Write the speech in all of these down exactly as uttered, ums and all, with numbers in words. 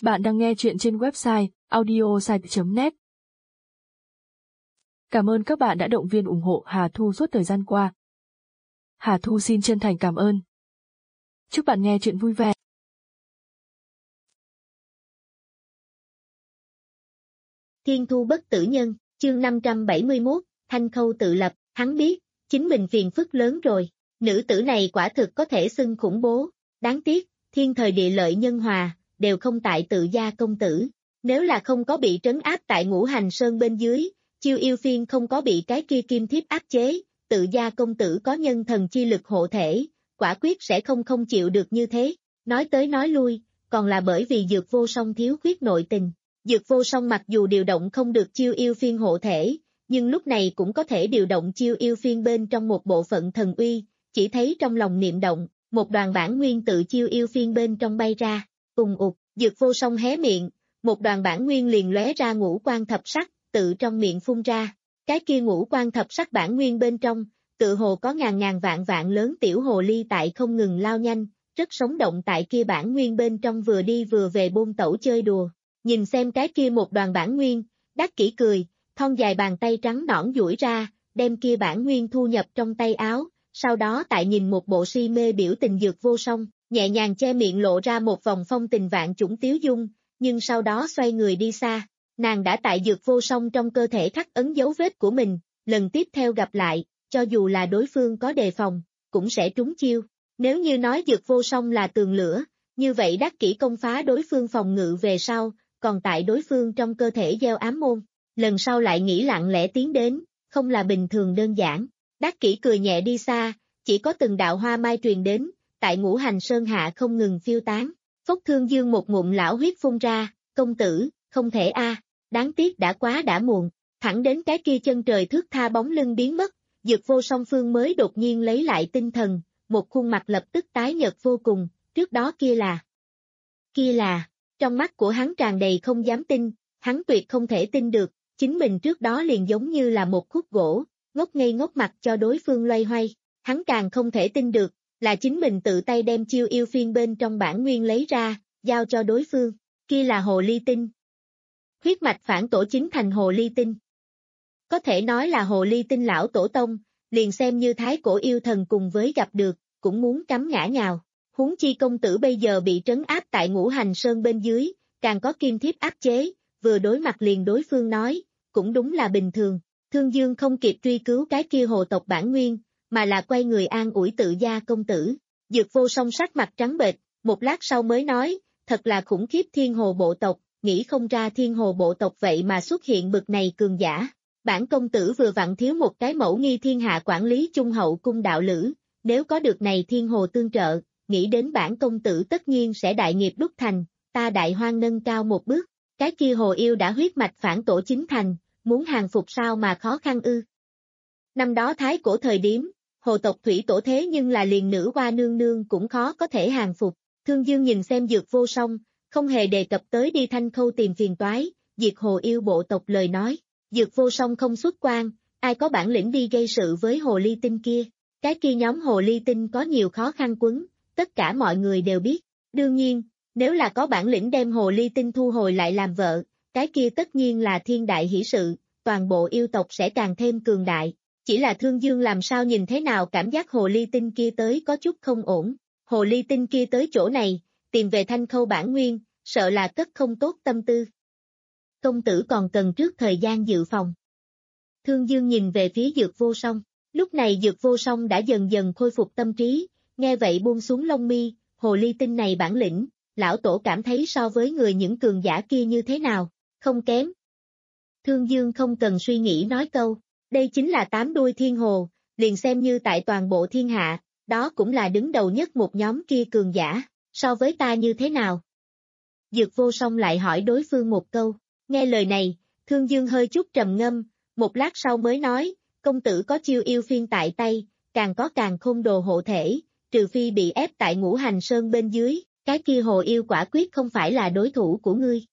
Bạn đang nghe chuyện trên website audiosite chấm net. Cảm ơn các bạn đã động viên ủng hộ Hà Thu suốt thời gian qua. Hà Thu xin chân thành cảm ơn. Chúc bạn nghe chuyện vui vẻ. Thiên thu bất tử nhân, chương năm trăm bảy mươi mốt, Thanh Khâu tự lập, hắn biết, chính mình phiền phức lớn rồi, nữ tử này quả thực có thể xưng khủng bố, đáng tiếc, thiên thời địa lợi nhân hòa, đều không tại tự gia công tử, nếu là không có bị trấn áp tại Ngũ Hành Sơn bên dưới, Chiêu Yêu Phiên không có bị cái kia kim thiếp áp chế, tự gia công tử có nhân thần chi lực hộ thể, quả quyết sẽ không không chịu được như thế, nói tới nói lui, còn là bởi vì Dược Vô Song thiếu khuyết nội tình. Dược Vô Song mặc dù điều động không được Chiêu Yêu Phiên hộ thể, nhưng lúc này cũng có thể điều động Chiêu Yêu Phiên bên trong một bộ phận thần uy, chỉ thấy trong lòng niệm động, một đoàn bản nguyên tự Chiêu Yêu Phiên bên trong bay ra, ùng ục, Dược Vô Song hé miệng, một đoàn bản nguyên liền lóe ra ngũ quan thập sắc, tự trong miệng phun ra, cái kia ngũ quan thập sắc bản nguyên bên trong, tự hồ có ngàn ngàn vạn vạn lớn tiểu hồ ly tại không ngừng lao nhanh, rất sống động tại kia bản nguyên bên trong vừa đi vừa về buôn tẩu chơi đùa. Nhìn xem cái kia một đoàn bản nguyên, Đắc Kỷ cười, thon dài bàn tay trắng nõn duỗi ra, đem kia bản nguyên thu nhập trong tay áo, sau đó tại nhìn một bộ si mê biểu tình Dược Vô Song, nhẹ nhàng che miệng lộ ra một vòng phong tình vạn chủng tiếu dung, nhưng sau đó xoay người đi xa, nàng đã tại Dược Vô Song trong cơ thể khắc ấn dấu vết của mình, lần tiếp theo gặp lại, cho dù là đối phương có đề phòng, cũng sẽ trúng chiêu, nếu như nói Dược Vô Song là tường lửa, như vậy Đắc Kỷ công phá đối phương phòng ngự về sau, còn tại đối phương trong cơ thể gieo ám môn, lần sau lại nghĩ lặng lẽ tiến đến, không là bình thường đơn giản. Đắc Kỷ cười nhẹ đi xa, chỉ có từng đạo hoa mai truyền đến, tại Ngũ Hành Sơn hạ không ngừng phiêu tán. Phốc Thương Dương một ngụm lão huyết phun ra, công tử, không thể a, đáng tiếc đã quá đã muộn, thẳng đến cái kia chân trời thước tha bóng lưng biến mất, Dược Vô Song phương mới đột nhiên lấy lại tinh thần, một khuôn mặt lập tức tái nhợt vô cùng, trước đó kia là, kia là. Trong mắt của hắn tràn đầy không dám tin, hắn tuyệt không thể tin được, chính mình trước đó liền giống như là một khúc gỗ, ngốc ngây ngốc mặt cho đối phương loay hoay, hắn càng không thể tin được, là chính mình tự tay đem Chiêu Yêu Phiên bên trong bản nguyên lấy ra, giao cho đối phương, kia là hồ ly tinh. Huyết mạch phản tổ chính thành hồ ly tinh. Có thể nói là hồ ly tinh lão tổ tông, liền xem như thái cổ yêu thần cùng với gặp được, cũng muốn cắm ngã nhào. Huống chi công tử bây giờ bị trấn áp tại Ngũ Hành Sơn bên dưới, càng có kim thiếp áp chế, vừa đối mặt liền đối phương nói, cũng đúng là bình thường, Thương Dương không kịp truy cứu cái kia hồ tộc bản nguyên, mà là quay người an ủi tự gia công tử, Dược Vô Song sắc mặt trắng bệch, một lát sau mới nói, thật là khủng khiếp thiên hồ bộ tộc, nghĩ không ra thiên hồ bộ tộc vậy mà xuất hiện bực này cường giả, bản công tử vừa vặn thiếu một cái mẫu nghi thiên hạ quản lý trung hậu cung đạo lữ, nếu có được này thiên hồ tương trợ, nghĩ đến bản công tử tất nhiên sẽ đại nghiệp đúc thành, ta đại hoan nâng cao một bước, cái kia hồ yêu đã huyết mạch phản tổ chính thành, muốn hàng phục sao mà khó khăn ư. Năm đó thái cổ thời điểm, hồ tộc thủy tổ thế nhưng là liền nữ hoa nương nương cũng khó có thể hàng phục, Thương Dương nhìn xem Dược Vô Song, không hề đề cập tới đi Thanh Khâu tìm phiền toái, diệt hồ yêu bộ tộc lời nói, Dược Vô Song không xuất quan, ai có bản lĩnh đi gây sự với hồ ly tinh kia, cái kia nhóm hồ ly tinh có nhiều khó khăn quấn. Tất cả mọi người đều biết, đương nhiên, nếu là có bản lĩnh đem hồ ly tinh thu hồi lại làm vợ, cái kia tất nhiên là thiên đại hỷ sự, toàn bộ yêu tộc sẽ càng thêm cường đại, chỉ là Thương Dương làm sao nhìn thế nào cảm giác hồ ly tinh kia tới có chút không ổn, hồ ly tinh kia tới chỗ này, tìm về Thanh Khâu bản nguyên, sợ là cất không tốt tâm tư. Công tử còn cần trước thời gian dự phòng. Thương Dương nhìn về phía Dược Vô Song, lúc này Dược Vô Song đã dần dần khôi phục tâm trí, nghe vậy buông xuống lông mi, hồ ly tinh này bản lĩnh, lão tổ cảm thấy so với người những cường giả kia như thế nào, không kém. Thương Dương không cần suy nghĩ nói câu, đây chính là tám đuôi thiên hồ, liền xem như tại toàn bộ thiên hạ, đó cũng là đứng đầu nhất một nhóm kia cường giả, so với ta như thế nào. Dược Vô Song lại hỏi đối phương một câu, nghe lời này, Thương Dương hơi chút trầm ngâm, một lát sau mới nói, công tử có Chiêu Yêu Phiên tại tay, càng có càng khôn đồ hộ thể. Trừ phi bị ép tại Ngũ Hành Sơn bên dưới, cái kia hồ yêu quả quyết không phải là đối thủ của ngươi.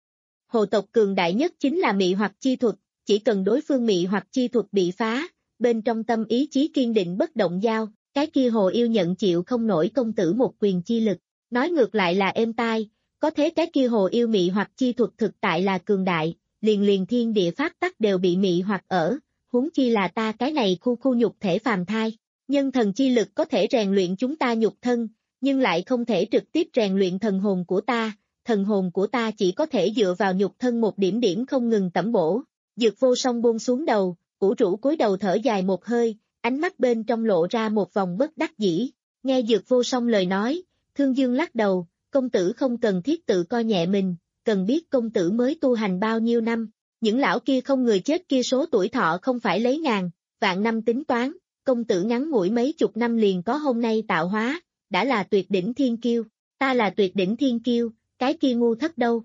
Hồ tộc cường đại nhất chính là mị hoặc chi thuật, chỉ cần đối phương mị hoặc chi thuật bị phá, bên trong tâm ý chí kiên định bất động giao, cái kia hồ yêu nhận chịu không nổi công tử một quyền chi lực, nói ngược lại là êm tai, Có thế cái kia hồ yêu mị hoặc chi thuật thực tại là cường đại, liền liền thiên địa pháp tắc đều bị mị hoặc ở, huống chi là ta cái này khu khu nhục thể phàm thai. Nhân thần chi lực có thể rèn luyện chúng ta nhục thân, nhưng lại không thể trực tiếp rèn luyện thần hồn của ta, thần hồn của ta chỉ có thể dựa vào nhục thân một điểm điểm không ngừng tẩm bổ. Dược Vô Song buông xuống đầu, ủ rũ cúi đầu thở dài một hơi, ánh mắt bên trong lộ ra một vòng bất đắc dĩ. Nghe Dược Vô Song lời nói, Thương Dương lắc đầu, công tử không cần thiết tự coi nhẹ mình, cần biết công tử mới tu hành bao nhiêu năm, những lão kia không người chết kia số tuổi thọ không phải lấy ngàn, vạn năm tính toán, công tử ngắn ngủi mấy chục năm liền có hôm nay tạo hóa, đã là tuyệt đỉnh thiên kiêu, ta là tuyệt đỉnh thiên kiêu, cái kia ngu thất đâu.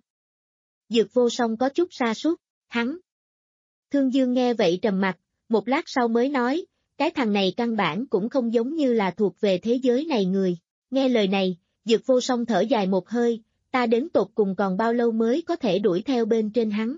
Dược Vô Song có chút sa sút, hắn. Thương Dương nghe vậy trầm mặt, một lát sau mới nói, cái thằng này căn bản cũng không giống như là thuộc về thế giới này người. Nghe lời này, Dược Vô Song thở dài một hơi, ta đến tột cùng còn bao lâu mới có thể đuổi theo bên trên hắn.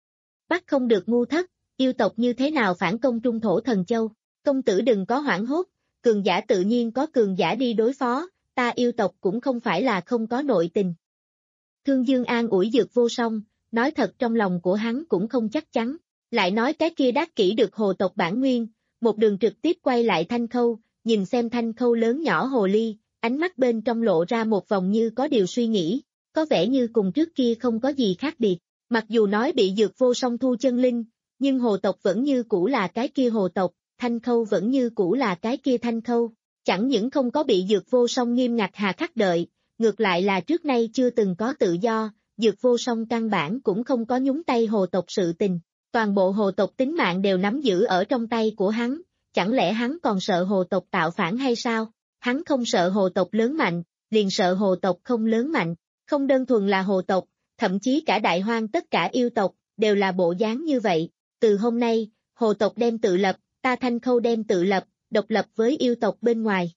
Bắt không được ngu thất, yêu tộc như thế nào phản công Trung Thổ Thần Châu, công tử đừng có hoảng hốt, cường giả tự nhiên có cường giả đi đối phó, ta yêu tộc cũng không phải là không có nội tình. Thương Dương an ủi Dược Vô Song, nói thật trong lòng của hắn cũng không chắc chắn, lại nói cái kia đắc kỹ được hồ tộc bản nguyên, một đường trực tiếp quay lại Thanh Khâu, nhìn xem Thanh Khâu lớn nhỏ hồ ly, ánh mắt bên trong lộ ra một vòng như có điều suy nghĩ, có vẻ như cùng trước kia không có gì khác biệt, mặc dù nói bị Dược Vô Song thu chân linh, nhưng hồ tộc vẫn như cũ là cái kia hồ tộc, Thanh Khâu vẫn như cũ là cái kia Thanh Khâu, chẳng những không có bị Dược Vô Song nghiêm ngặt hà khắc đợi, ngược lại là trước nay chưa từng có tự do, Dược Vô Song căn bản cũng không có nhúng tay hồ tộc sự tình, toàn bộ hồ tộc tính mạng đều nắm giữ ở trong tay của hắn, chẳng lẽ hắn còn sợ hồ tộc tạo phản hay sao? Hắn không sợ hồ tộc lớn mạnh, liền sợ hồ tộc không lớn mạnh, không đơn thuần là hồ tộc, thậm chí cả đại hoang tất cả yêu tộc, đều là bộ dáng như vậy, từ hôm nay, hồ tộc đem tự lập, ta Thanh Khâu đem tự lập, độc lập với yêu tộc bên ngoài.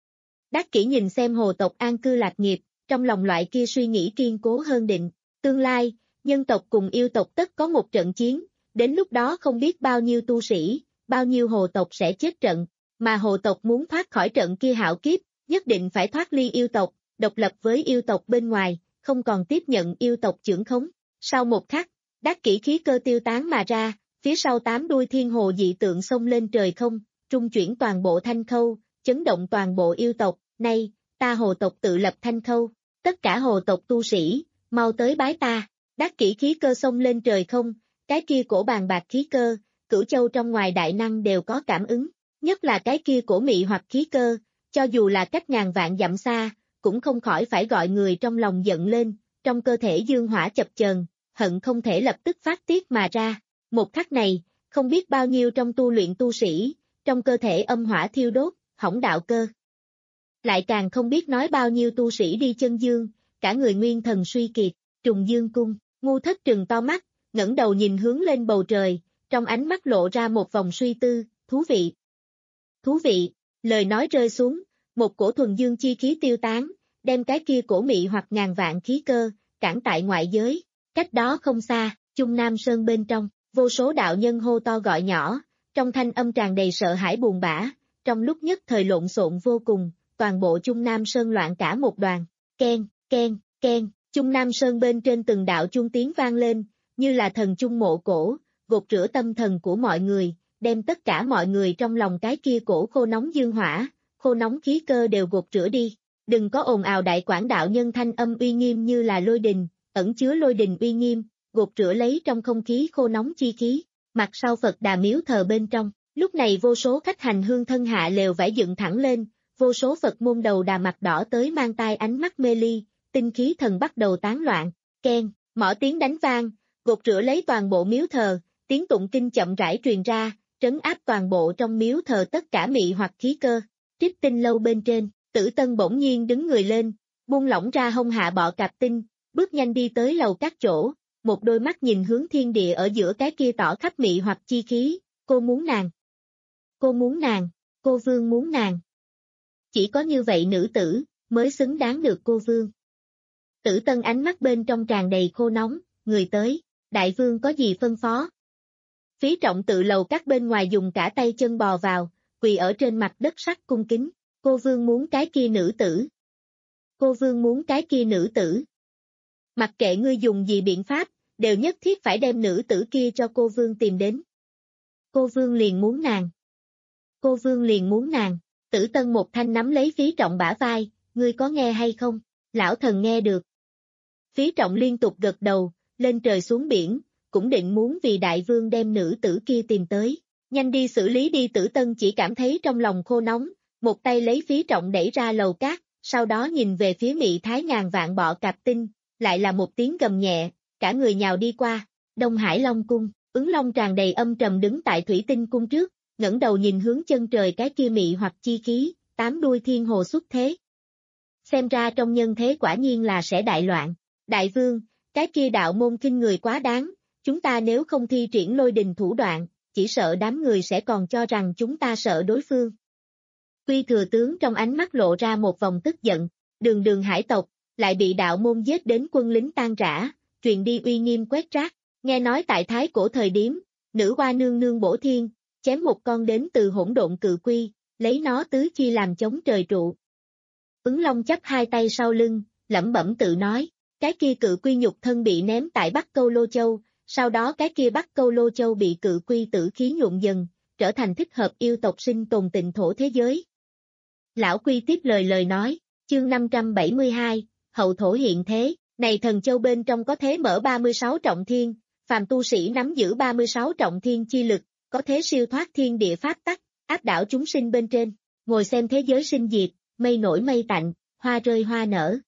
Đắc Kỷ nhìn xem hồ tộc an cư lạc nghiệp, trong lòng loại kia suy nghĩ kiên cố hơn định, tương lai, nhân tộc cùng yêu tộc tất có một trận chiến, đến lúc đó không biết bao nhiêu tu sĩ, bao nhiêu hồ tộc sẽ chết trận, mà hồ tộc muốn thoát khỏi trận kia hạo kiếp, nhất định phải thoát ly yêu tộc, độc lập với yêu tộc bên ngoài, không còn tiếp nhận yêu tộc chưởng khống. Sau một khắc, Đắc Kỷ khí cơ tiêu tán mà ra, phía sau tám đuôi thiên hồ dị tượng xông lên trời không, trung chuyển toàn bộ Thanh Khâu, chấn động toàn bộ yêu tộc, nay, ta hồ tộc tự lập Thanh Khâu, tất cả hồ tộc tu sĩ, mau tới bái ta, Đắc Kỷ khí cơ xông lên trời không, cái kia cổ bàn bạc khí cơ, cửu châu trong ngoài đại năng đều có cảm ứng, nhất là cái kia cổ mị hoặc khí cơ, cho dù là cách ngàn vạn dặm xa, cũng không khỏi phải gọi người trong lòng giận lên, trong cơ thể dương hỏa chập chờn, hận không thể lập tức phát tiết mà ra. Một khắc này, không biết bao nhiêu trong tu luyện tu sĩ, trong cơ thể âm hỏa thiêu đốt, hỏng đạo cơ. Lại càng không biết nói bao nhiêu tu sĩ đi chân dương, cả người nguyên thần suy kiệt, trùng dương cung, ngu thất trừng to mắt, ngẩng đầu nhìn hướng lên bầu trời, trong ánh mắt lộ ra một vòng suy tư, thú vị. Thú vị, lời nói rơi xuống, một cổ thuần dương chi khí tiêu tán, đem cái kia cổ mị hoặc ngàn vạn khí cơ, cản tại ngoại giới, cách đó không xa, Trung Nam Sơn bên trong, vô số đạo nhân hô to gọi nhỏ, trong thanh âm tràn đầy sợ hãi buồn bã, trong lúc nhất thời lộn xộn vô cùng, toàn bộ Trung Nam Sơn loạn cả một đoàn, ken, ken, ken, Trung Nam Sơn bên trên từng đạo chuông tiếng vang lên, như là thần chung mộ cổ, gột rửa tâm thần của mọi người, đem tất cả mọi người trong lòng cái kia cổ khô nóng dương hỏa, khô nóng khí cơ đều gột rửa đi. Đừng có ồn ào đại quảng đạo nhân thanh âm uy nghiêm như là lôi đình, ẩn chứa lôi đình uy nghiêm, gột rửa lấy trong không khí khô nóng chi khí, mặt sau Phật Đà miếu thờ bên trong. Lúc này vô số khách hành hương thân hạ lều vải dựng thẳng lên, vô số Phật môn đầu đà mặt đỏ tới mang tai ánh mắt mê ly, tinh khí thần bắt đầu tán loạn, keng, mõ tiếng đánh vang, gột rửa lấy toàn bộ miếu thờ, tiếng tụng kinh chậm rãi truyền ra, trấn áp toàn bộ trong miếu thờ tất cả mị hoặc khí cơ. Trích Tinh lâu bên trên, Tử Tân bỗng nhiên đứng người lên, buông lỏng ra hông hạ bọ cạp tinh, bước nhanh đi tới lầu các chỗ, một đôi mắt nhìn hướng thiên địa ở giữa cái kia tỏ khắp mị hoặc chi khí, cô muốn nàng. Cô muốn nàng, cô vương muốn nàng. Chỉ có như vậy nữ tử, mới xứng đáng được cô vương. Tử Tân ánh mắt bên trong tràn đầy khô nóng, người tới, đại vương có gì phân phó? Phí Trọng tự lầu các bên ngoài dùng cả tay chân bò vào, quỳ ở trên mặt đất sắt cung kính, cô vương muốn cái kia nữ tử. Cô vương muốn cái kia nữ tử. Mặc kệ ngươi dùng gì biện pháp, đều nhất thiết phải đem nữ tử kia cho cô vương tìm đến. Cô vương liền muốn nàng. Cô vương liền muốn nàng. Tử Tân một thanh nắm lấy Phí Trọng bả vai, ngươi có nghe hay không? Lão thần nghe được. Phí Trọng liên tục gật đầu, lên trời xuống biển, cũng định muốn vì đại vương đem nữ tử kia tìm tới. Nhanh đi xử lý đi. Tử Tân chỉ cảm thấy trong lòng khô nóng, một tay lấy Phí Trọng đẩy ra lầu cát, sau đó nhìn về phía Mị Thái ngàn vạn bọ cạp tinh, lại là một tiếng gầm nhẹ, cả người nhào đi qua. Đông Hải Long cung, Ứng Long tràn đầy âm trầm đứng tại thủy tinh cung trước, ngẩng đầu nhìn hướng chân trời cái kia mị hoặc chi khí, tám đuôi thiên hồ xuất thế. Xem ra trong nhân thế quả nhiên là sẽ đại loạn. Đại vương, cái kia đạo môn kinh người quá đáng, chúng ta nếu không thi triển lôi đình thủ đoạn, chỉ sợ đám người sẽ còn cho rằng chúng ta sợ đối phương. Quy thừa tướng trong ánh mắt lộ ra một vòng tức giận, đường đường hải tộc, lại bị đạo môn giết đến quân lính tan rã, truyền đi uy nghiêm quét rác. Nghe nói tại Thái Cổ thời điểm, nữ hoa nương nương bổ thiên, chém một con đến từ hỗn độn cự quy, lấy nó tứ chi làm chống trời trụ. Ứng Long chắp hai tay sau lưng, lẩm bẩm tự nói, cái kia cự quy nhục thân bị ném tại Bắc Câu Lô Châu, sau đó cái kia Bắc Câu Lô Châu bị cự quy tử khí nhuộm dần, trở thành thích hợp yêu tộc sinh tồn tịnh thổ thế giới. Lão Quy tiếp lời lời nói, chương năm trăm bảy mươi hai, hậu thổ hiện thế, này thần châu bên trong có thế mở ba mươi sáu trọng thiên, phàm tu sĩ nắm giữ ba mươi sáu trọng thiên chi lực, có thế siêu thoát thiên địa pháp tắc, áp đảo chúng sinh bên trên, ngồi xem thế giới sinh diệt, mây nổi mây tạnh, hoa rơi hoa nở.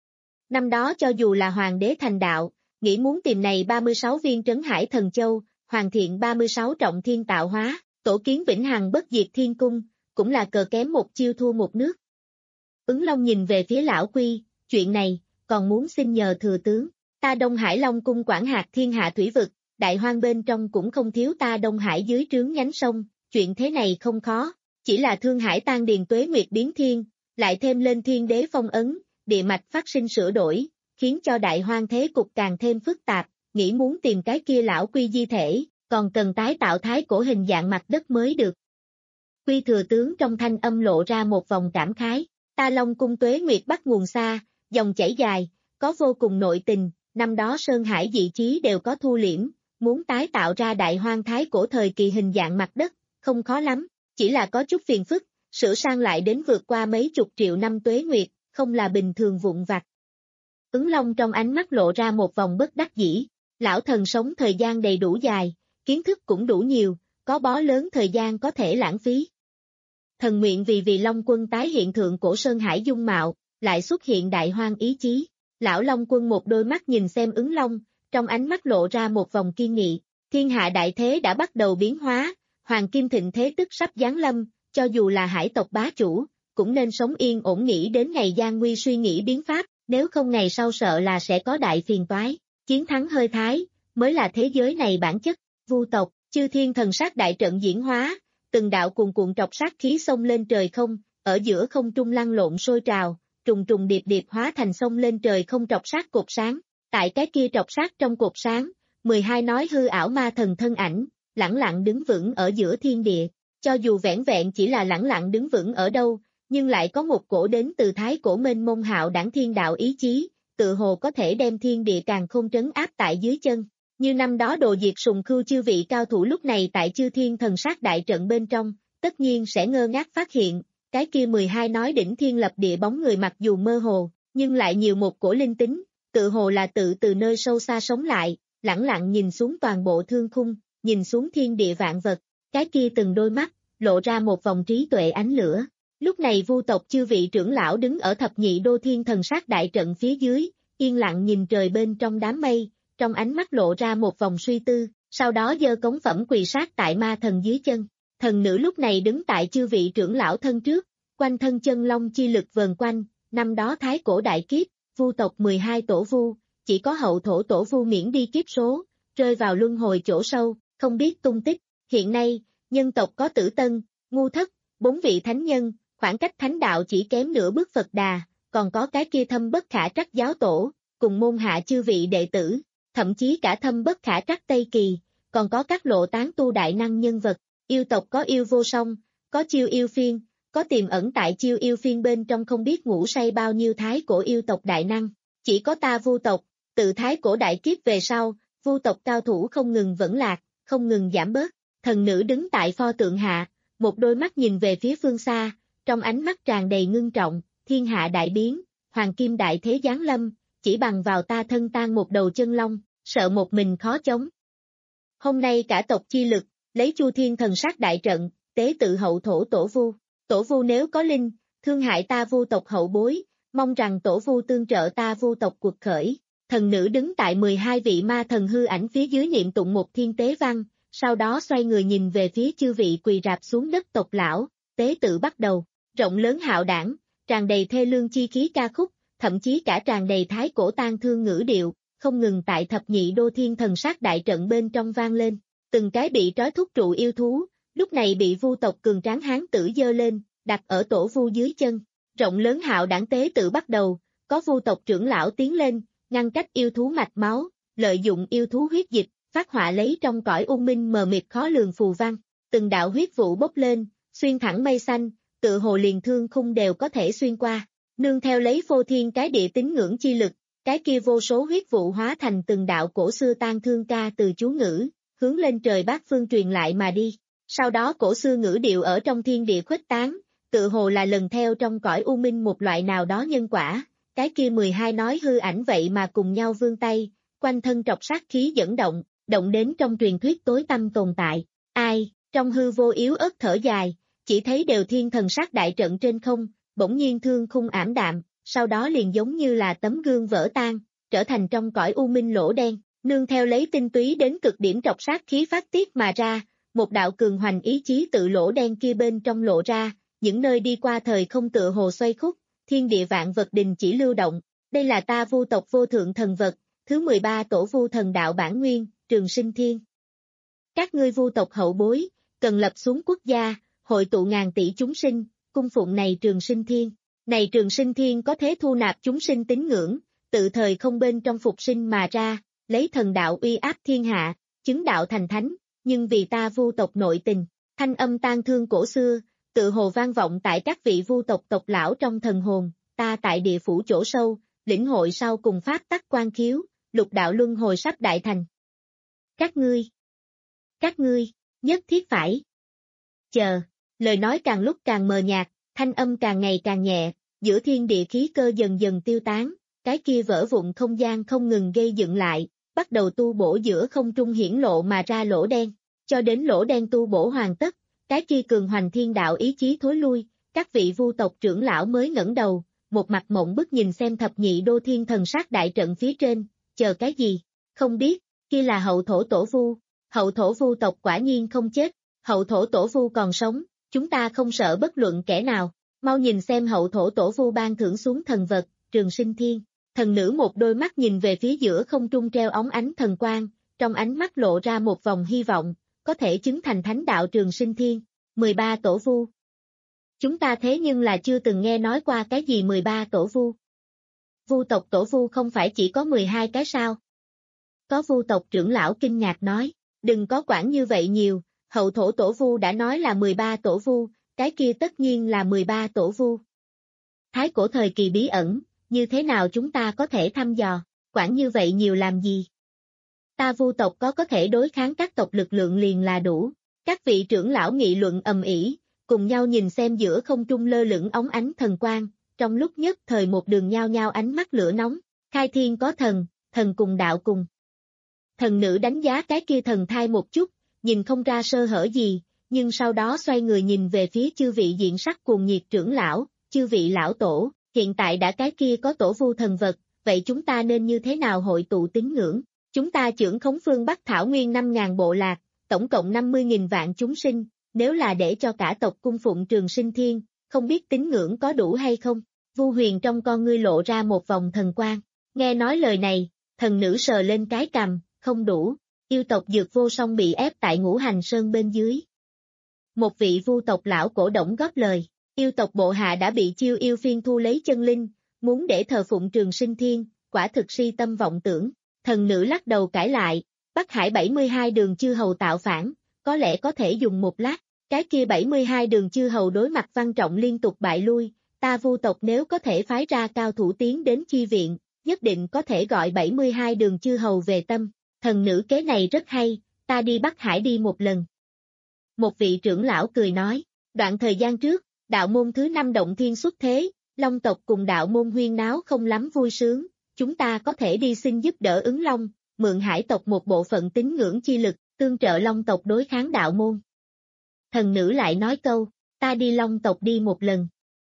Năm đó cho dù là hoàng đế thành đạo, nghĩ muốn tìm này ba mươi sáu viên trấn hải thần châu, hoàn thiện ba mươi sáu trọng thiên tạo hóa, tổ kiến vĩnh hằng bất diệt thiên cung, cũng là cờ kém một chiêu thua một nước. Ứng Long nhìn về phía lão Quy, chuyện này, còn muốn xin nhờ thừa tướng, ta Đông Hải Long cung quản hạt thiên hạ thủy vực, đại hoang bên trong cũng không thiếu ta Đông Hải dưới trướng nhánh sông, chuyện thế này không khó, chỉ là Thương Hải tan điền tuế nguyệt biến thiên, lại thêm lên thiên đế phong ấn, địa mạch phát sinh sửa đổi, khiến cho đại hoang thế cục càng thêm phức tạp, nghĩ muốn tìm cái kia lão Quy di thể, còn cần tái tạo Thái Cổ hình dạng mặt đất mới được. Quy thừa tướng trong thanh âm lộ ra một vòng cảm khái, ta Long cung tuế nguyệt bắt nguồn xa, dòng chảy dài, có vô cùng nội tình, năm đó Sơn Hải dị chí đều có thu liễm, muốn tái tạo ra đại hoang Thái Cổ thời kỳ hình dạng mặt đất, không khó lắm, chỉ là có chút phiền phức, sửa sang lại đến vượt qua mấy chục triệu năm tuế nguyệt, không là bình thường vụn vặt. Ứng Long trong ánh mắt lộ ra một vòng bất đắc dĩ, lão thần sống thời gian đầy đủ dài, kiến thức cũng đủ nhiều, có bó lớn thời gian có thể lãng phí. Thần nguyện vì vì Long quân tái hiện thượng cổ Sơn Hải dung mạo, lại xuất hiện đại hoang ý chí. Lão Long quân một đôi mắt nhìn xem Ứng Long, trong ánh mắt lộ ra một vòng kiên nghị, thiên hạ đại thế đã bắt đầu biến hóa, hoàng kim thịnh thế tức sắp giáng lâm, cho dù là hải tộc bá chủ, cũng nên sống yên ổn nghĩ đến ngày gian nguy suy nghĩ biến pháp, nếu không ngày sau sợ là sẽ có đại phiền toái, chiến thắng hơi thái, mới là thế giới này bản chất, vu tộc, chư thiên thần sát đại trận diễn hóa, từng đạo cuồn cuộn trọc sát khí xông lên trời không, ở giữa không trung lăn lộn sôi trào, trùng trùng điệp điệp hóa thành sông lên trời không trọc sát cột sáng, tại cái kia trọc sát trong cột sáng, mười hai nói hư ảo ma thần thân ảnh, lẳng lặng đứng vững ở giữa thiên địa, cho dù vẻn vẹn chỉ là lẳng lặng đứng vững ở đâu, nhưng lại có một cổ đến từ thái cổ mênh mông hạo đảng thiên đạo ý chí, tự hồ có thể đem thiên địa càng không trấn áp tại dưới chân. Như năm đó đồ diệt sùng khưu chư vị cao thủ lúc này tại chư thiên thần sát đại trận bên trong, tất nhiên sẽ ngơ ngác phát hiện, cái kia mười hai nói đỉnh thiên lập địa bóng người mặc dù mơ hồ, nhưng lại nhiều một cổ linh tính, tự hồ là tự từ nơi sâu xa sống lại, lẳng lặng nhìn xuống toàn bộ thương khung, nhìn xuống thiên địa vạn vật, cái kia từng đôi mắt, lộ ra một vòng trí tuệ ánh lửa. Lúc này vu tộc chư vị trưởng lão đứng ở thập nhị đô thiên thần sát đại trận phía dưới, yên lặng nhìn trời bên trong đám mây, trong ánh mắt lộ ra một vòng suy tư, sau đó giơ cống phẩm quỳ sát tại ma thần dưới chân. Thần nữ lúc này đứng tại chư vị trưởng lão thân trước, quanh thân chân long chi lực vờn quanh, năm đó thái cổ đại kiếp, vu tộc mười hai tổ vu, chỉ có hậu thổ tổ vu miễn đi kiếp số, rơi vào luân hồi chỗ sâu, không biết tung tích. Hiện nay, nhân tộc có Tử Tân, Ngu Thất, bốn vị thánh nhân, khoảng cách thánh đạo chỉ kém nửa bước Phật Đà, còn có cái kia thâm bất khả trắc giáo tổ, cùng môn hạ chư vị đệ tử, thậm chí cả thâm bất khả trắc Tây Kỳ, còn có các lộ tán tu đại năng nhân vật. Yêu tộc có yêu vô song, có chiêu yêu phiên, có tiềm ẩn tại chiêu yêu phiên bên trong không biết ngủ say bao nhiêu thái cổ yêu tộc đại năng. Chỉ có ta vu tộc, Tự thái cổ đại kiếp về sau, vu tộc cao thủ không ngừng vẫn lạc, không ngừng giảm bớt. Thần nữ đứng tại pho tượng hạ, một đôi mắt nhìn về phía phương xa, trong ánh mắt tràn đầy ngưng trọng, thiên hạ đại biến, hoàng kim đại thế giáng lâm, chỉ bằng vào ta thân tan một đầu chân long, sợ một mình khó chống. Hôm nay cả tộc chi lực, lấy Chu Thiên thần sát đại trận, tế tự hậu thổ tổ vu. Tổ vu nếu có linh, thương hại ta vu tộc hậu bối, mong rằng tổ vu tương trợ ta vu tộc cuộc khởi. Thần nữ đứng tại mười hai vị ma thần hư ảnh phía dưới niệm tụng một thiên tế văn, sau đó xoay người nhìn về phía chư vị quỳ rạp xuống đất tộc lão, tế tự bắt đầu, rộng lớn hạo đảng, tràn đầy thê lương chi khí ca khúc, thậm chí cả tràn đầy thái cổ tang thương ngữ điệu, không ngừng tại thập nhị đô thiên thần sát đại trận bên trong vang lên, từng cái bị trói thúc trụ yêu thú, lúc này bị vu tộc cường tráng hán tử giơ lên, đặt ở tổ vu dưới chân, rộng lớn hạo đảng tế tự bắt đầu, có vu tộc trưởng lão tiến lên, ngăn cách yêu thú mạch máu, lợi dụng yêu thú huyết dịch, phát họa lấy trong cõi u minh mờ mịt khó lường phù văn, từng đạo huyết vụ bốc lên, xuyên thẳng mây xanh, tự hồ liền thương khung đều có thể xuyên qua, nương theo lấy phô thiên cái địa tín ngưỡng chi lực, cái kia vô số huyết vụ hóa thành từng đạo cổ xưa tang thương ca từ chú ngữ, hướng lên trời bát phương truyền lại mà đi, sau đó cổ xưa ngữ điệu ở trong thiên địa khuếch tán, tự hồ là lần theo trong cõi u minh một loại nào đó nhân quả. Cái kia mười hai nói hư ảnh vậy mà cùng nhau vươn tay, quanh thân trọc sát khí dẫn động, động đến trong truyền thuyết tối tăm tồn tại. Ai, trong hư vô yếu ớt thở dài, chỉ thấy đều thiên thần sát đại trận trên không, bỗng nhiên thương khung ảm đạm, sau đó liền giống như là tấm gương vỡ tan, trở thành trong cõi u minh lỗ đen, nương theo lấy tinh túy đến cực điểm trọc sát khí phát tiết mà ra, một đạo cường hoành ý chí tự lỗ đen kia bên trong lộ ra, những nơi đi qua thời không tựa hồ xoay khúc. Thiên địa vạn vật đình chỉ lưu động, đây là ta vu tộc vô thượng thần vật, thứ mười ba tổ vu thần đạo bản nguyên, Trường Sinh Thiên. Các ngươi vu tộc hậu bối, cần lập xuống quốc gia, hội tụ ngàn tỷ chúng sinh, cung phụng này Trường Sinh Thiên. Này Trường Sinh Thiên có thế thu nạp chúng sinh tín ngưỡng, tự thời không bên trong phục sinh mà ra, lấy thần đạo uy áp thiên hạ, chứng đạo thành thánh, nhưng vì ta vu tộc nội tình, thanh âm tang thương cổ xưa, tự hồ vang vọng tại các vị vu tộc tộc lão trong thần hồn, ta tại địa phủ chỗ sâu, lĩnh hội sau cùng pháp tắc quan khiếu, lục đạo luân hồi sắp đại thành. Các ngươi, các ngươi, nhất thiết phải. Chờ, lời nói càng lúc càng mờ nhạt, thanh âm càng ngày càng nhẹ, giữa thiên địa khí cơ dần dần tiêu tán, cái kia vỡ vụn không gian không ngừng gây dựng lại, bắt đầu tu bổ giữa không trung hiển lộ mà ra lỗ đen, cho đến lỗ đen tu bổ hoàn tất. Cái kia cường hoành thiên đạo ý chí thối lui, các vị vu tộc trưởng lão mới ngẩng đầu, một mặt mộng bức nhìn xem thập nhị đô thiên thần sát đại trận phía trên, chờ cái gì, không biết, kia là hậu thổ tổ vu, hậu thổ vu tộc quả nhiên không chết, hậu thổ tổ vu còn sống, chúng ta không sợ bất luận kẻ nào, mau nhìn xem hậu thổ tổ vu ban thưởng xuống thần vật, Trường Sinh Thiên, thần nữ một đôi mắt nhìn về phía giữa không trung treo óng ánh thần quang, trong ánh mắt lộ ra một vòng hy vọng. Có thể chứng thành thánh đạo Trường Sinh Thiên, mười ba tổ vu. Chúng ta thế nhưng là chưa từng nghe nói qua cái gì mười ba tổ vu. Vu tộc tổ vu không phải chỉ có mười hai cái sao? Có vu tộc trưởng lão kinh ngạc nói, đừng có quản như vậy nhiều, hậu thổ tổ vu đã nói là mười ba tổ vu, cái kia tất nhiên là mười ba tổ vu. Thái cổ thời kỳ bí ẩn, như thế nào chúng ta có thể thăm dò, quản như vậy nhiều làm gì? Ta vu tộc có có thể đối kháng các tộc lực lượng liền là đủ. Các vị trưởng lão nghị luận ầm ĩ, cùng nhau nhìn xem giữa không trung lơ lửng óng ánh thần quang, trong lúc nhất thời một đường nhao nhao ánh mắt lửa nóng, khai thiên có thần, thần cùng đạo cùng. Thần nữ đánh giá cái kia thần thai một chút, nhìn không ra sơ hở gì, nhưng sau đó xoay người nhìn về phía chư vị diện sắc cuồng nhiệt trưởng lão, chư vị lão tổ, hiện tại đã cái kia có tổ vu thần vật, vậy chúng ta nên như thế nào hội tụ tín ngưỡng? Chúng ta trưởng khống phương Bắc Thảo Nguyên năm nghìn bộ lạc, tổng cộng năm mươi nghìn vạn chúng sinh, nếu là để cho cả tộc cung phụng Trường Sinh Thiên, không biết tín ngưỡng có đủ hay không? Vu Huyền trong con ngươi lộ ra một vòng thần quang, nghe nói lời này, thần nữ sờ lên cái cằm, không đủ, yêu tộc Dược Vô Song bị ép tại Ngũ Hành Sơn bên dưới. Một vị vu tộc lão cổ động góp lời, yêu tộc bộ hạ đã bị chiêu yêu phiên thu lấy chân linh, muốn để thờ phụng Trường Sinh Thiên, quả thực si tâm vọng tưởng. Thần nữ lắc đầu cãi lại, Bắc Hải bảy mươi hai đường chư hầu tạo phản, có lẽ có thể dùng một lát, cái kia bảy mươi hai đường chư hầu đối mặt Văn Trọng liên tục bại lui, ta vu tộc nếu có thể phái ra cao thủ tiến đến chi viện, nhất định có thể gọi bảy mươi hai đường chư hầu về tâm. Thần nữ kế này rất hay, ta đi Bắc Hải đi một lần. Một vị trưởng lão cười nói, đoạn thời gian trước, đạo môn thứ năm động thiên xuất thế, Long tộc cùng đạo môn huyên náo không lắm vui sướng, chúng ta có thể đi xin giúp đỡ ứng Long, mượn Hải tộc một bộ phận tín ngưỡng chi lực, tương trợ Long tộc đối kháng đạo môn. Thần nữ lại nói câu, ta đi Long tộc đi một lần.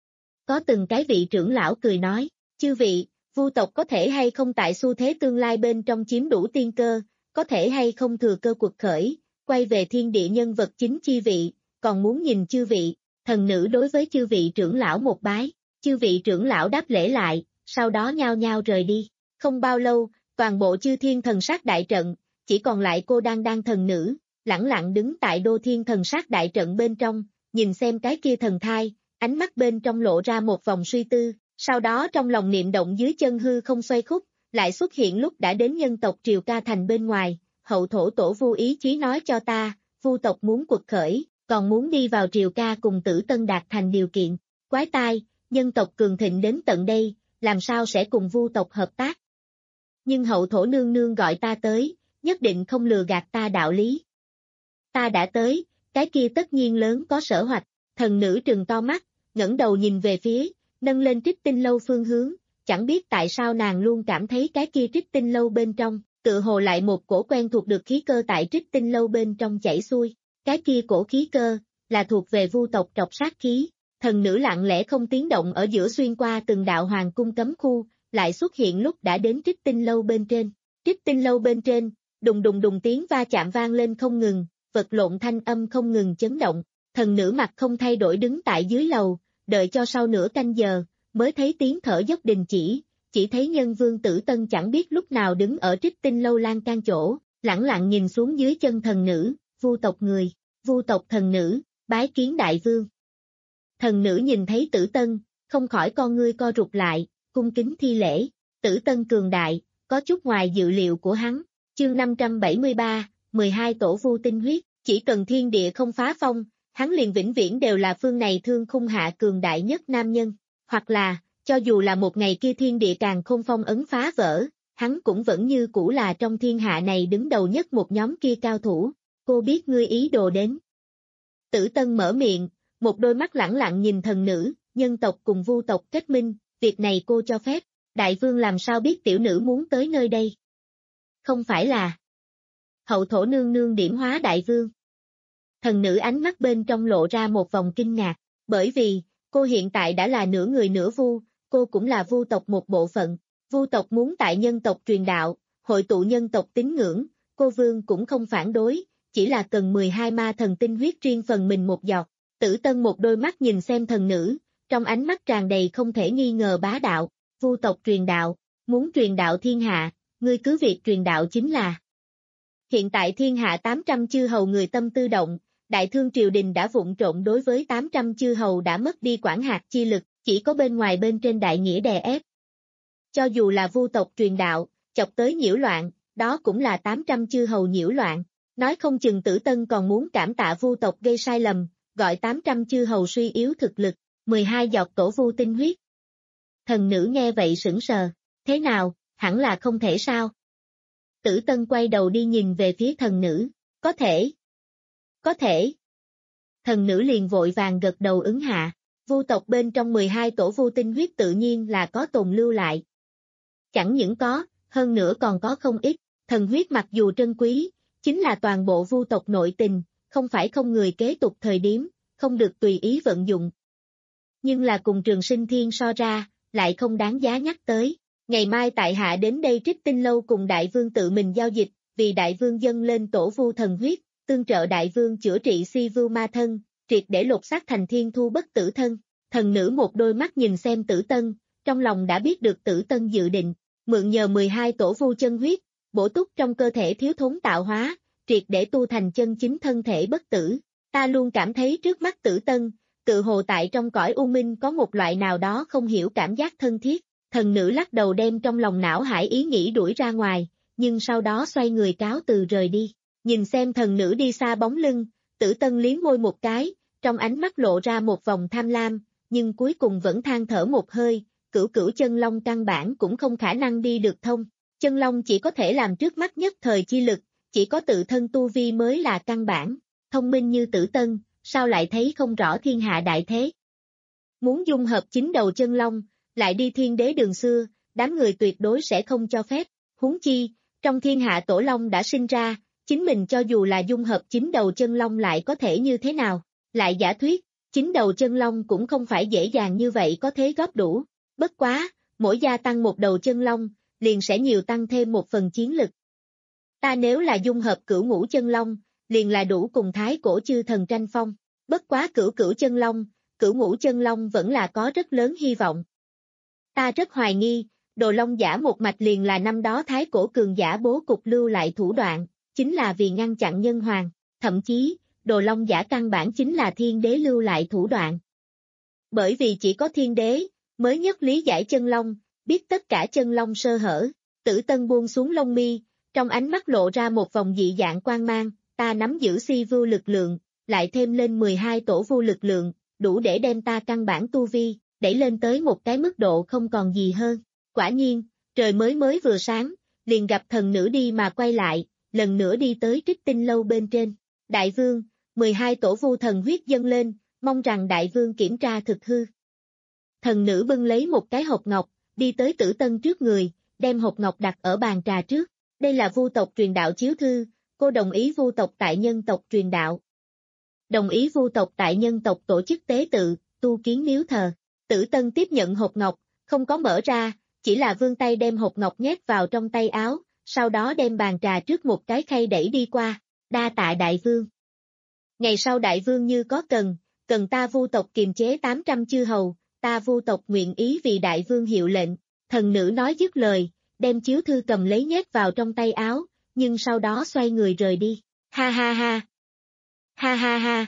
Có từng cái vị trưởng lão cười nói, chư vị, Vu tộc có thể hay không tại xu thế tương lai bên trong chiếm đủ tiên cơ, có thể hay không thừa cơ cuộc khởi, quay về thiên địa nhân vật chính chi vị, còn muốn nhìn chư vị. Thần nữ đối với chư vị trưởng lão một bái, chư vị trưởng lão đáp lễ lại, sau đó nhao nhao rời đi. Không bao lâu, toàn bộ chư thiên thần sát đại trận, chỉ còn lại cô đang đang thần nữ, lẳng lặng đứng tại đô thiên thần sát đại trận bên trong, nhìn xem cái kia thần thai, ánh mắt bên trong lộ ra một vòng suy tư, sau đó trong lòng niệm động dưới chân hư không xoay khúc, lại xuất hiện lúc đã đến nhân tộc Triều Ca Thành bên ngoài, hậu thổ tổ Vu ý chí nói cho ta, Vu tộc muốn cuộc khởi, còn muốn đi vào Triều Ca cùng Tử Tân đạt thành điều kiện. Quái tai, nhân tộc cường thịnh đến tận đây, làm sao sẽ cùng Vu tộc hợp tác? Nhưng hậu thổ nương nương gọi ta tới, nhất định không lừa gạt ta đạo lý. Ta đã tới, cái kia tất nhiên lớn có sở hoạch. Thần nữ trừng to mắt, ngẩng đầu nhìn về phía, nâng lên Trích Tinh lâu phương hướng, chẳng biết tại sao nàng luôn cảm thấy cái kia Trích Tinh lâu bên trong, tự hồ lại một cổ quen thuộc được khí cơ tại Trích Tinh lâu bên trong chảy xuôi. Cái kia cổ khí cơ, là thuộc về Vu tộc trọc sát khí. Thần nữ lặng lẽ không tiếng động ở giữa xuyên qua từng đạo hoàng cung cấm khu, lại xuất hiện lúc đã đến Trích Tinh lâu bên trên. Trích Tinh lâu bên trên, đùng đùng đùng tiếng va chạm vang lên không ngừng, vật lộn thanh âm không ngừng chấn động. Thần nữ mặt không thay đổi đứng tại dưới lầu, đợi cho sau nửa canh giờ, mới thấy tiếng thở dốc đình chỉ, chỉ thấy nhân vương Tử Tân chẳng biết lúc nào đứng ở Trích Tinh lâu lan can chỗ, lẳng lặng nhìn xuống dưới chân thần nữ, Vu tộc người, Vu tộc thần nữ, bái kiến đại vương. Thần nữ nhìn thấy Tử Tân, không khỏi con ngươi co rụt lại, cung kính thi lễ, Tử Tân cường đại, có chút ngoài dự liệu của hắn. Chương năm trăm bảy mươi ba, mười hai tổ Vu tinh huyết, chỉ cần thiên địa không phá phong, hắn liền vĩnh viễn đều là phương này thương khung hạ cường đại nhất nam nhân, hoặc là, cho dù là một ngày kia thiên địa càng không phong ấn phá vỡ, hắn cũng vẫn như cũ là trong thiên hạ này đứng đầu nhất một nhóm kia cao thủ. Cô biết ngươi ý đồ đến. Tử Tân mở miệng, một đôi mắt lẳng lặng nhìn thần nữ, nhân tộc cùng Vu tộc kết minh, việc này cô cho phép, đại vương làm sao biết tiểu nữ muốn tới nơi đây? Không phải là hậu thổ nương nương điểm hóa đại vương. Thần nữ ánh mắt bên trong lộ ra một vòng kinh ngạc, bởi vì, cô hiện tại đã là nửa người nửa Vu, cô cũng là Vu tộc một bộ phận, Vu tộc muốn tại nhân tộc truyền đạo, hội tụ nhân tộc tín ngưỡng, cô vương cũng không phản đối, chỉ là cần mười hai ma thần tinh huyết riêng phần mình một giọt. Tử Tân một đôi mắt nhìn xem thần nữ, trong ánh mắt tràn đầy không thể nghi ngờ bá đạo, Vu tộc truyền đạo, muốn truyền đạo thiên hạ, ngươi cứ việc truyền đạo chính là. Hiện tại thiên hạ tám trăm chư hầu người tâm tư động, đại thương triều đình đã vụng trộn đối với tám trăm chư hầu đã mất đi quản hạt chi lực, chỉ có bên ngoài bên trên đại nghĩa đè ép. Cho dù là Vu tộc truyền đạo, chọc tới nhiễu loạn, đó cũng là tám trăm chư hầu nhiễu loạn. Nói không chừng Tử Tân còn muốn cảm tạ Vu tộc gây sai lầm, gọi tám trăm chư hầu suy yếu thực lực, mười hai giọt tổ Vu tinh huyết. Thần nữ nghe vậy sững sờ, thế nào, hẳn là không thể sao? Tử Tân quay đầu đi nhìn về phía thần nữ, có thể. Có thể. Thần nữ liền vội vàng gật đầu ứng hạ, Vu tộc bên trong mười hai tổ Vu tinh huyết tự nhiên là có tồn lưu lại. Chẳng những có, hơn nữa còn có không ít, thần huyết mặc dù trân quý, chính là toàn bộ Vu tộc nội tình, không phải không người kế tục thời điểm, không được tùy ý vận dụng. Nhưng là cùng Trường Sinh Thiên so ra, lại không đáng giá nhắc tới. Ngày mai tại hạ đến đây Trích Tinh lâu cùng đại vương tự mình giao dịch, vì đại vương dâng lên tổ Vu thần huyết, tương trợ đại vương chữa trị si Vu ma thân, triệt để lột xác thành thiên thu bất tử thân. Thần nữ một đôi mắt nhìn xem Tử Tân, trong lòng đã biết được Tử Tân dự định, mượn nhờ mười hai tổ Vu chân huyết, bổ túc trong cơ thể thiếu thốn tạo hóa, triệt để tu thành chân chính thân thể bất tử. Ta luôn cảm thấy trước mắt Tử Tân, tự hồ tại trong cõi u minh có một loại nào đó không hiểu cảm giác thân thiết. Thần nữ lắc đầu đem trong lòng não hải ý nghĩ đuổi ra ngoài, nhưng sau đó xoay người cáo từ rời đi. Nhìn xem thần nữ đi xa bóng lưng, Tử Tân liếm môi một cái, trong ánh mắt lộ ra một vòng tham lam, nhưng cuối cùng vẫn than thở một hơi, cửu cửu chân long căn bản cũng không khả năng đi được thông. Chân long chỉ có thể làm trước mắt nhất thời chi lực, chỉ có tự thân tu vi mới là căn bản. Thông minh như Tử Tân, sao lại thấy không rõ thiên hạ đại thế? Muốn dung hợp chín đầu chân long, lại đi thiên đế đường xưa, đám người tuyệt đối sẽ không cho phép. Huống chi, trong thiên hạ tổ long đã sinh ra, chính mình cho dù là dung hợp chín đầu chân long lại có thể như thế nào? Lại giả thuyết, chín đầu chân long cũng không phải dễ dàng như vậy có thế góp đủ. Bất quá, mỗi gia tăng một đầu chân long, liền sẽ nhiều tăng thêm một phần chiến lực. Ta nếu là dung hợp cửu ngũ chân long, liền là đủ cùng thái cổ chư thần tranh phong. Bất quá cửu cửu chân long, cửu ngũ chân long vẫn là có rất lớn hy vọng. Ta rất hoài nghi, Đồ Long giả một mạch liền là năm đó thái cổ cường giả bố cục lưu lại thủ đoạn, chính là vì ngăn chặn nhân hoàng, thậm chí, Đồ Long giả căn bản chính là thiên đế lưu lại thủ đoạn. Bởi vì chỉ có thiên đế, mới nhất lý giải chân long, biết tất cả chân long sơ hở. Tử Tân buông xuống lông mi, trong ánh mắt lộ ra một vòng dị dạng quang mang, ta nắm giữ si vưu lực lượng, lại thêm lên mười hai tổ vu lực lượng, đủ để đem ta căn bản tu vi, đẩy lên tới một cái mức độ không còn gì hơn. Quả nhiên, trời mới mới vừa sáng, liền gặp thần nữ đi mà quay lại, lần nữa đi tới Trích Tinh lâu bên trên. Đại vương, mười hai tổ vu thần huyết dâng lên, mong rằng đại vương kiểm tra thực hư. Thần nữ bưng lấy một cái hộp ngọc, đi tới Tử Tân trước người, đem hộp ngọc đặt ở bàn trà trước. Đây là vu tộc truyền đạo chiếu thư, cô đồng ý vu tộc tại nhân tộc truyền đạo. Đồng ý vu tộc tại nhân tộc tổ chức tế tự, tu kiến miếu thờ. Tử Tân tiếp nhận hộp ngọc, không có mở ra, chỉ là vươn tay đem hộp ngọc nhét vào trong tay áo, sau đó đem bàn trà trước một cái khay đẩy đi qua. Đa tạ đại vương. Ngày sau đại vương như có cần, cần ta vu tộc kiềm chế tám trăm chư hầu, ta vu tộc nguyện ý vì đại vương hiệu lệnh. Thần nữ nói dứt lời, đem chiếu thư cầm lấy nhét vào trong tay áo, nhưng sau đó xoay người rời đi. Ha ha ha. Ha ha ha.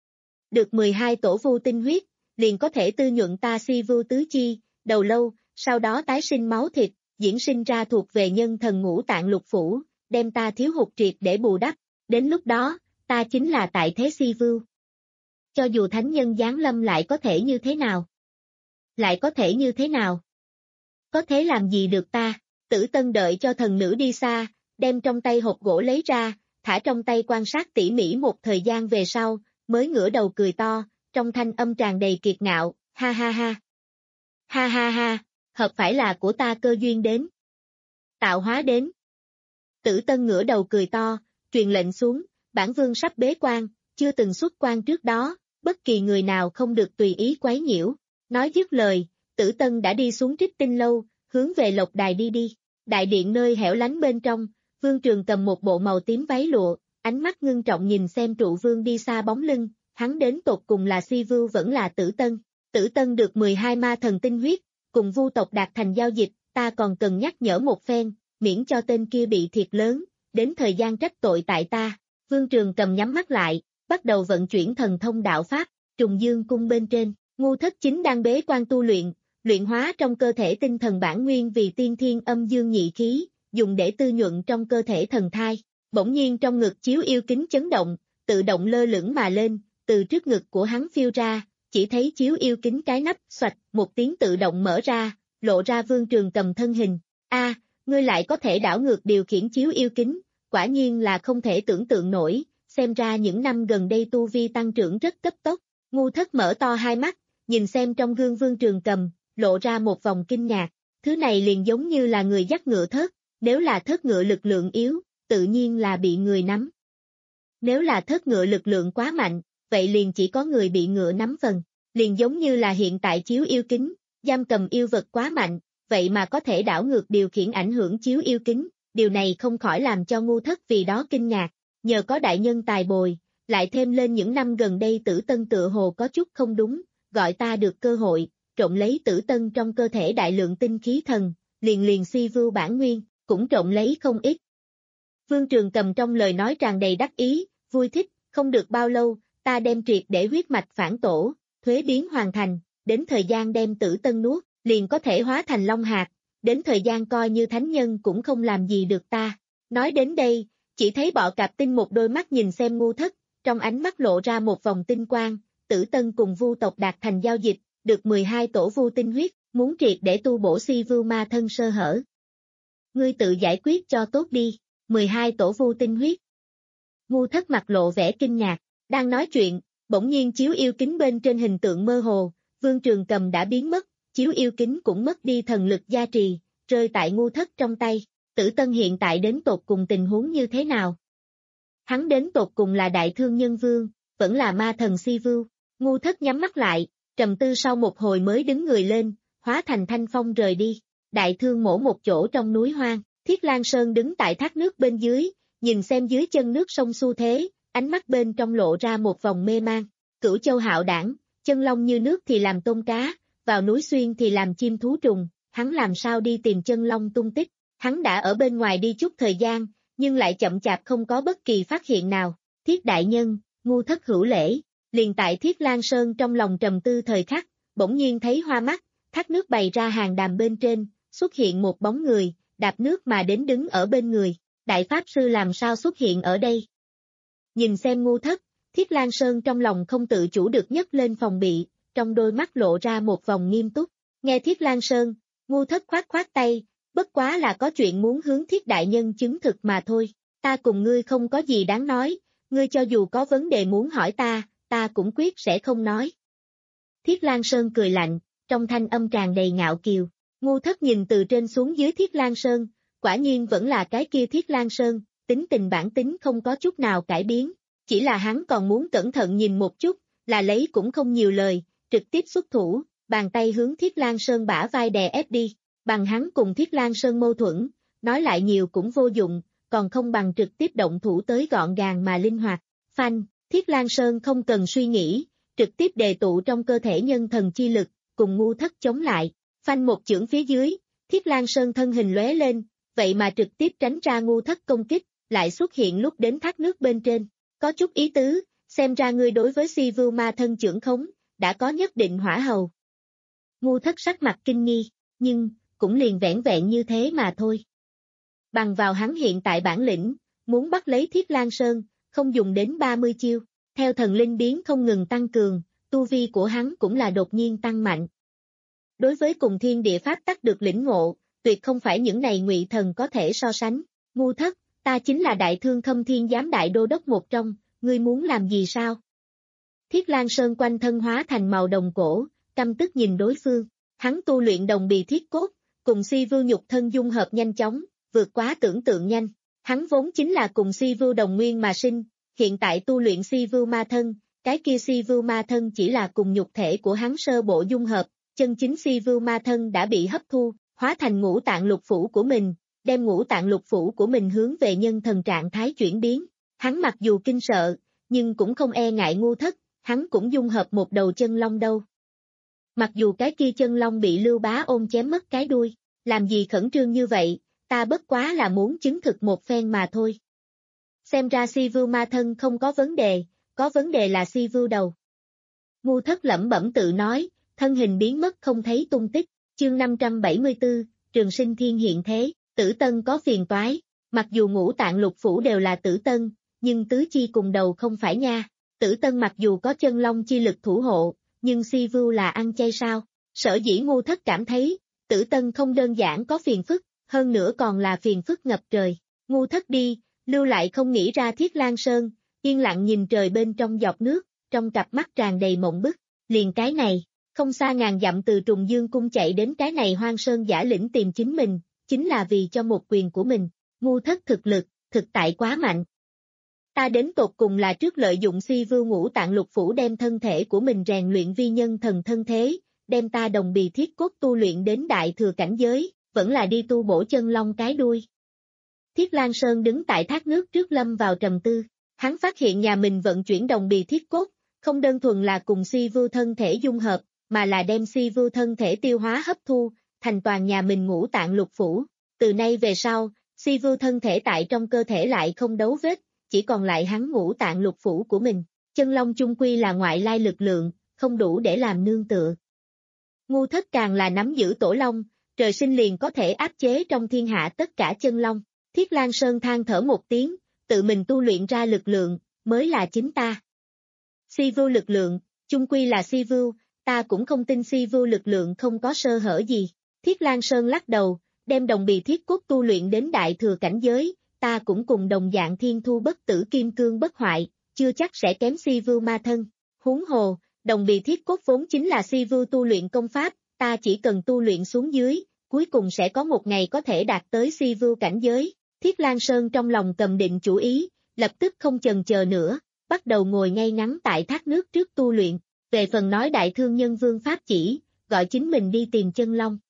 Được mười hai tổ vu tinh huyết, liền có thể tư nhuận ta si vu tứ chi, đầu lâu, sau đó tái sinh máu thịt, diễn sinh ra thuộc về nhân thần ngũ tạng lục phủ, đem ta thiếu hụt triệt để bù đắp. Đến lúc đó, ta chính là tại thế si vu. Cho dù thánh nhân giáng lâm lại có thể như thế nào? Lại có thể như thế nào? Có thế làm gì được ta? Tử Tân đợi cho thần nữ đi xa, đem trong tay hộp gỗ lấy ra, thả trong tay quan sát tỉ mỉ một thời gian về sau, mới ngửa đầu cười to, trong thanh âm tràn đầy kiệt ngạo, ha ha ha. Ha ha ha, hợp phải là của ta cơ duyên đến. Tạo hóa đến. Tử Tân ngửa đầu cười to, truyền lệnh xuống, bản vương sắp bế quan, chưa từng xuất quan trước đó, bất kỳ người nào không được tùy ý quấy nhiễu. Nói dứt lời, Tử Tân đã đi xuống Trích Tinh lâu, hướng về Lộc Đài đi đi. Đại điện nơi hẻo lánh bên trong, Vương Trường cầm một bộ màu tím váy lụa, ánh mắt ngưng trọng nhìn xem trụ vương đi xa bóng lưng, hắn đến tột cùng là Si Vưu vẫn là Tử Tân. Tử Tân được mười hai ma thần tinh huyết, cùng vu tộc đạt thành giao dịch, ta còn cần nhắc nhở một phen, miễn cho tên kia bị thiệt lớn, đến thời gian trách tội tại ta. Vương Trường cầm nhắm mắt lại, bắt đầu vận chuyển thần thông đạo pháp, trùng dương cung bên trên, Ngu Thất Chính đang bế quan tu luyện, luyện hóa trong cơ thể tinh thần bản nguyên vì tiên thiên âm dương nhị khí, dùng để tư nhuận trong cơ thể thần thai. Bỗng nhiên trong ngực chiếu yêu kính chấn động, tự động lơ lửng mà lên, từ trước ngực của hắn phiêu ra, chỉ thấy chiếu yêu kính cái nắp, xoạch, một tiếng tự động mở ra, lộ ra Vương Trường cầm thân hình. A, ngươi lại có thể đảo ngược điều khiển chiếu yêu kính, quả nhiên là không thể tưởng tượng nổi, xem ra những năm gần đây tu vi tăng trưởng rất cấp tốc. Ngu Thất mở to hai mắt, nhìn xem trong gương Vương Trường cầm, lộ ra một vòng kinh ngạc, thứ này liền giống như là người dắt ngựa thớt, nếu là thớt ngựa lực lượng yếu, tự nhiên là bị người nắm. Nếu là thớt ngựa lực lượng quá mạnh, vậy liền chỉ có người bị ngựa nắm phần, liền giống như là hiện tại chiếu yêu kính, giam cầm yêu vật quá mạnh, vậy mà có thể đảo ngược điều khiển ảnh hưởng chiếu yêu kính, điều này không khỏi làm cho Ngu Thất vì đó kinh ngạc, nhờ có đại nhân tài bồi, lại thêm lên những năm gần đây Tử Tân tựa hồ có chút không đúng, gọi ta được cơ hội, trộn lấy Tử Tân trong cơ thể đại lượng tinh khí thần, liền liền Si Vưu bản nguyên, cũng trộn lấy không ít. Vương Trường cầm trong lời nói tràn đầy đắc ý, vui thích, không được bao lâu, ta đem triệt để huyết mạch phản tổ, thuế biến hoàn thành, đến thời gian đem Tử Tân nuốt, liền có thể hóa thành long hạt, đến thời gian coi như thánh nhân cũng không làm gì được ta. Nói đến đây, chỉ thấy Bọ Cạp Tinh một đôi mắt nhìn xem Ngu Thất, trong ánh mắt lộ ra một vòng tinh quang, Tử Tân cùng vu tộc đạt thành giao dịch, được mười hai tổ vu tinh huyết, muốn triệt để tu bổ si vưu ma thân sơ hở. Ngươi tự giải quyết cho tốt đi, mười hai tổ vu tinh huyết. Ngu Thất mặt lộ vẻ kinh ngạc, đang nói chuyện, bỗng nhiên chiếu yêu kính bên trên hình tượng mơ hồ, Vương Trường Cầm đã biến mất, chiếu yêu kính cũng mất đi thần lực gia trì, rơi tại Ngu Thất trong tay. Tử Tân hiện tại đến tột cùng tình huống như thế nào? Hắn đến tột cùng là đại thương nhân vương, vẫn là ma thần si vưu. Ngu Thất nhắm mắt lại, trầm tư sau một hồi mới đứng người lên, hóa thành thanh phong rời đi. Đại thương mổ một chỗ trong núi hoang, Thiết Lang Sơn đứng tại thác nước bên dưới, nhìn xem dưới chân nước sông xu thế, ánh mắt bên trong lộ ra một vòng mê man. Cửu Châu hạo đảng, chân long như nước thì làm tôm cá, vào núi xuyên thì làm chim thú trùng, hắn làm sao đi tìm chân long tung tích. Hắn đã ở bên ngoài đi chút thời gian, nhưng lại chậm chạp không có bất kỳ phát hiện nào. Thiết đại nhân, Ngu Thất hữu lễ, liền tại Thiết Lang Sơn trong lòng trầm tư thời khắc, bỗng nhiên thấy hoa mắt, thác nước bày ra hàng đàm bên trên, xuất hiện một bóng người, đạp nước mà đến đứng ở bên người. Đại Pháp Sư làm sao xuất hiện ở đây? Nhìn xem Ngu Thất, Thiết Lang Sơn trong lòng không tự chủ được nhấc lên phòng bị, trong đôi mắt lộ ra một vòng nghiêm túc. Nghe Thiết Lang Sơn, Ngu Thất khoát khoát tay, bất quá là có chuyện muốn hướng Thiết đại nhân chứng thực mà thôi. Ta cùng ngươi không có gì đáng nói, ngươi cho dù có vấn đề muốn hỏi ta, ta cũng quyết sẽ không nói. Thiết Lang Sơn cười lạnh, trong thanh âm tràn đầy ngạo kiều. Ngu Thất nhìn từ trên xuống dưới Thiết Lang Sơn, quả nhiên vẫn là cái kia Thiết Lang Sơn, tính tình bản tính không có chút nào cải biến, chỉ là hắn còn muốn cẩn thận nhìn một chút, là lấy cũng không nhiều lời, trực tiếp xuất thủ, bàn tay hướng Thiết Lang Sơn bả vai đè ép đi, bằng hắn cùng Thiết Lang Sơn mâu thuẫn, nói lại nhiều cũng vô dụng, còn không bằng trực tiếp động thủ tới gọn gàng mà linh hoạt. Phanh, Thiết Lang Sơn không cần suy nghĩ, trực tiếp đề tụ trong cơ thể nhân thần chi lực, cùng Ngu Thất chống lại. Phanh một chưởng phía dưới, Thiết Lang Sơn thân hình lóe lên, vậy mà trực tiếp tránh ra Ngu Thất công kích, lại xuất hiện lúc đến thác nước bên trên. Có chút ý tứ, xem ra ngươi đối với si vưu ma thân trưởng khống, đã có nhất định hỏa hầu. Ngu Thất sắc mặt kinh nghi, nhưng, cũng liền vẻn vẹn như thế mà thôi. Bằng vào hắn hiện tại bản lĩnh, muốn bắt lấy Thiết Lang Sơn, không dùng đến ba mươi chiêu, theo thần linh biến không ngừng tăng cường, tu vi của hắn cũng là đột nhiên tăng mạnh. Đối với cùng thiên địa pháp tắc được lĩnh ngộ, tuyệt không phải những này ngụy thần có thể so sánh. Ngu Thất, ta chính là đại thương Khâm Thiên giám đại đô đốc một trong, ngươi muốn làm gì sao? Thiết Lang Sơn quanh thân hóa thành màu đồng cổ, căm tức nhìn đối phương, hắn tu luyện đồng bì thiết cốt, cùng si vưu nhục thân dung hợp nhanh chóng, vượt quá tưởng tượng nhanh. Hắn vốn chính là cùng si vưu đồng nguyên mà sinh, hiện tại tu luyện si vưu ma thân, cái kia si vưu ma thân chỉ là cùng nhục thể của hắn sơ bộ dung hợp, chân chính si vưu ma thân đã bị hấp thu, hóa thành ngũ tạng lục phủ của mình, đem ngũ tạng lục phủ của mình hướng về nhân thần trạng thái chuyển biến. Hắn mặc dù kinh sợ, nhưng cũng không e ngại Ngu Thất, hắn cũng dung hợp một đầu chân long đâu. Mặc dù cái kia chân long bị Lưu Bá ôm chém mất cái đuôi, làm gì khẩn trương như vậy, ta bất quá là muốn chứng thực một phen mà thôi. Xem ra si vưu ma thân không có vấn đề, có vấn đề là si vưu đầu. Ngu Thất lẩm bẩm tự nói, thân hình biến mất không thấy tung tích. Chương năm trăm bảy mươi tư, Trường Sinh Thiên hiện thế, Tử Tân có phiền toái, mặc dù ngũ tạng lục phủ đều là Tử Tân, nhưng tứ chi cùng đầu không phải nha. Tử Tân mặc dù có chân long chi lực thủ hộ, nhưng si vưu là ăn chay sao? Sở dĩ Ngu Thất cảm thấy, Tử Tân không đơn giản có phiền phức, hơn nữa còn là phiền phức ngập trời. Ngu Thất đi, lưu lại không nghĩ ra Thiết Lang Sơn, yên lặng nhìn trời bên trong giọt nước, trong cặp mắt tràn đầy mộng bức, liền cái này. Không xa ngàn dặm từ Trùng Dương Cung chạy đến cái này hoang sơn giả lĩnh tìm chính mình, chính là vì cho một quyền của mình. Ngu Thất thực lực, thực tại quá mạnh. Ta đến tột cùng là trước lợi dụng si vưu ngũ tạng lục phủ đem thân thể của mình rèn luyện vi nhân thần thân thế, đem ta đồng bì thiết cốt tu luyện đến đại thừa cảnh giới, vẫn là đi tu bổ chân long cái đuôi. Thiết Lang Sơn đứng tại thác nước trước lâm vào trầm tư, hắn phát hiện nhà mình vận chuyển đồng bì thiết cốt, không đơn thuần là cùng si vưu thân thể dung hợp, mà là đem si vưu thân thể tiêu hóa hấp thu, thành toàn nhà mình ngũ tạng lục phủ. Từ nay về sau, si vưu thân thể tại trong cơ thể lại không đấu vết, chỉ còn lại hắn ngũ tạng lục phủ của mình. Chân long chung quy là ngoại lai lực lượng, không đủ để làm nương tựa. Ngu Thất càng là nắm giữ tổ long, trời sinh liền có thể áp chế trong thiên hạ tất cả chân long. Thiết Lang Sơn than thở một tiếng, tự mình tu luyện ra lực lượng, mới là chính ta. Si vưu lực lượng, chung quy là si vưu, ta cũng không tin si vu lực lượng không có sơ hở gì. Thiết Lang Sơn lắc đầu, đem đồng bì thiết cốt tu luyện đến đại thừa cảnh giới, ta cũng cùng đồng dạng thiên thu bất tử kim cương bất hoại, chưa chắc sẽ kém si vu ma thân. Huống hồ, đồng bì thiết cốt vốn chính là si vu tu luyện công pháp, ta chỉ cần tu luyện xuống dưới, cuối cùng sẽ có một ngày có thể đạt tới si vu cảnh giới. Thiết Lang Sơn trong lòng cầm định chủ ý, lập tức không chần chờ nữa, bắt đầu ngồi ngay ngắn tại thác nước trước tu luyện. Về phần nói đại thương nhân vương pháp chỉ, gọi chính mình đi tìm chân long.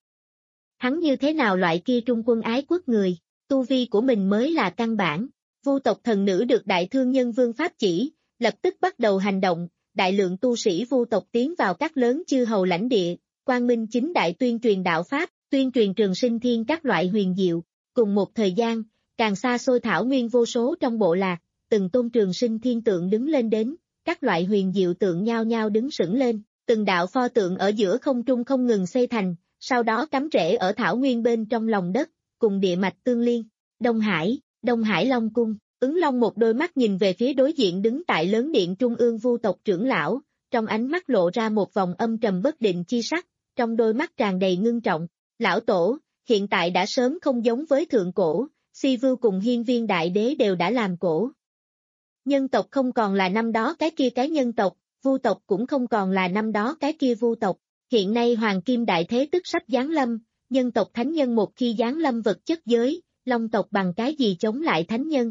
Hắn như thế nào loại kia trung quân ái quốc người, tu vi của mình mới là căn bản. Vu tộc thần nữ được đại thương nhân vương pháp chỉ, lập tức bắt đầu hành động, đại lượng tu sĩ vu tộc tiến vào các lớn chư hầu lãnh địa, quang minh chính đại tuyên truyền đạo pháp, tuyên truyền trường sinh thiên các loại huyền diệu. Cùng một thời gian, càng xa xôi thảo nguyên vô số trong bộ lạc, từng tôn trường sinh thiên tượng đứng lên đến, các loại huyền diệu tượng nhao nhao đứng sững lên, từng đạo pho tượng ở giữa không trung không ngừng xây thành, sau đó cắm rễ ở thảo nguyên bên trong lòng đất, cùng địa mạch tương liên. Đông Hải, Đông Hải Long Cung, Ứng Long một đôi mắt nhìn về phía đối diện đứng tại lớn điện trung ương vu tộc trưởng lão, trong ánh mắt lộ ra một vòng âm trầm bất định chi sắc, trong đôi mắt tràn đầy ngưng trọng. Lão tổ, hiện tại đã sớm không giống với thượng cổ, Si Vu cùng Hiên Viên Đại Đế đều đã làm cổ. Nhân tộc không còn là năm đó cái kia cái nhân tộc, vu tộc cũng không còn là năm đó cái kia vu tộc. Hiện nay Hoàng Kim Đại Thế tức sắp giáng lâm, nhân tộc thánh nhân một khi giáng lâm vật chất giới, Long tộc bằng cái gì chống lại thánh nhân?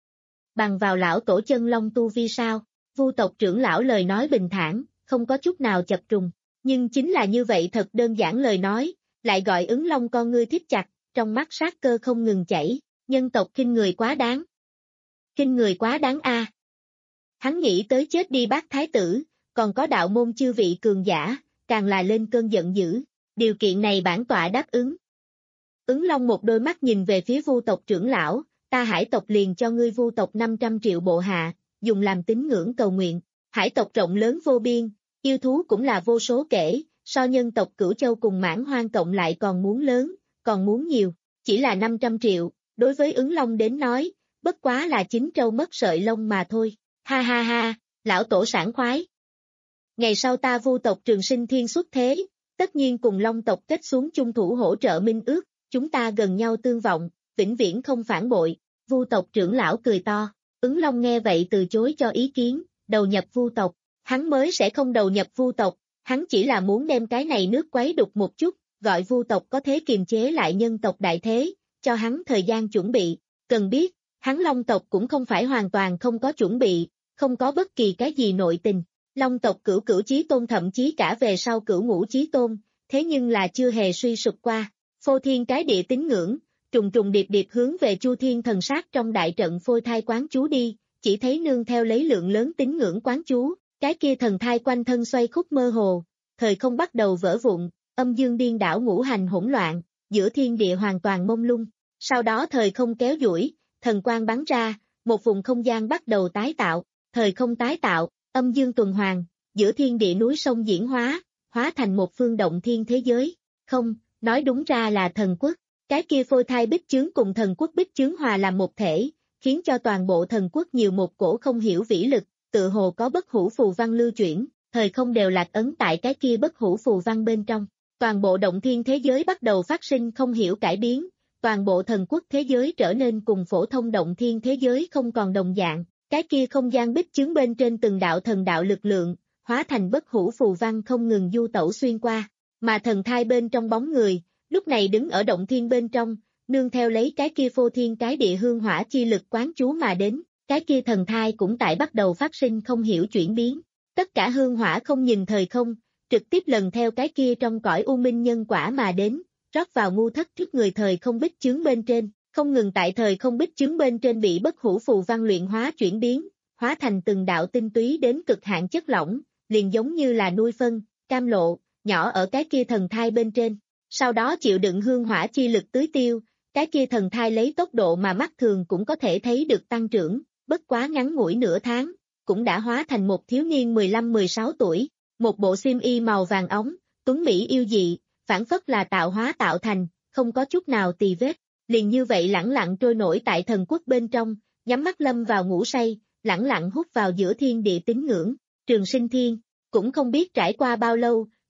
Bằng vào lão tổ chân Long tu vi sao? Vu tộc trưởng lão lời nói bình thản, không có chút nào chập trùng, nhưng chính là như vậy thật đơn giản lời nói, lại gọi Ứng Long con ngươi thít chặt, trong mắt sát cơ không ngừng chảy, nhân tộc khinh người quá đáng. Khinh người quá đáng a. À. Hắn nghĩ tới chết đi bác thái tử, còn có đạo môn chư vị cường giả, càng là lên cơn giận dữ, điều kiện này bản tọa đáp ứng. Ứng Long một đôi mắt nhìn về phía vu tộc trưởng lão, ta Hải tộc liền cho ngươi vu tộc năm trăm triệu bộ hạ, dùng làm tín ngưỡng cầu nguyện. Hải tộc rộng lớn vô biên, yêu thú cũng là vô số kể, so nhân tộc Cửu Châu cùng Mãn Hoang cộng lại còn muốn lớn, còn muốn nhiều, chỉ là năm trăm triệu, đối với Ứng Long đến nói, bất quá là chín trâu mất sợi lông mà thôi. Ha ha ha, lão tổ sảng khoái. Ngày sau ta vu tộc Trường Sinh Thiên xuất thế, tất nhiên cùng Long tộc kết xuống chung thủ hỗ trợ minh ước, chúng ta gần nhau tương vọng, vĩnh viễn không phản bội. Vu tộc trưởng lão cười to, Ứng Long nghe vậy từ chối cho ý kiến, đầu nhập vu tộc, hắn mới sẽ không đầu nhập vu tộc, hắn chỉ là muốn đem cái này nước quấy đục một chút, gọi vu tộc có thế kiềm chế lại nhân tộc đại thế, cho hắn thời gian chuẩn bị. Cần biết, hắn Long tộc cũng không phải hoàn toàn không có chuẩn bị, không có bất kỳ cái gì nội tình. Long tộc cửu cửu chí tôn thậm chí cả về sau cửu ngũ chí tôn, thế nhưng là chưa hề suy sụp qua. Phô thiên cái địa tín ngưỡng, trùng trùng điệp điệp hướng về Chu Thiên thần sát trong đại trận phôi thai quán chú đi, chỉ thấy nương theo lấy lượng lớn tín ngưỡng quán chú, cái kia thần thai quanh thân xoay khúc mơ hồ, thời không bắt đầu vỡ vụn, âm dương điên đảo ngũ hành hỗn loạn, giữa thiên địa hoàn toàn mông lung. Sau đó thời không kéo duỗi, thần quang bắn ra, một vùng không gian bắt đầu tái tạo, thời không tái tạo, âm dương tuần hoàn, giữa thiên địa núi sông diễn hóa, hóa thành một phương động thiên thế giới. Không, nói đúng ra là thần quốc, cái kia phôi thai bích chướng cùng thần quốc bích chướng hòa làm một thể, khiến cho toàn bộ thần quốc nhiều một cổ không hiểu vĩ lực, tự hồ có bất hủ phù văn lưu chuyển, thời không đều lạc ấn tại cái kia bất hủ phù văn bên trong. Toàn bộ động thiên thế giới bắt đầu phát sinh không hiểu cải biến, toàn bộ thần quốc thế giới trở nên cùng phổ thông động thiên thế giới không còn đồng dạng, cái kia không gian bích chướng bên trên từng đạo thần đạo lực lượng, hóa thành bất hủ phù văn không ngừng du tẩu xuyên qua, mà thần thai bên trong bóng người, lúc này đứng ở động thiên bên trong, nương theo lấy cái kia phô thiên cái địa hương hỏa chi lực quán chú mà đến, cái kia thần thai cũng tại bắt đầu phát sinh không hiểu chuyển biến, tất cả hương hỏa không nhìn thời không, trực tiếp lần theo cái kia trong cõi u minh nhân quả mà đến, rót vào ngu thất trước người thời không bích chướng bên trên, không ngừng tại thời không bích chướng bên trên bị bất hủ phù văn luyện hóa chuyển biến, hóa thành từng đạo tinh túy đến cực hạn chất lỏng, liền giống như là nuôi phân, cam lộ, nhỏ ở cái kia thần thai bên trên, sau đó chịu đựng hương hỏa chi lực tưới tiêu, cái kia thần thai lấy tốc độ mà mắt thường cũng có thể thấy được tăng trưởng, bất quá ngắn ngủi nửa tháng, cũng đã hóa thành một thiếu niên mười lăm mười sáu tuổi, một bộ xiêm y màu vàng óng, tuấn mỹ yêu dị, phản phất là tạo hóa tạo thành, không có chút nào tì vết, liền như vậy lẳng lặng trôi nổi tại thần quốc bên trong, nhắm mắt lâm vào ngủ say, lẳng lặng hút vào giữa thiên địa tín ngưỡng. Trường Sinh Thiên, cũng không biết trải qua bao lâu,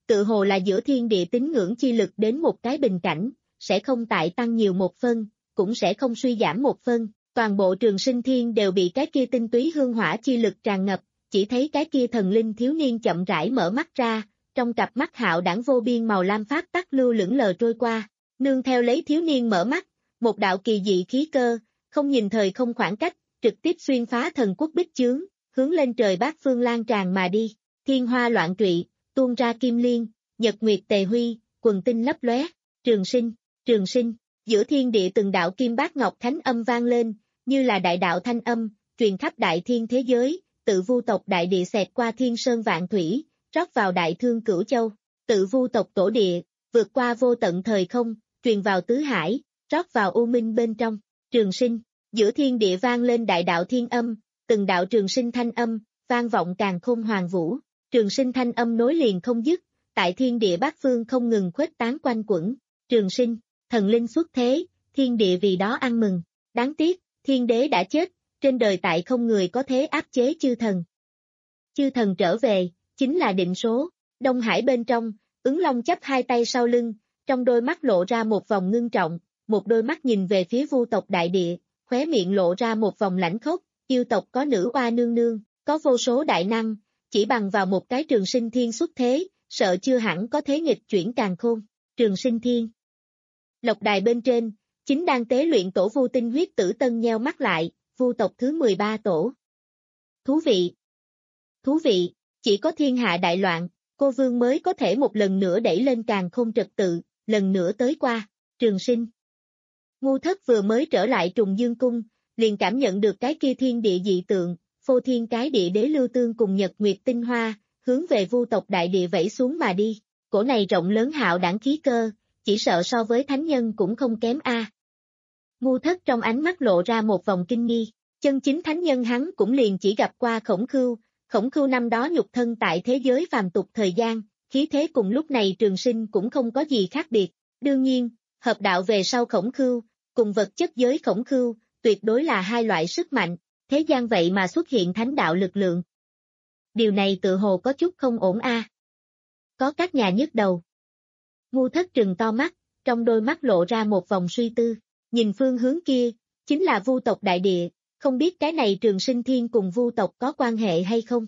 tự hồ là giữa thiên địa tín ngưỡng chi lực đến một cái bình cảnh, sẽ không tại tăng nhiều một phân, cũng sẽ không suy giảm một phân, toàn bộ Trường Sinh Thiên đều bị cái kia tinh túy hương hỏa chi lực tràn ngập, chỉ thấy cái kia thần linh thiếu niên chậm rãi mở mắt ra, trong cặp mắt hạo đãng vô biên màu lam pháp tắc lưu lững lờ trôi qua, nương theo lấy thiếu niên mở mắt, một đạo kỳ dị khí cơ, không nhìn thời không khoảng cách, trực tiếp xuyên phá thần quốc bích chướng, hướng lên trời bát phương lan tràn mà đi, thiên hoa loạn trụy, tuôn ra kim liên, nhật nguyệt tề huy, quần tinh lấp lóe, trường sinh, trường sinh, giữa thiên địa từng đạo kim bát ngọc thánh âm vang lên, như là đại đạo thanh âm, truyền khắp đại thiên thế giới, tự vu tộc đại địa xẹt qua thiên sơn vạn thủy, rót vào đại thương cửu châu, tự vu tộc tổ địa, vượt qua vô tận thời không, truyền vào tứ hải, rót vào u minh bên trong, trường sinh, giữa thiên địa vang lên đại đạo thiên âm, từng đạo trường sinh thanh âm, vang vọng càn khôn hoàng vũ, trường sinh thanh âm nối liền không dứt, tại thiên địa bát phương không ngừng khuếch tán quanh quẩn, trường sinh, thần linh xuất thế, thiên địa vì đó ăn mừng, đáng tiếc, thiên đế đã chết, trên đời tại không người có thế áp chế chư thần. Chư thần trở về, chính là định số, Đông Hải bên trong, ứng long chắp hai tay sau lưng, trong đôi mắt lộ ra một vòng ngưng trọng, một đôi mắt nhìn về phía vu tộc đại địa, khóe miệng lộ ra một vòng lãnh khốc, yêu tộc có nữ oa nương nương, có vô số đại năng, chỉ bằng vào một cái Trường Sinh Thiên xuất thế, sợ chưa hẳn có thế nghịch chuyển càn khôn, Trường Sinh Thiên. Lộc đài bên trên, chính đang tế luyện tổ vu tinh huyết Tử Tân nheo mắt lại, vu tộc thứ mười ba tổ. Thú vị! Thú vị! Chỉ có thiên hạ đại loạn, cô vương mới có thể một lần nữa đẩy lên càn khôn trật tự, lần nữa tới qua, Trường Sinh. Ngu Thất vừa mới trở lại Trùng Dương Cung, liền cảm nhận được cái kia thiên địa dị tượng, phô thiên cái địa đế lưu tương cùng nhật nguyệt tinh hoa, hướng về vu tộc đại địa vẫy xuống mà đi, cổ này rộng lớn hạo đãng khí cơ, chỉ sợ so với thánh nhân cũng không kém a. À. Ngu Thất trong ánh mắt lộ ra một vòng kinh nghi, chân chính thánh nhân hắn cũng liền chỉ gặp qua Khổng Khưu, Khổng Khưu năm đó nhục thân tại thế giới phàm tục thời gian, khí thế cùng lúc này Trường Sinh cũng không có gì khác biệt, đương nhiên, hợp đạo về sau Khổng Khưu, cùng vật chất giới Khổng Khưu, tuyệt đối là hai loại sức mạnh, thế gian vậy mà xuất hiện thánh đạo lực lượng. Điều này tự hồ có chút không ổn a. À. Có các nhà nhức đầu. Ngu Thất trừng to mắt, trong đôi mắt lộ ra một vòng suy tư, nhìn phương hướng kia, chính là vu tộc đại địa, không biết cái này Trường Sinh Thiên cùng vu tộc có quan hệ hay không.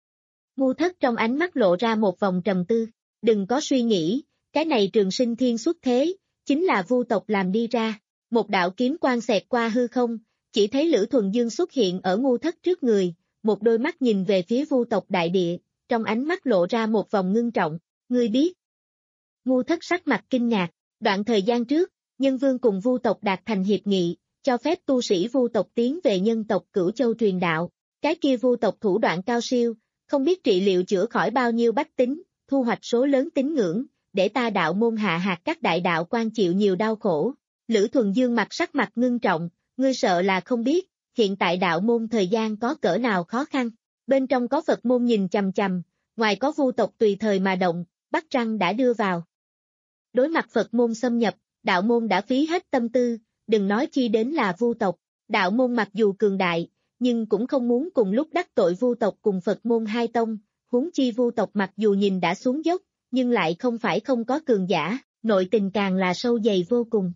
Ngu Thất trong ánh mắt lộ ra một vòng trầm tư, đừng có suy nghĩ, cái này Trường Sinh Thiên xuất thế, chính là vu tộc làm đi ra, một đạo kiếm quang xẹt qua hư không, chỉ thấy Lữ Thuần Dương xuất hiện ở Ngu Thất trước người, một đôi mắt nhìn về phía vu tộc đại địa, trong ánh mắt lộ ra một vòng ngưng trọng, ngươi biết. Ngu Thất sắc mặt kinh ngạc, đoạn thời gian trước, Nhân Vương cùng vu tộc đạt thành hiệp nghị, cho phép tu sĩ vu tộc tiến về nhân tộc Cửu Châu truyền đạo, cái kia vu tộc thủ đoạn cao siêu, không biết trị liệu chữa khỏi bao nhiêu bách tính, thu hoạch số lớn tín ngưỡng, để ta đạo môn hạ hạt các đại đạo quan chịu nhiều đau khổ. Lữ Thuần Dương mặt sắc mặt ngưng trọng, ngươi sợ là không biết, hiện tại đạo môn thời gian có cỡ nào khó khăn, bên trong có Phật môn nhìn chằm chằm, ngoài có vu tộc tùy thời mà động, Bắc Trăng đã đưa vào. Đối mặt Phật môn xâm nhập, đạo môn đã phí hết tâm tư, đừng nói chi đến là vu tộc, đạo môn mặc dù cường đại, nhưng cũng không muốn cùng lúc đắc tội vu tộc cùng Phật môn hai tông, huống chi vu tộc mặc dù nhìn đã xuống dốc, nhưng lại không phải không có cường giả, nội tình càng là sâu dày vô cùng.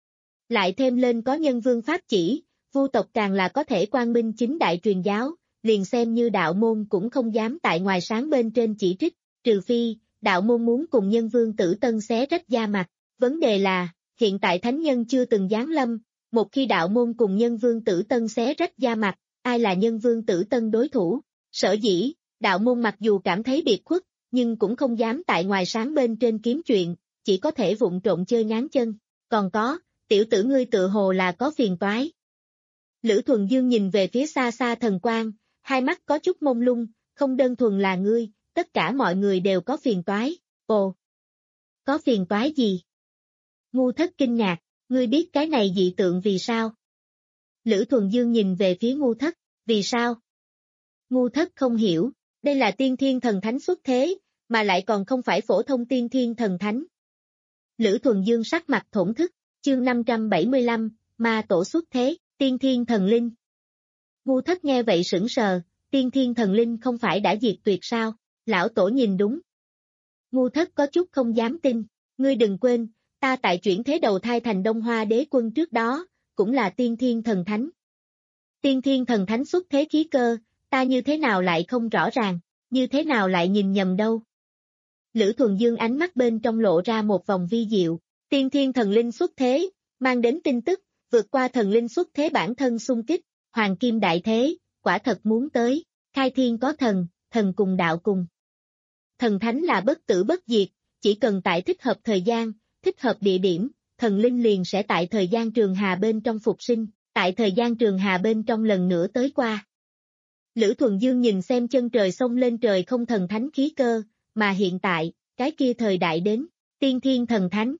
Lại thêm lên có Nhân Vương pháp chỉ, vu tộc càng là có thể quang minh chính đại truyền giáo, liền xem như đạo môn cũng không dám tại ngoài sáng bên trên chỉ trích, trừ phi, đạo môn muốn cùng Nhân Vương Tử Tân xé rách da mặt, vấn đề là, hiện tại thánh nhân chưa từng giáng lâm, một khi đạo môn cùng Nhân Vương Tử Tân xé rách da mặt, ai là Nhân Vương Tử Tân đối thủ, sở dĩ, đạo môn mặc dù cảm thấy biệt khuất, nhưng cũng không dám tại ngoài sáng bên trên kiếm chuyện, chỉ có thể vụng trộn chơi ngáng chân, còn có, tiểu tử ngươi tự hồ là có phiền toái. Lữ Thuần Dương nhìn về phía xa xa thần quang, hai mắt có chút mông lung, không đơn thuần là ngươi, tất cả mọi người đều có phiền toái, ồ, có phiền toái gì? Ngu Thất kinh ngạc, ngươi biết cái này dị tượng vì sao? Lữ Thuần Dương nhìn về phía Ngu Thất, vì sao? Ngu Thất không hiểu, đây là tiên thiên thần thánh xuất thế, mà lại còn không phải phổ thông tiên thiên thần thánh. Lữ Thuần Dương sắc mặt thổn thức, chương năm trăm bảy mươi lăm, ma tổ xuất thế, tiên thiên thần linh. Ngu Thất nghe vậy sững sờ, tiên thiên thần linh không phải đã diệt tuyệt sao, lão tổ nhìn đúng. Ngu Thất có chút không dám tin, ngươi đừng quên, ta tại chuyển thế đầu thai thành Đông Hoa đế quân trước đó, cũng là tiên thiên thần thánh. Tiên thiên thần thánh xuất thế khí cơ, ta như thế nào lại không rõ ràng, như thế nào lại nhìn nhầm đâu. Lữ Thuần Dương ánh mắt bên trong lộ ra một vòng vi diệu, tiên thiên thần linh xuất thế, mang đến tin tức, vượt qua thần linh xuất thế bản thân xung kích, hoàng kim đại thế, quả thật muốn tới, khai thiên có thần, thần cùng đạo cùng. Thần thánh là bất tử bất diệt, chỉ cần tại thích hợp thời gian, thích hợp địa điểm, thần linh liền sẽ tại thời gian trường hà bên trong phục sinh, tại thời gian trường hà bên trong lần nữa tới qua. Lữ Thuần Dương nhìn xem chân trời sông lên trời không thần thánh khí cơ, mà hiện tại, cái kia thời đại đến, tiên thiên thần thánh.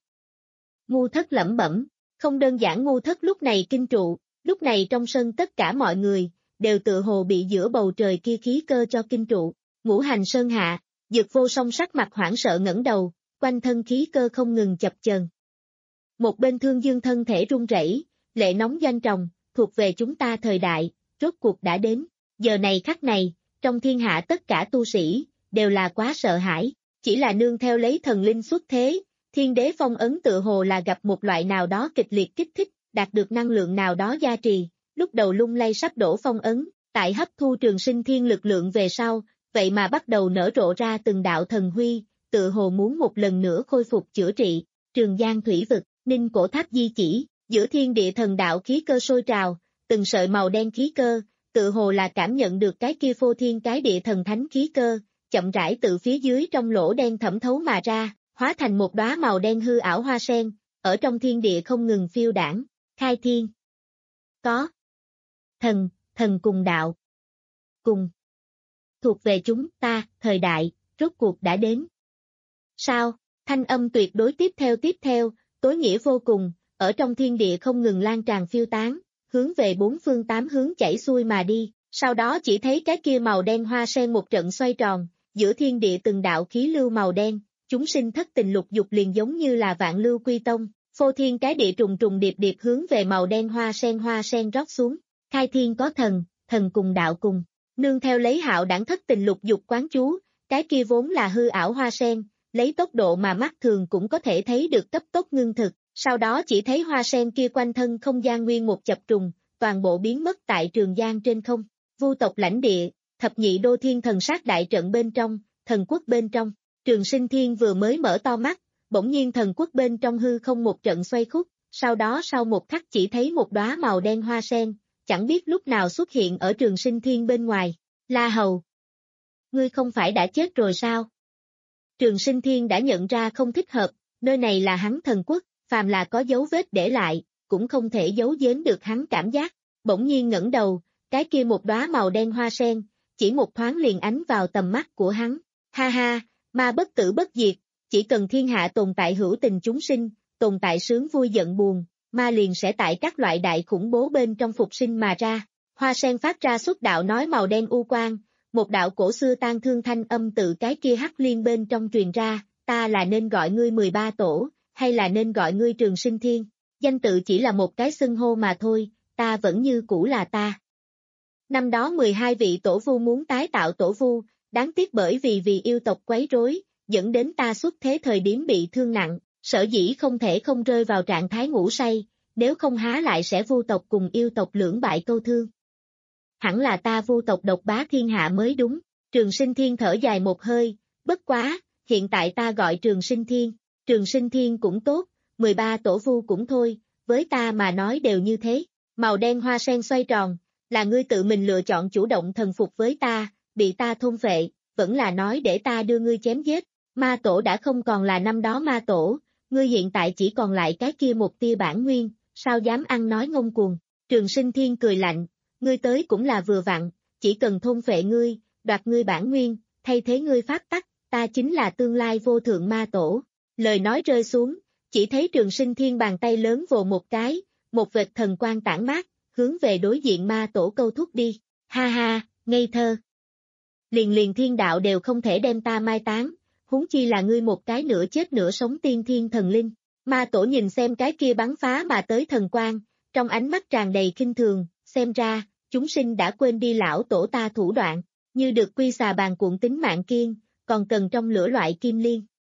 Ngu Thất lẩm bẩm, không đơn giản Ngu Thất lúc này kinh trụ, lúc này trong sân tất cả mọi người, đều tự hồ bị giữa bầu trời kia khí cơ cho kinh trụ, Ngũ Hành Sơn hạ, Dược Vô Song sắc mặt hoảng sợ ngẩng đầu, quanh thân khí cơ không ngừng chập chờn. Một bên Thương Dương thân thể run rẩy, lệ nóng doanh tròng, thuộc về chúng ta thời đại, rốt cuộc đã đến, giờ này khắc này, trong thiên hạ tất cả tu sĩ, đều là quá sợ hãi, chỉ là nương theo lấy thần linh xuất thế, thiên đế phong ấn tự hồ là gặp một loại nào đó kịch liệt kích thích, đạt được năng lượng nào đó gia trì, lúc đầu lung lay sắp đổ phong ấn, tại hấp thu trường sinh thiên lực lượng về sau, vậy mà bắt đầu nở rộ ra từng đạo thần huy, tự hồ muốn một lần nữa khôi phục chữa trị, Trường Giang thủy vực, Ninh Cổ Tháp di chỉ, giữa thiên địa thần đạo khí cơ sôi trào, từng sợi màu đen khí cơ, tự hồ là cảm nhận được cái kia phô thiên cái địa thần thánh khí cơ, chậm rãi từ phía dưới trong lỗ đen thẩm thấu mà ra, hóa thành một đóa màu đen hư ảo hoa sen, ở trong thiên địa không ngừng phiêu đãng, khai thiên. Có. Thần, thần cùng đạo. Cùng. Thuộc về chúng ta, thời đại, rốt cuộc đã đến. Sao? Thanh âm tuyệt đối tiếp theo tiếp theo, tối nghĩa vô cùng, ở trong thiên địa không ngừng lan tràn phiêu tán, hướng về bốn phương tám hướng chảy xuôi mà đi, sau đó chỉ thấy cái kia màu đen hoa sen một trận xoay tròn, giữa thiên địa từng đạo khí lưu màu đen, chúng sinh thất tình lục dục liền giống như là vạn lưu quy tông, phô thiên cái địa trùng trùng điệp điệp hướng về màu đen hoa sen hoa sen rót xuống, khai thiên có thần, thần cùng đạo cùng, nương theo lấy hạo đẳng thất tình lục dục quán chú, cái kia vốn là hư ảo hoa sen, lấy tốc độ mà mắt thường cũng có thể thấy được cấp tốc ngưng thực, sau đó chỉ thấy hoa sen kia quanh thân không gian nguyên một chập trùng, toàn bộ biến mất tại Trường Giang trên không, Vu tộc lãnh địa, thập nhị đô thiên thần sát đại trận bên trong, thần quốc bên trong, Trường Sinh Thiên vừa mới mở to mắt, bỗng nhiên thần quốc bên trong hư không một trận xoay khúc, sau đó sau một khắc chỉ thấy một đóa màu đen hoa sen, chẳng biết lúc nào xuất hiện ở Trường Sinh Thiên bên ngoài, La Hầu. Ngươi không phải đã chết rồi sao? Trường Sinh Thiên đã nhận ra không thích hợp, nơi này là hắn thần quốc, phàm là có dấu vết để lại, cũng không thể giấu giếm được hắn cảm giác, bỗng nhiên ngẩng đầu, cái kia một đóa màu đen hoa sen, chỉ một thoáng liền ánh vào tầm mắt của hắn, ha ha, ma bất tử bất diệt, chỉ cần thiên hạ tồn tại hữu tình chúng sinh, tồn tại sướng vui giận buồn, ma liền sẽ tại các loại đại khủng bố bên trong phục sinh mà ra, hoa sen phát ra xuất đạo nói màu đen u quang, một đạo cổ xưa tan thương thanh âm tự cái kia hắc liên bên trong truyền ra, ta là nên gọi ngươi mười ba tổ, hay là nên gọi ngươi Trường Sinh Thiên, danh tự chỉ là một cái xưng hô mà thôi, ta vẫn như cũ là ta. Năm đó mười hai vị tổ vu muốn tái tạo tổ vu, đáng tiếc bởi vì vì yêu tộc quấy rối, dẫn đến ta xuất thế thời điểm bị thương nặng, sở dĩ không thể không rơi vào trạng thái ngủ say, nếu không há lại sẽ vu tộc cùng yêu tộc lưỡng bại câu thương. Hẳn là ta vu tộc độc bá thiên hạ mới đúng, Trường Sinh Thiên thở dài một hơi, bất quá, hiện tại ta gọi Trường Sinh Thiên, Trường Sinh Thiên cũng tốt, mười ba tổ vu cũng thôi, với ta mà nói đều như thế, màu đen hoa sen xoay tròn, là ngươi tự mình lựa chọn chủ động thần phục với ta, bị ta thôn phệ, vẫn là nói để ta đưa ngươi chém giết, ma tổ đã không còn là năm đó ma tổ, ngươi hiện tại chỉ còn lại cái kia một tia bản nguyên, sao dám ăn nói ngông cuồng, Trường Sinh Thiên cười lạnh, ngươi tới cũng là vừa vặn, chỉ cần thôn phệ ngươi, đoạt ngươi bản nguyên, thay thế ngươi pháp tắc, ta chính là tương lai vô thượng ma tổ. Lời nói rơi xuống, chỉ thấy Trường Sinh Thiên bàn tay lớn vồ một cái, một vệt thần quang tản mát, hướng về đối diện ma tổ câu thúc đi, ha ha, ngây thơ. Liền liền thiên đạo đều không thể đem ta mai táng, huống chi là ngươi một cái nửa chết nửa sống tiên thiên thần linh. Ma tổ nhìn xem cái kia bắn phá mà tới thần quang, trong ánh mắt tràn đầy khinh thường, xem ra, chúng sinh đã quên đi lão tổ ta thủ đoạn, như được quy xà bàn cuộn tính mạng kiên, còn cần trong lửa loại kim liên.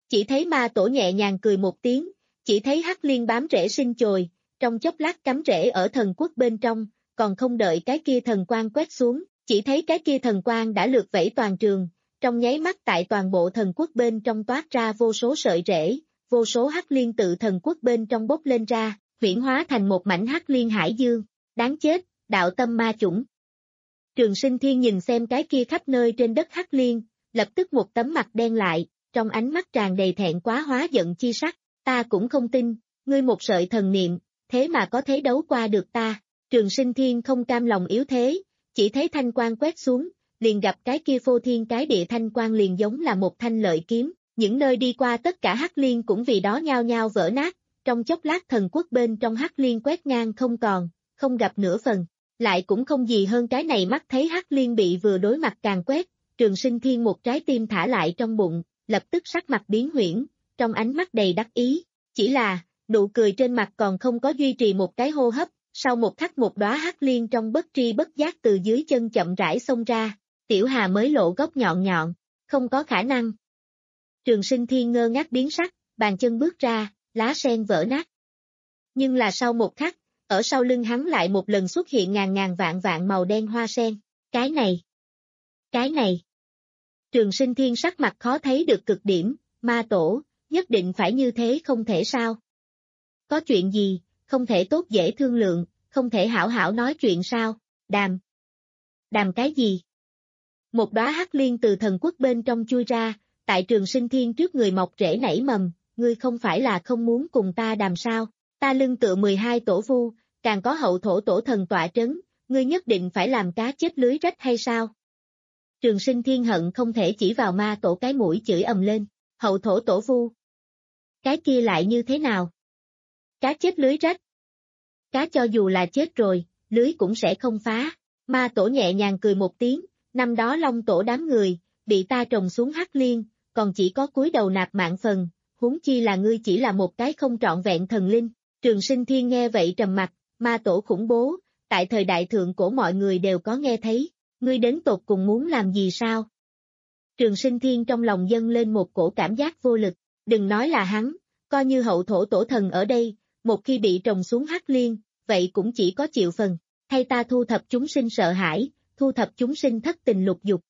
Chỉ thấy ma tổ nhẹ nhàng cười một tiếng, chỉ thấy hắc liên bám rễ sinh chồi, trong chốc lát cắm rễ ở thần quốc bên trong, còn không đợi cái kia thần quang quét xuống, chỉ thấy cái kia thần quang đã lượt vẫy toàn trường, trong nháy mắt tại toàn bộ thần quốc bên trong toát ra vô số sợi rễ, vô số hắc liên tự thần quốc bên trong bốc lên ra, huyễn hóa thành một mảnh hắc liên hải dương, đáng chết, đạo tâm ma chủng. Trường Sinh Thiên nhìn xem cái kia khắp nơi trên đất hắc liên, lập tức một tấm mặt đen lại, trong ánh mắt tràn đầy thẹn quá hóa giận chi sắc, ta cũng không tin, ngươi một sợi thần niệm, thế mà có thể đấu qua được ta. Trường Sinh Thiên không cam lòng yếu thế, chỉ thấy thanh quang quét xuống, liền gặp cái kia phô thiên cái địa thanh quang liền giống là một thanh lợi kiếm, những nơi đi qua tất cả hắc liên cũng vì đó nhao nhao vỡ nát, trong chốc lát thần quốc bên trong hắc liên quét ngang không còn, không gặp nửa phần, lại cũng không gì hơn cái này mắt thấy hắc liên bị vừa đối mặt càng quét, Trường Sinh Thiên một trái tim thả lại trong bụng, lập tức sắc mặt biến huyễn, trong ánh mắt đầy đắc ý, chỉ là, nụ cười trên mặt còn không có duy trì một cái hô hấp, sau một khắc một đóa hắc liên trong bất tri bất giác từ dưới chân chậm rãi xông ra, Tiểu Hà mới lộ góc nhọn nhọn, không có khả năng. Trường Sinh Thiên ngơ ngác biến sắc, bàn chân bước ra, lá sen vỡ nát. Nhưng là sau một khắc, ở sau lưng hắn lại một lần xuất hiện ngàn ngàn vạn vạn màu đen hoa sen, cái này, cái này. Trường Sinh Thiên sắc mặt khó thấy được cực điểm, ma tổ, nhất định phải như thế không thể sao. Có chuyện gì, không thể tốt dễ thương lượng, không thể hảo hảo nói chuyện sao, đàm. Đàm cái gì? Một đóa hắc liên từ thần quốc bên trong chui ra, tại Trường Sinh Thiên trước người mọc rễ nảy mầm, ngươi không phải là không muốn cùng ta đàm sao, ta lưng tựa mười hai tổ vu, càng có hậu thổ tổ thần tọa trấn, ngươi nhất định phải làm cá chết lưới rách hay sao? Trường Sinh Thiên hận không thể chỉ vào ma tổ cái mũi chửi ầm lên, hậu thổ tổ vu. Cái kia lại như thế nào? Cá chết lưới rách. Cá cho dù là chết rồi, lưới cũng sẽ không phá. Ma tổ nhẹ nhàng cười một tiếng, năm đó Long tổ đám người, bị ta trồng xuống hắc liên, còn chỉ có cúi đầu nạp mạng phần, huống chi là ngươi chỉ là một cái không trọn vẹn thần linh. Trường Sinh Thiên nghe vậy trầm mặt, ma tổ khủng bố, tại thời đại thượng cổ mọi người đều có nghe thấy, ngươi đến tột cùng muốn làm gì sao? Trường Sinh Thiên trong lòng dâng lên một cổ cảm giác vô lực, đừng nói là hắn, coi như hậu thổ tổ thần ở đây, một khi bị trồng xuống hắc liên, vậy cũng chỉ có chịu phần, thay ta thu thập chúng sinh sợ hãi, thu thập chúng sinh thất tình lục dục.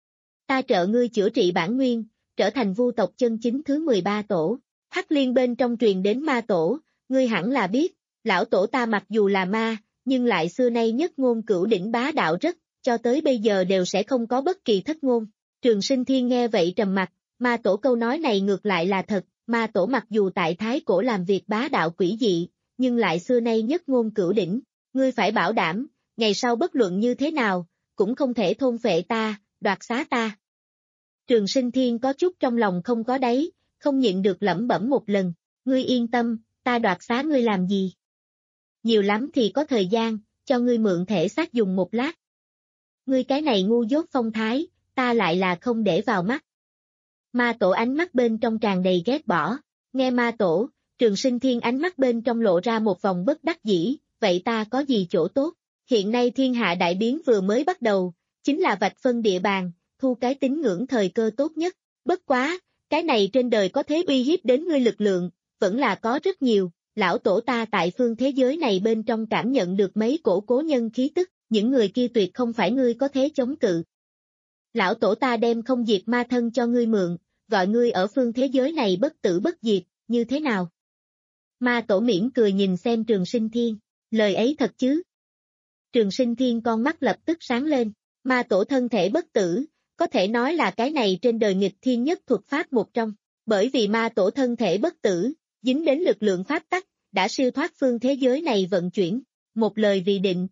Ta trợ ngươi chữa trị bản nguyên, trở thành vu tộc chân chính thứ mười ba tổ. Hắc liên bên trong truyền đến ma tổ, ngươi hẳn là biết, lão tổ ta mặc dù là ma, nhưng lại xưa nay nhất ngôn cửu đỉnh bá đạo rất, cho tới bây giờ đều sẽ không có bất kỳ thất ngôn. Trường Sinh Thiên nghe vậy trầm mặt, ma tổ câu nói này ngược lại là thật, ma tổ mặc dù tại Thái Cổ làm việc bá đạo quỷ dị, nhưng lại xưa nay nhất ngôn cửu đỉnh, ngươi phải bảo đảm, ngày sau bất luận như thế nào, cũng không thể thôn phệ ta, đoạt xá ta. Trường Sinh Thiên có chút trong lòng không có đáy, không nhịn được lẩm bẩm một lần, ngươi yên tâm, ta đoạt xá ngươi làm gì? Nhiều lắm thì có thời gian, cho ngươi mượn thể xác dùng một lát. Ngươi cái này ngu dốt phong thái, ta lại là không để vào mắt. Ma tổ ánh mắt bên trong tràn đầy ghét bỏ, nghe ma tổ, Trường Sinh Thiên ánh mắt bên trong lộ ra một vòng bất đắc dĩ, vậy ta có gì chỗ tốt? Hiện nay thiên hạ đại biến vừa mới bắt đầu, chính là vạch phân địa bàn, thu cái tín ngưỡng thời cơ tốt nhất, bất quá, cái này trên đời có thế uy hiếp đến ngươi lực lượng, vẫn là có rất nhiều, lão tổ ta tại phương thế giới này bên trong cảm nhận được mấy cổ cố nhân khí tức, những người kia tuyệt không phải ngươi có thế chống cự. Lão tổ ta đem không diệt ma thân cho ngươi mượn, gọi ngươi ở phương thế giới này bất tử bất diệt, như thế nào? Ma tổ mỉm cười nhìn xem Trường Sinh Thiên, lời ấy thật chứ? Trường Sinh Thiên con mắt lập tức sáng lên, ma tổ thân thể bất tử, có thể nói là cái này trên đời nghịch thiên nhất thuật pháp một trong, bởi vì ma tổ thân thể bất tử, dính đến lực lượng pháp tắc, đã siêu thoát phương thế giới này vận chuyển, một lời vì định.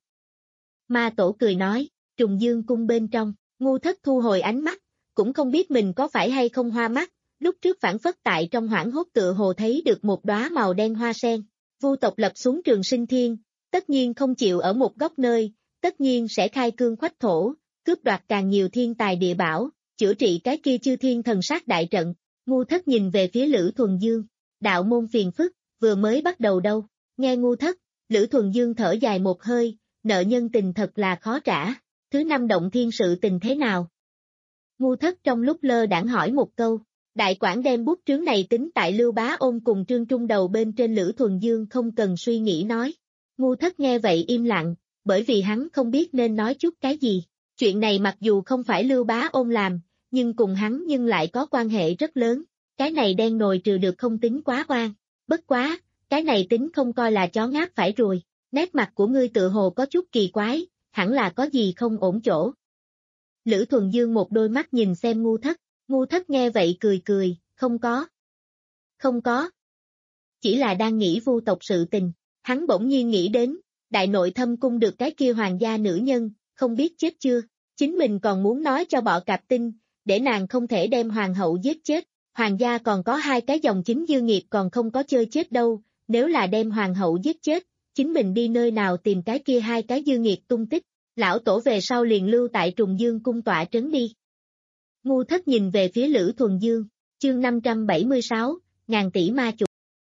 Ma tổ cười nói, Trùng Dương cung bên trong, ngu thất thu hồi ánh mắt, cũng không biết mình có phải hay không hoa mắt, lúc trước phản phất tại trong hoảng hốt tựa hồ thấy được một đóa màu đen hoa sen, vu tộc lập xuống Trường Sinh Thiên, tất nhiên không chịu ở một góc nơi, tất nhiên sẽ khai cương khoách thổ, cướp đoạt càng nhiều thiên tài địa bảo, chữa trị cái kia chư thiên thần sát đại trận. Ngu thất nhìn về phía Lữ Thuần Dương, đạo môn phiền phức, vừa mới bắt đầu đâu, nghe ngu thất, Lữ Thuần Dương thở dài một hơi, nợ nhân tình thật là khó trả, thứ năm động thiên sự tình thế nào? Ngu thất trong lúc lơ đãng hỏi một câu, Đại quản đem bút trướng này tính tại Lưu Bá Ôn cùng Trương Trung đầu bên trên. Lữ Thuần Dương không cần suy nghĩ nói. Ngu Thất nghe vậy im lặng, bởi vì hắn không biết nên nói chút cái gì. Chuyện này mặc dù không phải Lưu Bá Ôn làm, nhưng cùng hắn nhưng lại có quan hệ rất lớn. Cái này đen nồi trừ được không tính quá oan. Bất quá, cái này tính không coi là chó ngáp phải ruồi. Nét mặt của ngươi tự hồ có chút kỳ quái, hẳn là có gì không ổn chỗ. Lữ Thuần Dương một đôi mắt nhìn xem Ngu Thất. Ngu Thất nghe vậy cười cười, không có. Không có. Chỉ là đang nghĩ vu tộc sự tình. Hắn bỗng nhiên nghĩ đến, đại nội thâm cung được cái kia hoàng gia nữ nhân, không biết chết chưa. Chính mình còn muốn nói cho bọ cạp tinh, để nàng không thể đem hoàng hậu giết chết. Hoàng gia còn có hai cái dòng chính dư nghiệp còn không có chơi chết đâu, nếu là đem hoàng hậu giết chết, chính mình đi nơi nào tìm cái kia hai cái dư nghiệp tung tích. Lão tổ về sau liền lưu tại Trùng Dương cung tọa trấn đi. Ngu Thất nhìn về phía Lữ Thuần Dương, chương năm trăm bảy mươi sáu, ngàn tỷ ma chục.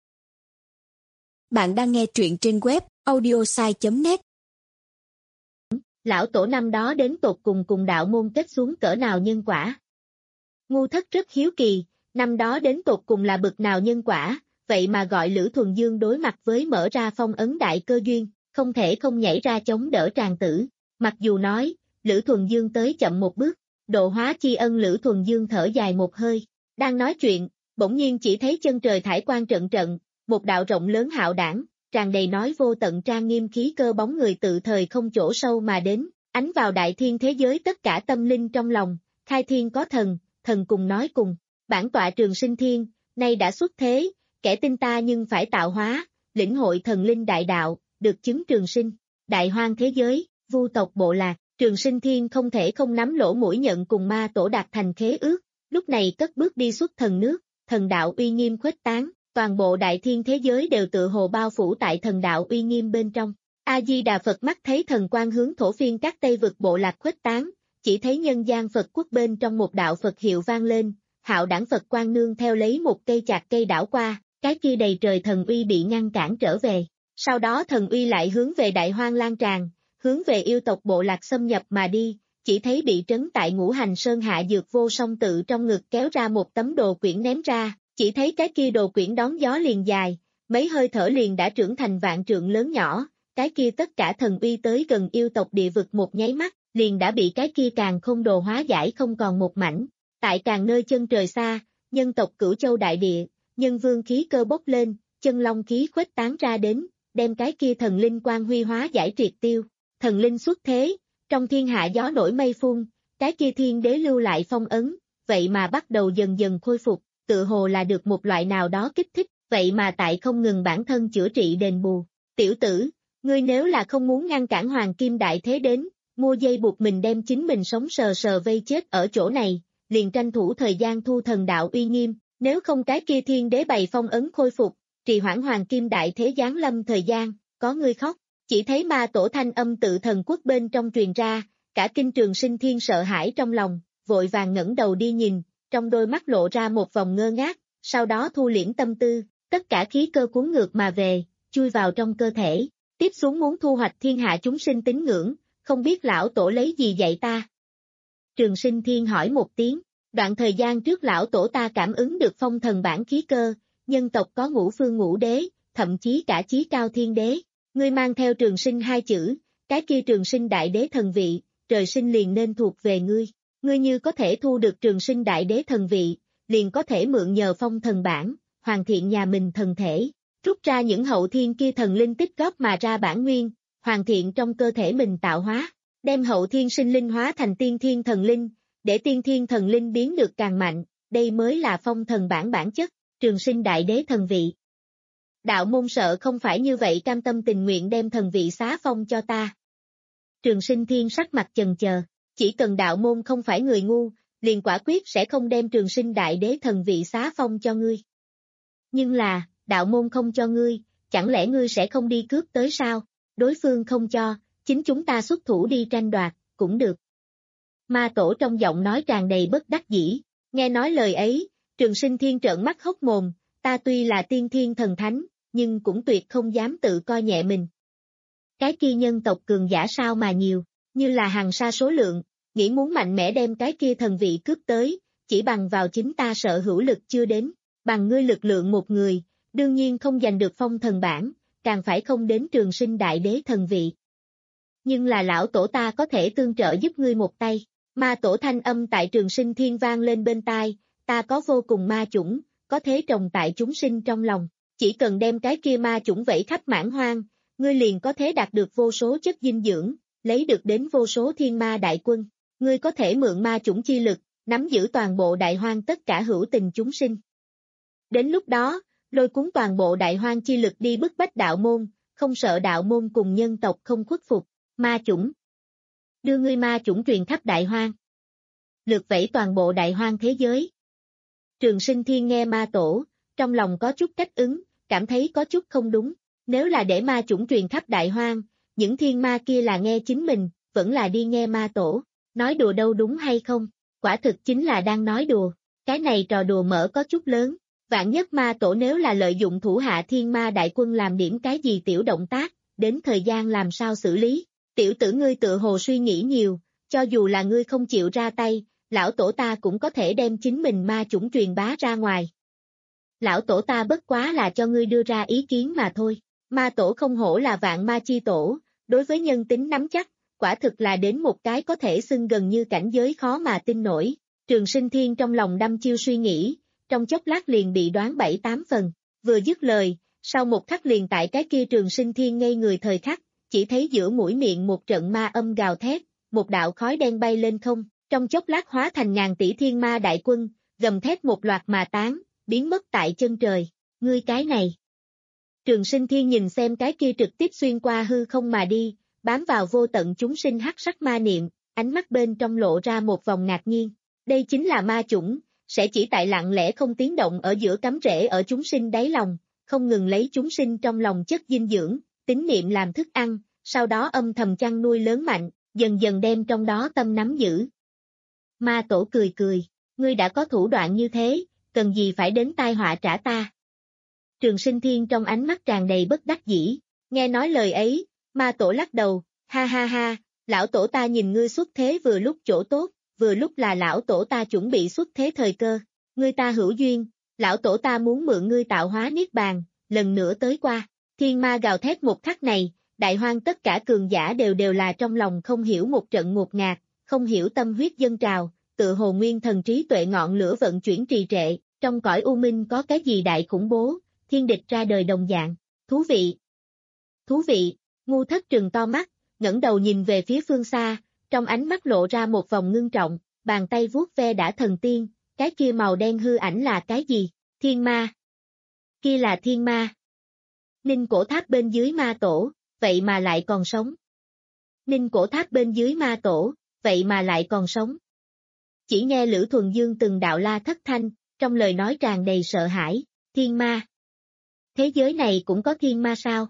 Bạn đang nghe truyện trên web audiosai chấm net. Lão tổ năm đó đến tột cùng cùng đạo môn kết xuống cỡ nào nhân quả? Ngu Thất rất hiếu kỳ, năm đó đến tột cùng là bực nào nhân quả, vậy mà gọi Lữ Thuần Dương đối mặt với mở ra phong ấn đại cơ duyên, không thể không nhảy ra chống đỡ tràng tử. Mặc dù nói, Lữ Thuần Dương tới chậm một bước, độ hóa chi ân. Lữ Thuần Dương thở dài một hơi, đang nói chuyện, bỗng nhiên chỉ thấy chân trời thải quang trận trận, một đạo rộng lớn hạo đảng, tràn đầy nói vô tận trang nghiêm khí cơ bóng người tự thời không chỗ sâu mà đến, ánh vào đại thiên thế giới tất cả tâm linh trong lòng, khai thiên có thần, thần cùng nói cùng, bản tọa Trường Sinh Thiên, nay đã xuất thế, kẻ tin ta nhưng phải tạo hóa, lĩnh hội thần linh đại đạo, được chứng trường sinh, đại hoang thế giới, vu tộc bộ lạc. Trường Sinh Thiên không thể không nắm lỗ mũi nhận cùng ma tổ đạt thành khế ước, lúc này cất bước đi xuất thần nước, thần đạo uy nghiêm khuếch tán, toàn bộ đại thiên thế giới đều tự hồ bao phủ tại thần đạo uy nghiêm bên trong. A-di-đà Phật mắt thấy thần quang hướng thổ phiên các Tây vực bộ lạc khuếch tán, chỉ thấy nhân gian Phật quốc bên trong một đạo Phật hiệu vang lên, hạo đảng Phật quang nương theo lấy một cây chạc cây đảo qua, cái kia đầy trời thần uy bị ngăn cản trở về. Sau đó thần uy lại hướng về đại hoang lan tràn, hướng về yêu tộc bộ lạc xâm nhập mà đi, chỉ thấy bị trấn tại Ngũ Hành Sơn hạ dược vô song tự trong ngực kéo ra một tấm đồ quyển ném ra, chỉ thấy cái kia đồ quyển đón gió liền dài, mấy hơi thở liền đã trưởng thành vạn trượng lớn nhỏ, cái kia tất cả thần uy tới gần yêu tộc địa vực một nháy mắt, liền đã bị cái kia càng không đồ hóa giải không còn một mảnh. Tại càng nơi chân trời xa, nhân tộc Cửu Châu đại địa, nhân vương khí cơ bốc lên, chân long khí khuếch tán ra đến, đem cái kia thần linh quang huy hóa giải triệt tiêu. Thần linh xuất thế, trong thiên hạ gió nổi mây phun, cái kia thiên đế lưu lại phong ấn, vậy mà bắt đầu dần dần khôi phục, tự hồ là được một loại nào đó kích thích, vậy mà tại không ngừng bản thân chữa trị đền bù. Tiểu tử, ngươi nếu là không muốn ngăn cản hoàng kim đại thế đến, mua dây buộc mình đem chính mình sống sờ sờ vây chết ở chỗ này, liền tranh thủ thời gian thu thần đạo uy nghiêm, nếu không cái kia thiên đế bày phong ấn khôi phục, trì hoãn hoàng kim đại thế giáng lâm thời gian, có ngươi khóc. Chỉ thấy ma tổ thanh âm tự thần quốc bên trong truyền ra, cả kinh Trường Sinh Thiên sợ hãi trong lòng, vội vàng ngẩng đầu đi nhìn, trong đôi mắt lộ ra một vòng ngơ ngác, sau đó thu liễm tâm tư, tất cả khí cơ cuốn ngược mà về, chui vào trong cơ thể, tiếp xuống muốn thu hoạch thiên hạ chúng sinh tín ngưỡng, không biết lão tổ lấy gì dạy ta. Trường Sinh Thiên hỏi một tiếng, đoạn thời gian trước lão tổ ta cảm ứng được phong thần bản khí cơ, nhân tộc có ngũ phương ngũ đế, thậm chí cả chí cao thiên đế. Ngươi mang theo trường sinh hai chữ, cái kia trường sinh đại đế thần vị, trời sinh liền nên thuộc về ngươi. Ngươi như có thể thu được trường sinh đại đế thần vị, liền có thể mượn nhờ phong thần bản, hoàn thiện nhà mình thần thể, rút ra những hậu thiên kia thần linh tích góp mà ra bản nguyên, hoàn thiện trong cơ thể mình tạo hóa, đem hậu thiên sinh linh hóa thành tiên thiên thần linh, để tiên thiên thần linh biến được càng mạnh, đây mới là phong thần bản bản chất, trường sinh đại đế thần vị. Đạo môn sợ không phải như vậy cam tâm tình nguyện đem thần vị xá phong cho ta. Trường Sinh Thiên sắc mặt chần chờ, chỉ cần đạo môn không phải người ngu, liền quả quyết sẽ không đem trường sinh đại đế thần vị xá phong cho ngươi. Nhưng là, đạo môn không cho ngươi, chẳng lẽ ngươi sẽ không đi cướp tới sao? Đối phương không cho, chính chúng ta xuất thủ đi tranh đoạt, cũng được. Ma tổ trong giọng nói tràn đầy bất đắc dĩ, nghe nói lời ấy, Trường Sinh Thiên trợn mắt hốc mồm, ta tuy là tiên thiên thần thánh, nhưng cũng tuyệt không dám tự coi nhẹ mình. Cái kia nhân tộc cường giả sao mà nhiều, như là hàng sa số lượng, nghĩ muốn mạnh mẽ đem cái kia thần vị cướp tới, chỉ bằng vào chính ta sở hữu lực chưa đến, bằng ngươi lực lượng một người, đương nhiên không giành được phong thần bảng, càng phải không đến trường sinh đại đế thần vị. Nhưng là lão tổ ta có thể tương trợ giúp ngươi một tay, ma tổ thanh âm tại trường sinh thiên vang lên bên tai, ta có vô cùng ma chủng, có thế trồng tại chúng sinh trong lòng, chỉ cần đem cái kia ma chủng vẫy khắp mãn hoang, ngươi liền có thể đạt được vô số chất dinh dưỡng, lấy được đến vô số thiên ma đại quân, ngươi có thể mượn ma chủng chi lực, nắm giữ toàn bộ đại hoang tất cả hữu tình chúng sinh. Đến lúc đó, lôi cuốn toàn bộ đại hoang chi lực đi bức bách đạo môn, không sợ đạo môn cùng nhân tộc không khuất phục, ma chủng. Đưa ngươi ma chủng truyền khắp đại hoang. Lược vẫy toàn bộ đại hoang thế giới. Trường Sinh Thiên nghe ma tổ, trong lòng có chút cách ứng, cảm thấy có chút không đúng, nếu là để ma chủng truyền khắp đại hoang, những thiên ma kia là nghe chính mình, vẫn là đi nghe ma tổ, nói đùa đâu đúng hay không, quả thực chính là đang nói đùa, cái này trò đùa mở có chút lớn, vạn nhất ma tổ nếu là lợi dụng thủ hạ thiên ma đại quân làm điểm cái gì tiểu động tác, đến thời gian làm sao xử lý, tiểu tử ngươi tự hồ suy nghĩ nhiều, cho dù là ngươi không chịu ra tay, lão tổ ta cũng có thể đem chính mình ma chủng truyền bá ra ngoài. Lão tổ ta bất quá là cho ngươi đưa ra ý kiến mà thôi, ma tổ không hổ là vạn ma chi tổ, đối với nhân tính nắm chắc, quả thực là đến một cái có thể xưng gần như cảnh giới khó mà tin nổi. Trường Sinh Thiên trong lòng đăm chiêu suy nghĩ, trong chốc lát liền bị đoán bảy tám phần, vừa dứt lời, sau một khắc liền tại cái kia Trường Sinh Thiên ngây người thời khắc, chỉ thấy giữa mũi miệng một trận ma âm gào thét, một đạo khói đen bay lên không, trong chốc lát hóa thành ngàn tỷ thiên ma đại quân, gầm thét một loạt mà tán, biến mất tại chân trời, ngươi cái này. Trường Sinh Thiên nhìn xem cái kia trực tiếp xuyên qua hư không mà đi, bám vào vô tận chúng sinh hắc sắc ma niệm, ánh mắt bên trong lộ ra một vòng ngạc nhiên, đây chính là ma chủng, sẽ chỉ tại lặng lẽ không tiếng động ở giữa cắm rễ ở chúng sinh đáy lòng, không ngừng lấy chúng sinh trong lòng chất dinh dưỡng, tín niệm làm thức ăn, sau đó âm thầm chăn nuôi lớn mạnh, dần dần đem trong đó tâm nắm giữ. Ma tổ cười cười, ngươi đã có thủ đoạn như thế, cần gì phải đến tai họa trả ta. Trường Sinh Thiên trong ánh mắt tràn đầy bất đắc dĩ, nghe nói lời ấy, ma tổ lắc đầu, ha ha ha, lão tổ ta nhìn ngươi xuất thế vừa lúc chỗ tốt, vừa lúc là lão tổ ta chuẩn bị xuất thế thời cơ, ngươi ta hữu duyên, lão tổ ta muốn mượn ngươi tạo hóa niết bàn, lần nữa tới qua, thiên ma gào thét một khắc này, đại hoang tất cả cường giả đều đều là trong lòng không hiểu một trận ngột ngạt, không hiểu tâm huyết dâng trào, tự hồ nguyên thần trí tuệ ngọn lửa vận chuyển trì trệ, trong cõi u minh có cái gì đại khủng bố, thiên địch ra đời đồng dạng, thú vị. Thú vị, ngu thất trừng to mắt, ngẩng đầu nhìn về phía phương xa, trong ánh mắt lộ ra một vòng ngưng trọng, bàn tay vuốt ve đã thần tiên, cái kia màu đen hư ảnh là cái gì? Thiên ma. Kia là thiên ma. Ninh cổ tháp bên dưới ma tổ, vậy mà lại còn sống. Ninh cổ tháp bên dưới ma tổ, vậy mà lại còn sống. Chỉ nghe Lữ Thuần Dương từng đạo la thất thanh, trong lời nói tràn đầy sợ hãi, thiên ma. Thế giới này cũng có thiên ma sao?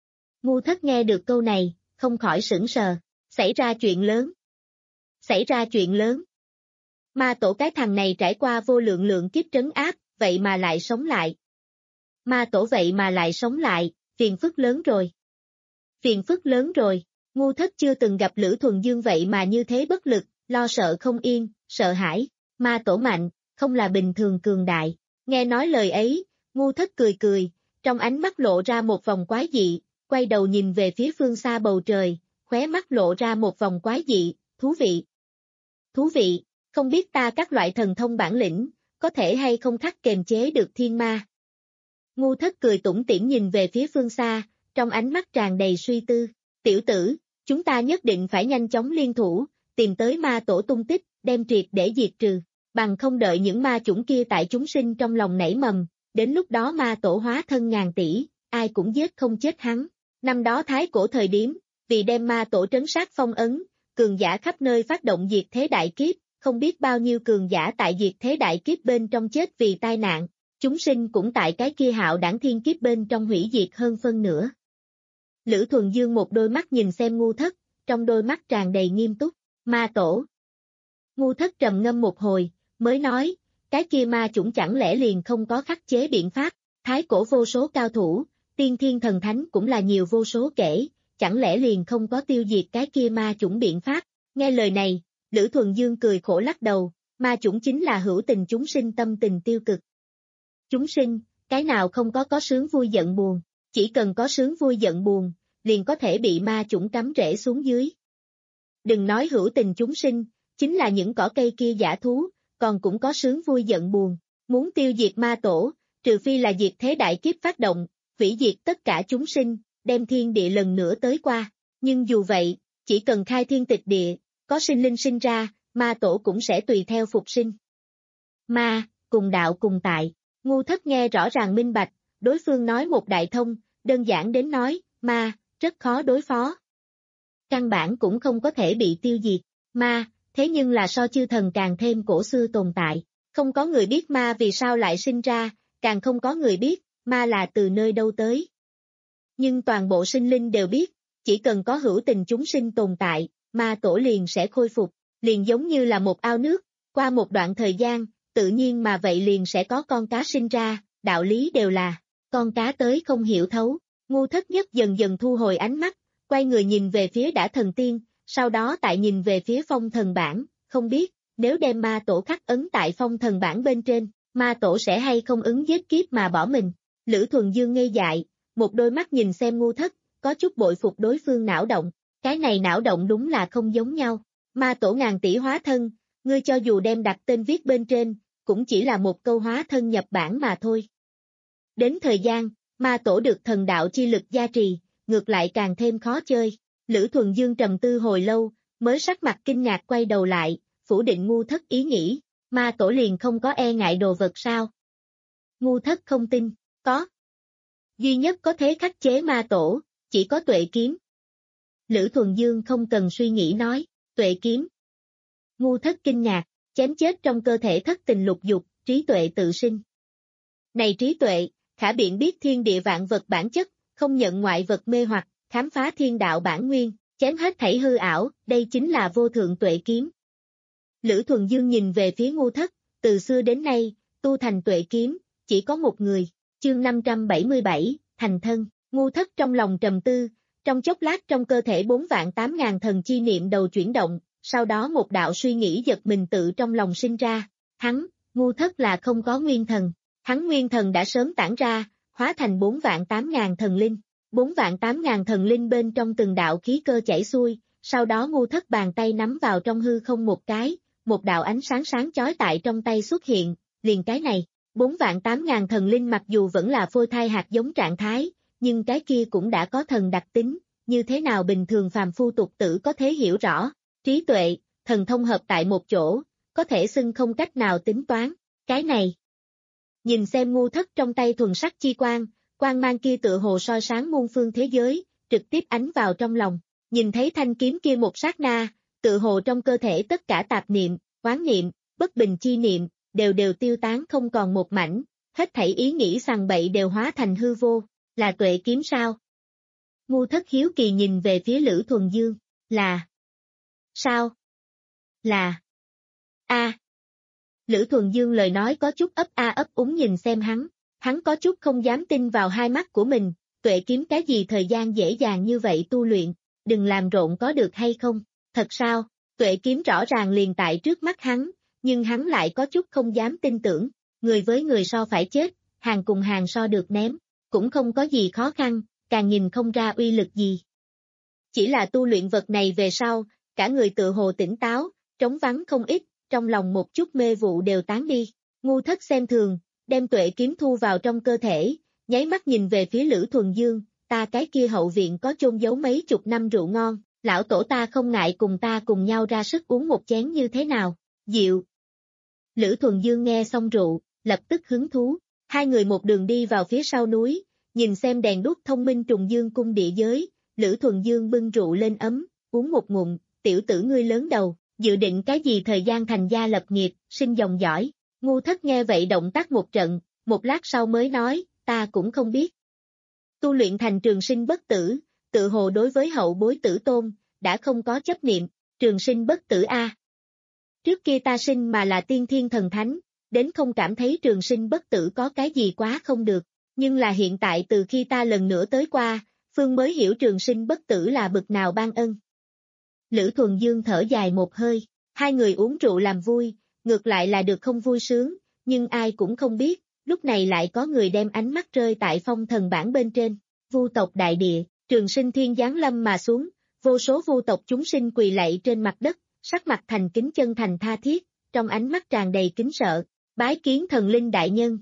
Ngu thất nghe được câu này, không khỏi sửng sờ, xảy ra chuyện lớn. Xảy ra chuyện lớn. Ma tổ cái thằng này trải qua vô lượng lượng kiếp trấn áp, vậy mà lại sống lại. Ma tổ vậy mà lại sống lại, phiền phức lớn rồi. Phiền phức lớn rồi, ngu thất chưa từng gặp Lữ Thuần Dương vậy mà như thế bất lực, lo sợ không yên, sợ hãi, ma tổ mạnh, không là bình thường cường đại. Nghe nói lời ấy, ngu thất cười cười, trong ánh mắt lộ ra một vòng quái dị, quay đầu nhìn về phía phương xa bầu trời, khóe mắt lộ ra một vòng quái dị, thú vị. Thú vị, không biết ta các loại thần thông bản lĩnh, có thể hay không khắc kềm chế được thiên ma. Ngu thất cười tủm tỉm nhìn về phía phương xa, trong ánh mắt tràn đầy suy tư, tiểu tử, chúng ta nhất định phải nhanh chóng liên thủ, tìm tới ma tổ tung tích, đem triệt để diệt trừ, bằng không đợi những ma chủng kia tại chúng sinh trong lòng nảy mầm, đến lúc đó ma tổ hóa thân ngàn tỷ, ai cũng giết không chết hắn. Năm đó thái cổ thời điểm, vì đem ma tổ trấn sát phong ấn, cường giả khắp nơi phát động diệt thế đại kiếp, không biết bao nhiêu cường giả tại diệt thế đại kiếp bên trong chết vì tai nạn, chúng sinh cũng tại cái kia hạo đảng thiên kiếp bên trong hủy diệt hơn phân nửa. Lữ Thuần Dương một đôi mắt nhìn xem ngu thất, trong đôi mắt tràn đầy nghiêm túc, ma tổ. Ngu thất trầm ngâm một hồi, mới nói, cái kia ma chủng chẳng lẽ liền không có khắc chế biện pháp, thái cổ vô số cao thủ, tiên thiên thần thánh cũng là nhiều vô số kể, chẳng lẽ liền không có tiêu diệt cái kia ma chủng biện pháp, nghe lời này, Lữ Thuần Dương cười khổ lắc đầu, Ma chủng chính là hữu tình chúng sinh tâm tình tiêu cực. Chúng sinh, cái nào không có có sướng vui giận buồn, chỉ cần có sướng vui giận buồn, liền có thể bị ma chủng cắm rễ xuống dưới. Đừng nói hữu tình chúng sinh, chính là những cỏ cây kia giả thú, còn cũng có sướng vui giận buồn, muốn tiêu diệt ma tổ, trừ phi là diệt thế đại kiếp phát động, hủy diệt tất cả chúng sinh, đem thiên địa lần nữa tới qua, nhưng dù vậy, chỉ cần khai thiên tịch địa, có sinh linh sinh ra, ma tổ cũng sẽ tùy theo phục sinh. Ma, cùng đạo cùng tại, Ngu Thất nghe rõ ràng minh bạch, đối phương nói một đại thông, đơn giản đến nói, ma, rất khó đối phó. Căn bản cũng không có thể bị tiêu diệt, ma, thế nhưng là so chư thần càng thêm cổ xưa tồn tại, không có người biết ma vì sao lại sinh ra, càng không có người biết, ma là từ nơi đâu tới. Nhưng toàn bộ sinh linh đều biết, chỉ cần có hữu tình chúng sinh tồn tại, ma tổ liền sẽ khôi phục, liền giống như là một ao nước, qua một đoạn thời gian, tự nhiên mà vậy liền sẽ có con cá sinh ra, đạo lý đều là, con cá tới không hiểu thấu, Ngu Thất nhất dần dần thu hồi ánh mắt, quay người nhìn về phía đã thần tiên, sau đó tại nhìn về phía phong thần bảng, không biết, nếu đem ma tổ khắc ấn tại phong thần bảng bên trên, ma tổ sẽ hay không ứng giết kiếp mà bỏ mình. Lữ Thuần Dương ngây dại, một đôi mắt nhìn xem Ngu Thất, có chút bội phục đối phương não động, cái này não động đúng là không giống nhau. Ma tổ ngàn tỷ hóa thân, ngươi cho dù đem đặt tên viết bên trên, cũng chỉ là một câu hóa thân nhập bảng mà thôi. Đến thời gian, ma tổ được thần đạo chi lực gia trì, ngược lại càng thêm khó chơi. Lữ Thuần Dương trầm tư hồi lâu, mới sắc mặt kinh ngạc quay đầu lại, phủ định Ngu Thất ý nghĩ, ma tổ liền không có e ngại đồ vật sao? Ngu Thất không tin, có. Duy nhất có thế khắc chế ma tổ, chỉ có tuệ kiếm. Lữ Thuần Dương không cần suy nghĩ nói, tuệ kiếm. Ngu Thất kinh ngạc, chém chết trong cơ thể thất tình lục dục, trí tuệ tự sinh. Này trí tuệ, khả biện biết thiên địa vạn vật bản chất, không nhận ngoại vật mê hoặc, khám phá thiên đạo bản nguyên, chém hết thảy hư ảo, đây chính là vô thượng tuệ kiếm. Lữ Thuần Dương nhìn về phía Ngu Thất, từ xưa đến nay, tu thành tuệ kiếm, chỉ có một người, chương năm trăm bảy mươi bảy, thành thân, Ngu Thất trong lòng trầm tư, trong chốc lát trong cơ thể bốn vạn tám ngàn thần chi niệm đầu chuyển động, sau đó một đạo suy nghĩ giật mình tự trong lòng sinh ra, hắn, Ngu Thất là không có nguyên thần, hắn nguyên thần đã sớm tản ra, hóa thành bốn vạn tám ngàn thần linh, bốn vạn tám ngàn thần linh bên trong từng đạo khí cơ chảy xuôi, sau đó Ngu Thất bàn tay nắm vào trong hư không một cái, một đạo ánh sáng sáng chói tại trong tay xuất hiện, liền cái này, bốn vạn tám ngàn thần linh mặc dù vẫn là phôi thai hạt giống trạng thái, nhưng cái kia cũng đã có thần đặc tính, như thế nào bình thường phàm phu tục tử có thể hiểu rõ, trí tuệ, thần thông hợp tại một chỗ, có thể xưng không cách nào tính toán, cái này. Nhìn xem Ngu Thất trong tay thuần sắc chi quang, quang mang kia tựa hồ soi sáng muôn phương thế giới, trực tiếp ánh vào trong lòng, nhìn thấy thanh kiếm kia một sát na, tựa hồ trong cơ thể tất cả tạp niệm, oán niệm, bất bình chi niệm, đều đều tiêu tán không còn một mảnh, hết thảy ý nghĩ sằng bậy đều hóa thành hư vô, là tuệ kiếm sao? Ngu Thất hiếu kỳ nhìn về phía Lữ Thuần Dương, là... Sao? Là... A. Lữ Thuần Dương lời nói có chút ấp a ấp úng nhìn xem hắn, hắn có chút không dám tin vào hai mắt của mình, tuệ kiếm cái gì thời gian dễ dàng như vậy tu luyện, đừng làm rộn có được hay không, thật sao, tuệ kiếm rõ ràng liền tại trước mắt hắn, nhưng hắn lại có chút không dám tin tưởng, người với người so phải chết, hàng cùng hàng so được ném, cũng không có gì khó khăn, càng nhìn không ra uy lực gì. Chỉ là tu luyện vật này về sau, cả người tự hồ tỉnh táo, trống vắng không ít, trong lòng một chút mê vụ đều tán đi, Ngu Thất xem thường, đem tuệ kiếm thu vào trong cơ thể, nháy mắt nhìn về phía Lữ Thuần Dương, ta cái kia hậu viện có chôn giấu mấy chục năm rượu ngon, lão tổ ta không ngại cùng ta cùng nhau ra sức uống một chén như thế nào, diệu. Lữ Thuần Dương nghe xong rượu, lập tức hứng thú, hai người một đường đi vào phía sau núi, nhìn xem đèn đuốc thông minh trùng dương cung địa giới, Lữ Thuần Dương bưng rượu lên ấm, uống một ngụm, tiểu tử ngươi lớn đầu, dự định cái gì thời gian thành gia lập nghiệp, sinh dòng dõi. Ngu Thất nghe vậy động tác một trận, một lát sau mới nói, ta cũng không biết. Tu luyện thành trường sinh bất tử, tự hồ đối với hậu bối tử tôn, đã không có chấp niệm, trường sinh bất tử a. Trước kia ta sinh mà là tiên thiên thần thánh, đến không cảm thấy trường sinh bất tử có cái gì quá không được, nhưng là hiện tại từ khi ta lần nữa tới qua, Phương mới hiểu trường sinh bất tử là bực nào ban ân. Lữ Thuần Dương thở dài một hơi, hai người uống rượu làm vui, ngược lại là được không vui sướng, nhưng ai cũng không biết, lúc này lại có người đem ánh mắt rơi tại phong thần bảng bên trên. Vu tộc đại địa, Trường Sinh Thiên giáng lâm mà xuống, vô số vu tộc chúng sinh quỳ lạy trên mặt đất, sắc mặt thành kính chân thành tha thiết, trong ánh mắt tràn đầy kính sợ, bái kiến thần linh đại nhân.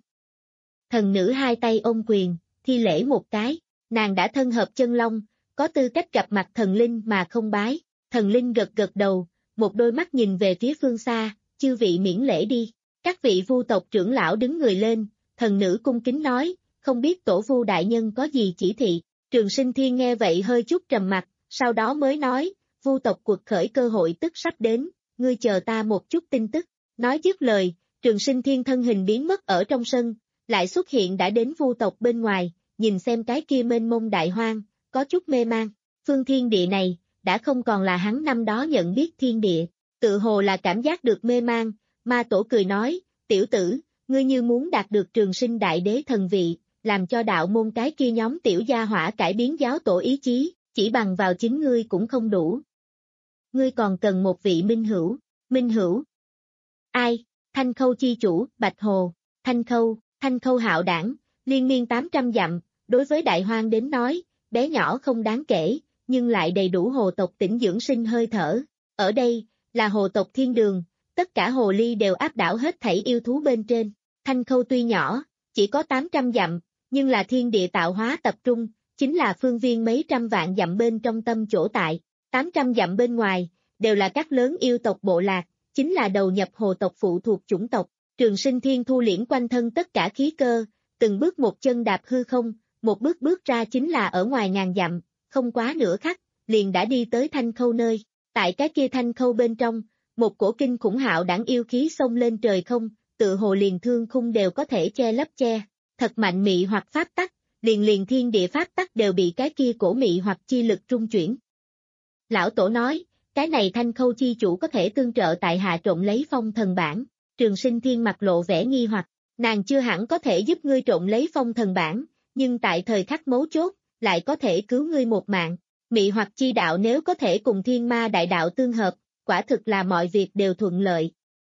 Thần nữ hai tay ôm quyền, thi lễ một cái, nàng đã thân hợp chân long, có tư cách gặp mặt thần linh mà không bái. Thần linh gật gật đầu, một đôi mắt nhìn về phía phương xa, chư vị miễn lễ đi. Các vị vu tộc trưởng lão đứng người lên, thần nữ cung kính nói, không biết tổ vu đại nhân có gì chỉ thị. Trường Sinh Thiên nghe vậy hơi chút trầm mặt, sau đó mới nói, vu tộc cuộc khởi cơ hội tức sắp đến, ngươi chờ ta một chút tin tức. Nói dứt lời, Trường Sinh Thiên thân hình biến mất ở trong sân, lại xuất hiện đã đến vu tộc bên ngoài, nhìn xem cái kia mênh mông đại hoang, có chút mê man. Phương thiên địa này, đã không còn là hắn năm đó nhận biết thiên địa, tự hồ là cảm giác được mê man. Ma tổ cười nói, tiểu tử, ngươi như muốn đạt được trường sinh đại đế thần vị, làm cho đạo môn cái kia nhóm tiểu gia hỏa cải biến giáo tổ ý chí, chỉ bằng vào chính ngươi cũng không đủ. Ngươi còn cần một vị minh hữu. Minh hữu? Ai? Thanh Khâu chi chủ, Bạch Hồ. Thanh Khâu, Thanh Khâu hạo đảng, liên miên tám trăm dặm, đối với đại hoang đến nói, bé nhỏ không đáng kể, nhưng lại đầy đủ hồ tộc tỉnh dưỡng sinh hơi thở. Ở đây, là hồ tộc thiên đường, tất cả hồ ly đều áp đảo hết thảy yêu thú bên trên. Thanh Khâu tuy nhỏ, chỉ có tám trăm dặm, nhưng là thiên địa tạo hóa tập trung, chính là phương viên mấy trăm vạn dặm bên trong tâm chỗ tại. tám trăm dặm bên ngoài, đều là các lớn yêu tộc bộ lạc, chính là đầu nhập hồ tộc phụ thuộc chủng tộc. Trường Sinh Thiên thu liễm quanh thân tất cả khí cơ, từng bước một chân đạp hư không, một bước bước ra chính là ở ngoài ngàn dặm, không quá nửa khắc, liền đã đi tới Thanh Khâu nơi. Tại cái kia Thanh Khâu bên trong, một cổ kinh khủng hạo đảng yêu khí xông lên trời không, tự hồ liền thương khung đều có thể che lấp che, thật mạnh mị hoặc pháp tắc, liền liền thiên địa pháp tắc đều bị cái kia cổ mị hoặc chi lực trung chuyển. Lão Tổ nói, cái này Thanh Khâu chi chủ có thể tương trợ tại hạ trộn lấy phong thần bản. Trường Sinh Thiên mặt lộ vẻ nghi hoặc, nàng chưa hẳn có thể giúp ngươi trộn lấy phong thần bản, nhưng tại thời khắc mấu chốt, lại có thể cứu ngươi một mạng. Mị hoặc chi đạo nếu có thể cùng thiên ma đại đạo tương hợp, quả thực là mọi việc đều thuận lợi.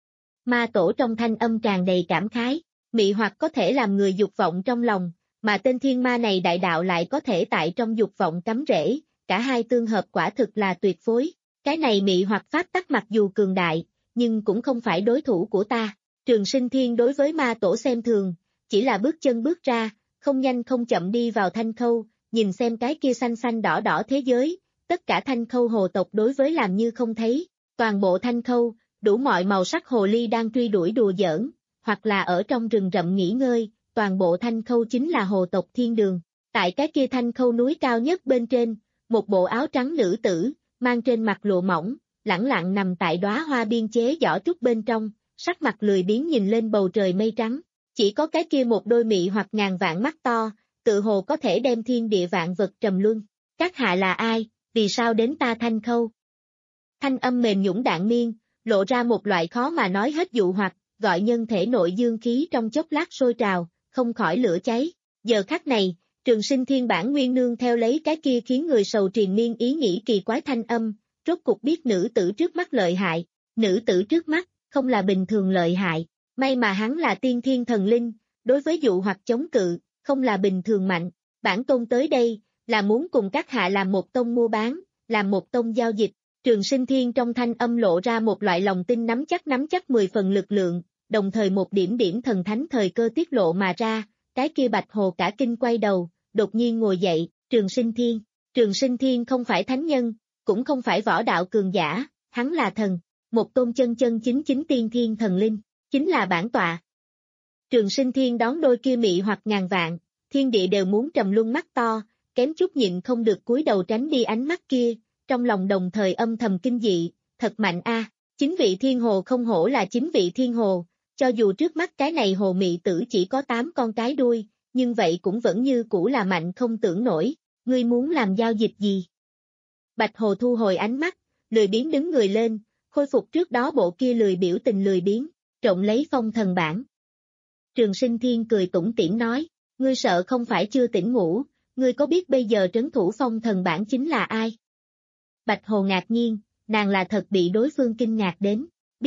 Ma tổ trong thanh âm tràn đầy cảm khái, mị hoặc có thể làm người dục vọng trong lòng, mà tên thiên ma này đại đạo lại có thể tại trong dục vọng cắm rễ, cả hai tương hợp quả thực là tuyệt phối. Cái này mị hoặc pháp tắc mặc dù cường đại, nhưng cũng không phải đối thủ của ta. Trường Sinh Thiên đối với ma tổ xem thường, chỉ là bước chân bước ra, không nhanh không chậm đi vào Thanh Khâu, nhìn xem cái kia xanh xanh đỏ đỏ thế giới, tất cả Thanh Khâu hồ tộc đối với làm như không thấy, toàn bộ Thanh Khâu, đủ mọi màu sắc hồ ly đang truy đuổi đùa giỡn, hoặc là ở trong rừng rậm nghỉ ngơi, toàn bộ Thanh Khâu chính là hồ tộc thiên đường. Tại cái kia Thanh Khâu núi cao nhất bên trên, một bộ áo trắng nữ tử, mang trên mặt lụa mỏng, lẳng lặng nằm tại đóa hoa biên chế giỏ trúc bên trong, sắc mặt lười biếng nhìn lên bầu trời mây trắng, chỉ có cái kia một đôi mị hoặc ngàn vạn mắt to, tự hồ có thể đem thiên địa vạn vật trầm luân. Các hạ là ai, vì sao đến ta Thanh Khâu? Thanh âm mềm nhũn đạn miên, lộ ra một loại khó mà nói hết dụ hoặc, gọi nhân thể nội dương khí trong chốc lát sôi trào, không khỏi lửa cháy. Giờ khắc này, Trường Sinh Thiên bản nguyên nương theo lấy cái kia khiến người sầu triền miên ý nghĩ kỳ quái thanh âm, rốt cục biết nữ tử trước mắt lợi hại, nữ tử trước mắt, không là bình thường lợi hại, may mà hắn là tiên thiên thần linh, đối với dụ hoặc chống cự, không là bình thường mạnh. Bản tôn tới đây, là muốn cùng các hạ làm một tông mua bán, làm một tông giao dịch. Trường Sinh Thiên trong thanh âm lộ ra một loại lòng tin nắm chắc nắm chắc mười phần lực lượng, đồng thời một điểm điểm thần thánh thời cơ tiết lộ mà ra, cái kia Bạch Hồ cả kinh quay đầu, đột nhiên ngồi dậy. Trường Sinh Thiên, Trường Sinh Thiên không phải thánh nhân, cũng không phải võ đạo cường giả, hắn là thần, một tôn chân chân chính chính tiên thiên thần linh, chính là bản tọa. Trường Sinh Thiên đón đôi kia mị hoặc ngàn vạn, thiên địa đều muốn trầm luân mắt to, kém chút nhịn không được cúi đầu tránh đi ánh mắt kia, trong lòng đồng thời âm thầm kinh dị, thật mạnh a, chính vị thiên hồ không hổ là chính vị thiên hồ, cho dù trước mắt cái này hồ mị tử chỉ có tám con cái đuôi, nhưng vậy cũng vẫn như cũ là mạnh không tưởng nổi, ngươi muốn làm giao dịch gì? Bạch Hồ thu hồi ánh mắt, lười biếng đứng người lên, khôi phục trước đó bộ kia lười biểu tình lười biếng, trộn lấy phong thần bản. Trường Sinh Thiên cười tủm tỉm nói, ngươi sợ không phải chưa tỉnh ngủ, ngươi có biết bây giờ trấn thủ phong thần bản chính là ai? Bạch Hồ ngạc nhiên, nàng là thật bị đối phương kinh ngạc đến, biết,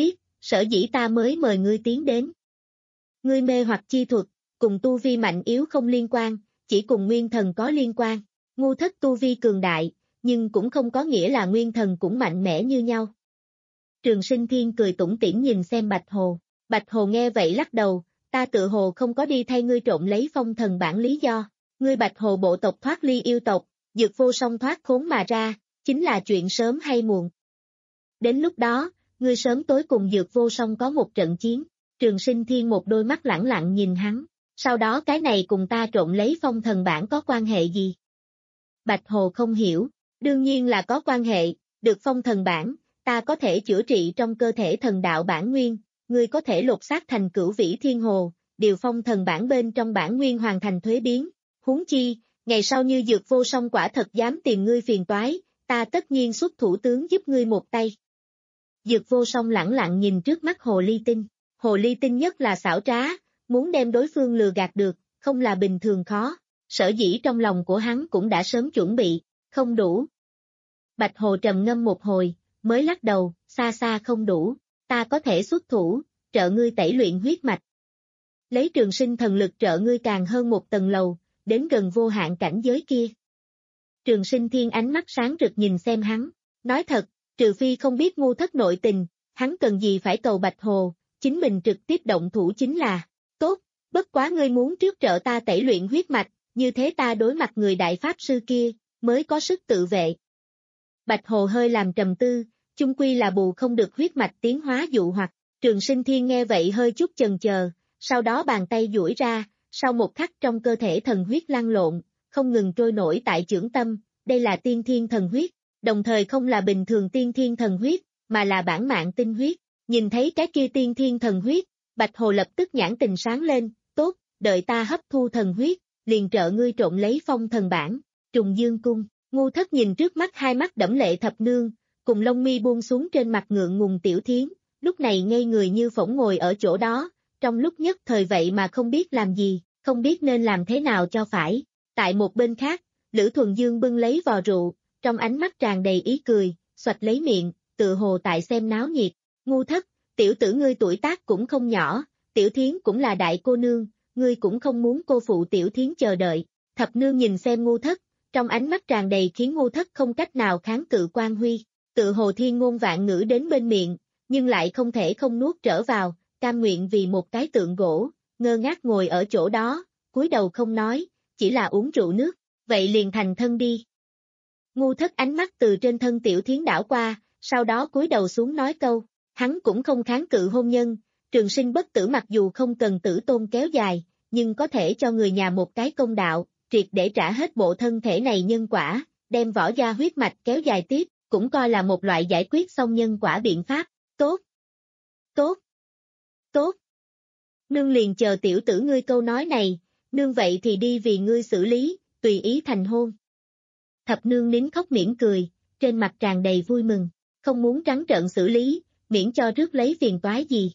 sở dĩ ta mới mời ngươi tiến đến. Ngươi mê hoặc chi thuật, cùng tu vi mạnh yếu không liên quan, chỉ cùng nguyên thần có liên quan. Ngu Thất tu vi cường đại, nhưng cũng không có nghĩa là nguyên thần cũng mạnh mẽ như nhau. Trường Sinh Thiên cười tủm tỉm nhìn xem Bạch Hồ. Bạch Hồ nghe vậy lắc đầu, ta tự hồ không có đi thay ngươi trộn lấy phong thần bản lý do. Ngươi Bạch Hồ bộ tộc thoát ly yêu tộc, Dược Vô Song thoát khốn mà ra, chính là chuyện sớm hay muộn. Đến lúc đó, ngươi sớm tối cùng Dược Vô Song có một trận chiến. Trường Sinh Thiên một đôi mắt lẳng lặng nhìn hắn, sau đó cái này cùng ta trộn lấy phong thần bản có quan hệ gì? Bạch Hồ không hiểu, đương nhiên là có quan hệ, được phong thần bản, ta có thể chữa trị trong cơ thể thần đạo bản nguyên, ngươi có thể lột xác thành cửu vĩ thiên hồ, điều phong thần bản bên trong bản nguyên hoàn thành thuế biến, huống chi, ngày sau như Dược Vô Song quả thật dám tìm ngươi phiền toái, ta tất nhiên xuất thủ tướng giúp ngươi một tay. Dược Vô Song lẳng lặng nhìn trước mắt hồ ly tinh, hồ ly tinh nhất là xảo trá, muốn đem đối phương lừa gạt được, không là bình thường khó, sở dĩ trong lòng của hắn cũng đã sớm chuẩn bị, không đủ. Bạch Hồ trầm ngâm một hồi, mới lắc đầu, xa xa không đủ, ta có thể xuất thủ, trợ ngươi tẩy luyện huyết mạch. Lấy trường sinh thần lực trợ ngươi càng hơn một tầng lầu, đến gần vô hạn cảnh giới kia. Trường Sinh Thiên ánh mắt sáng rực nhìn xem hắn, nói thật, trừ phi không biết Ngu Thất nội tình, hắn cần gì phải cầu Bạch Hồ, chính mình trực tiếp động thủ chính là, tốt, bất quá ngươi muốn trước trợ ta tẩy luyện huyết mạch, như thế ta đối mặt người đại pháp sư kia, mới có sức tự vệ. Bạch Hồ hơi làm trầm tư, chung quy là bù không được huyết mạch tiến hóa dụ hoặc, Trường Sinh Thiên nghe vậy hơi chút chần chờ, sau đó bàn tay duỗi ra, sau một khắc trong cơ thể thần huyết lăn lộn, không ngừng trôi nổi tại chưởng tâm, đây là tiên thiên thần huyết, đồng thời không là bình thường tiên thiên thần huyết, mà là bản mạng tinh huyết, nhìn thấy cái kia tiên thiên thần huyết, Bạch Hồ lập tức nhãn tình sáng lên, tốt, đợi ta hấp thu thần huyết, liền trợ ngươi trộn lấy phong thần bản, Trùng Dương Cung. Ngu Thất nhìn trước mắt hai mắt đẫm lệ thập nương, cùng lông mi buông xuống trên mặt ngượng ngùng Tiểu Thiến, lúc này ngây người như phỗng ngồi ở chỗ đó, trong lúc nhất thời vậy mà không biết làm gì, không biết nên làm thế nào cho phải. Tại một bên khác, Lữ Thuần Dương bưng lấy vò rượu, trong ánh mắt tràn đầy ý cười, xoạch lấy miệng, tự hồ tại xem náo nhiệt. Ngu Thất, tiểu tử ngươi tuổi tác cũng không nhỏ, Tiểu Thiến cũng là đại cô nương, ngươi cũng không muốn cô phụ Tiểu Thiến chờ đợi. Thập nương nhìn xem Ngu Thất, trong ánh mắt tràn đầy khiến Ngu Thất không cách nào kháng cự quan huy, tự hồ thiên ngôn vạn ngữ đến bên miệng, nhưng lại không thể không nuốt trở vào, cam nguyện vì một cái tượng gỗ, ngơ ngác ngồi ở chỗ đó, cúi đầu không nói, chỉ là uống rượu nước, vậy liền thành thân đi. Ngu Thất ánh mắt từ trên thân Tiểu Thiến đảo qua, sau đó cúi đầu xuống nói câu, hắn cũng không kháng cự hôn nhân, trường sinh bất tử mặc dù không cần tử tôn kéo dài, nhưng có thể cho người nhà một cái công đạo, triệt để trả hết bộ thân thể này nhân quả, đem võ gia huyết mạch kéo dài tiếp, cũng coi là một loại giải quyết xong nhân quả biện pháp, tốt, tốt, tốt. Nương liền chờ tiểu tử ngươi câu nói này, nương vậy thì đi vì ngươi xử lý, tùy ý thành hôn. Thập nương nín khóc mỉm cười, trên mặt tràn đầy vui mừng, không muốn trắng trợn xử lý, miễn cho rước lấy phiền toái gì.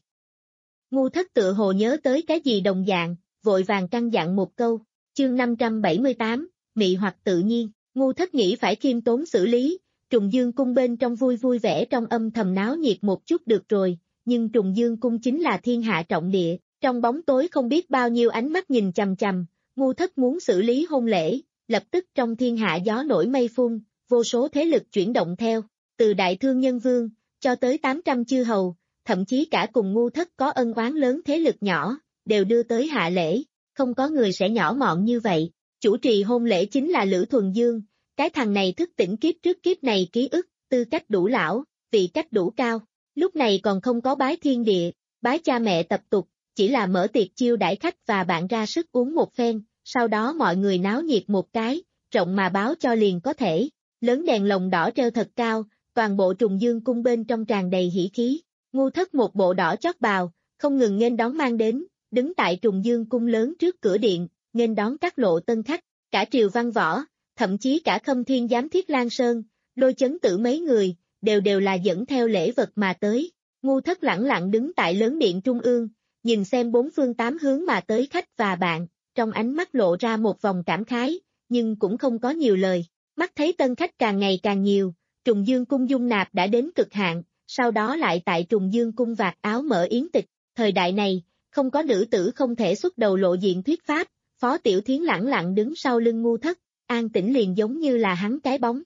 Ngu Thất tựa hồ nhớ tới cái gì đồng dạng, vội vàng căn dặn một câu, chương năm trăm bảy mươi tám, mị hoặc tự nhiên, Ngu Thất nghĩ phải khiêm tốn xử lý, Trùng Dương Cung bên trong vui vui vẻ trong âm thầm náo nhiệt một chút được rồi, nhưng Trùng Dương Cung chính là thiên hạ trọng địa, trong bóng tối không biết bao nhiêu ánh mắt nhìn chằm chằm, Ngu Thất muốn xử lý hôn lễ, lập tức trong thiên hạ gió nổi mây phun, vô số thế lực chuyển động theo, từ đại thương nhân vương, cho tới tám trăm chư hầu, thậm chí cả cùng Ngu Thất có ân oán lớn thế lực nhỏ, đều đưa tới hạ lễ, không có người sẽ nhỏ mọn như vậy, chủ trì hôn lễ chính là Lữ Thuần Dương, cái thằng này thức tỉnh kiếp trước kiếp này ký ức, tư cách đủ lão, vị cách đủ cao, lúc này còn không có bái thiên địa, bái cha mẹ tập tục, chỉ là mở tiệc chiêu đãi khách và bạn ra sức uống một phen, sau đó mọi người náo nhiệt một cái, rộng mà báo cho liền có thể, lớn đèn lồng đỏ treo thật cao, toàn bộ Trùng Dương Cung bên trong tràn đầy hỉ khí, Ngu Thất một bộ đỏ chót bào, không ngừng nghênh đón mang đến, đứng tại Trùng Dương Cung lớn trước cửa điện, nghênh đón các lộ tân khách, cả triều văn võ, thậm chí cả Khâm Thiên giám Thiết Lan Sơn, Lôi Chấn Tử mấy người, đều đều là dẫn theo lễ vật mà tới. Ngu Thất lẳng lặng đứng tại lớn điện trung ương, nhìn xem bốn phương tám hướng mà tới khách và bạn, trong ánh mắt lộ ra một vòng cảm khái, nhưng cũng không có nhiều lời. Mắt thấy tân khách càng ngày càng nhiều, Trùng Dương Cung dung nạp đã đến cực hạn, sau đó lại tại Trùng Dương cung vạt áo mở yến tịch, thời đại này, không có nữ tử không thể xuất đầu lộ diện thuyết pháp, Phó Tiểu Thiến lẳng lặng đứng sau lưng Ngu Thất, an tĩnh liền giống như là hắn cái bóng.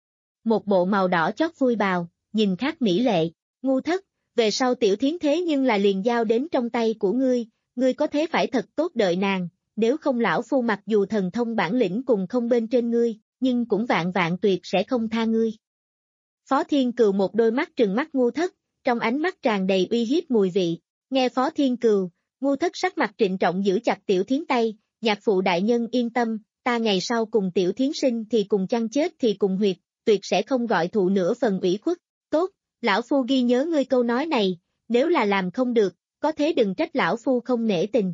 Một bộ màu đỏ chót vui bào, nhìn khác mỹ lệ, Ngu Thất, về sau Tiểu Thiến thế nhưng là liền giao đến trong tay của ngươi, ngươi có thế phải thật tốt đợi nàng, nếu không lão phu mặc dù thần thông bản lĩnh cùng không bên trên ngươi, nhưng cũng vạn vạn tuyệt sẽ không tha ngươi. Phó Thiên Cừu một đôi mắt trừng mắt Ngu Thất, trong ánh mắt tràn đầy uy hiếp mùi vị, nghe Phó Thiên Cừu, Ngu Thất sắc mặt trịnh trọng giữ chặt Tiểu Thiến tay, nhạc phụ đại nhân yên tâm, ta ngày sau cùng Tiểu Thiến sinh thì cùng chăng chết thì cùng huyệt, tuyệt sẽ không gọi thụ nửa phần ủy khuất, tốt, lão phu ghi nhớ ngươi câu nói này, nếu là làm không được, có thế đừng trách lão phu không nể tình.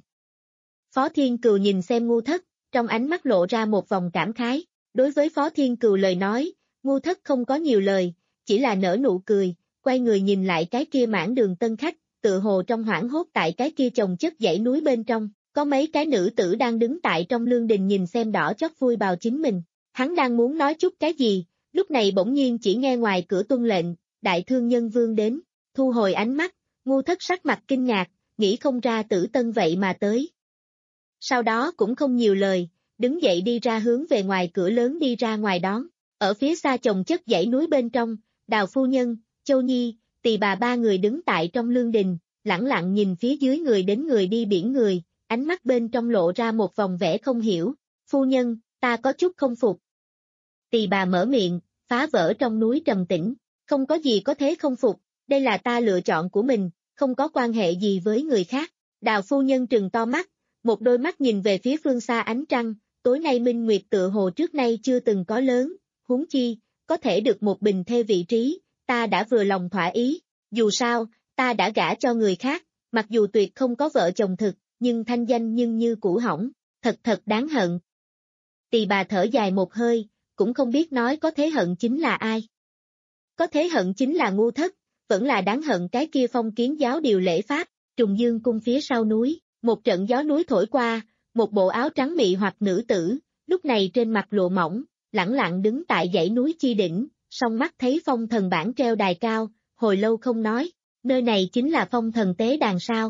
Phó Thiên Cừu nhìn xem Ngu Thất, trong ánh mắt lộ ra một vòng cảm khái, đối với Phó Thiên Cừu lời nói, Ngu Thất không có nhiều lời, chỉ là nở nụ cười, quay người nhìn lại cái kia mãn đường tân khách, tự hồ trong hoảng hốt tại cái kia chồng chất dãy núi bên trong, có mấy cái nữ tử đang đứng tại trong lương đình nhìn xem đỏ chót vui bào chính mình, hắn đang muốn nói chút cái gì, lúc này bỗng nhiên chỉ nghe ngoài cửa tuân lệnh, đại thương nhân vương đến, thu hồi ánh mắt, Ngu Thất sắc mặt kinh ngạc, nghĩ không ra Tử Tân vậy mà tới. Sau đó cũng không nhiều lời, đứng dậy đi ra hướng về ngoài cửa lớn đi ra ngoài đón, ở phía xa chồng chất dãy núi bên trong, Đào phu nhân, Châu Nhi, Tỳ bà ba người đứng tại trong lương đình, lẳng lặng nhìn phía dưới người đến người đi biển người, ánh mắt bên trong lộ ra một vòng vẻ không hiểu, phu nhân, ta có chút không phục. Tỳ bà mở miệng, phá vỡ trong núi trầm tĩnh, không có gì có thế không phục, đây là ta lựa chọn của mình, không có quan hệ gì với người khác. Đào phu nhân trừng to mắt, một đôi mắt nhìn về phía phương xa ánh trăng, tối nay minh nguyệt tựa hồ trước nay chưa từng có lớn, huống chi, có thể được một bình thê vị trí, ta đã vừa lòng thỏa ý, dù sao, ta đã gả cho người khác, mặc dù tuyệt không có vợ chồng thực, nhưng thanh danh nhưng như cũ hỏng, thật thật đáng hận. Tỳ bà thở dài một hơi, cũng không biết nói có thế hận chính là ai. Có thế hận chính là Ngu Thất, vẫn là đáng hận cái kia phong kiến giáo điều lễ pháp, Trùng Dương cung phía sau núi, một trận gió núi thổi qua, một bộ áo trắng mị hoặc nữ tử, lúc này trên mặt lụa mỏng, lẳng lặng đứng tại dãy núi chi đỉnh, song mắt thấy phong thần bản treo đài cao, hồi lâu không nói, nơi này chính là phong thần tế đàn sao.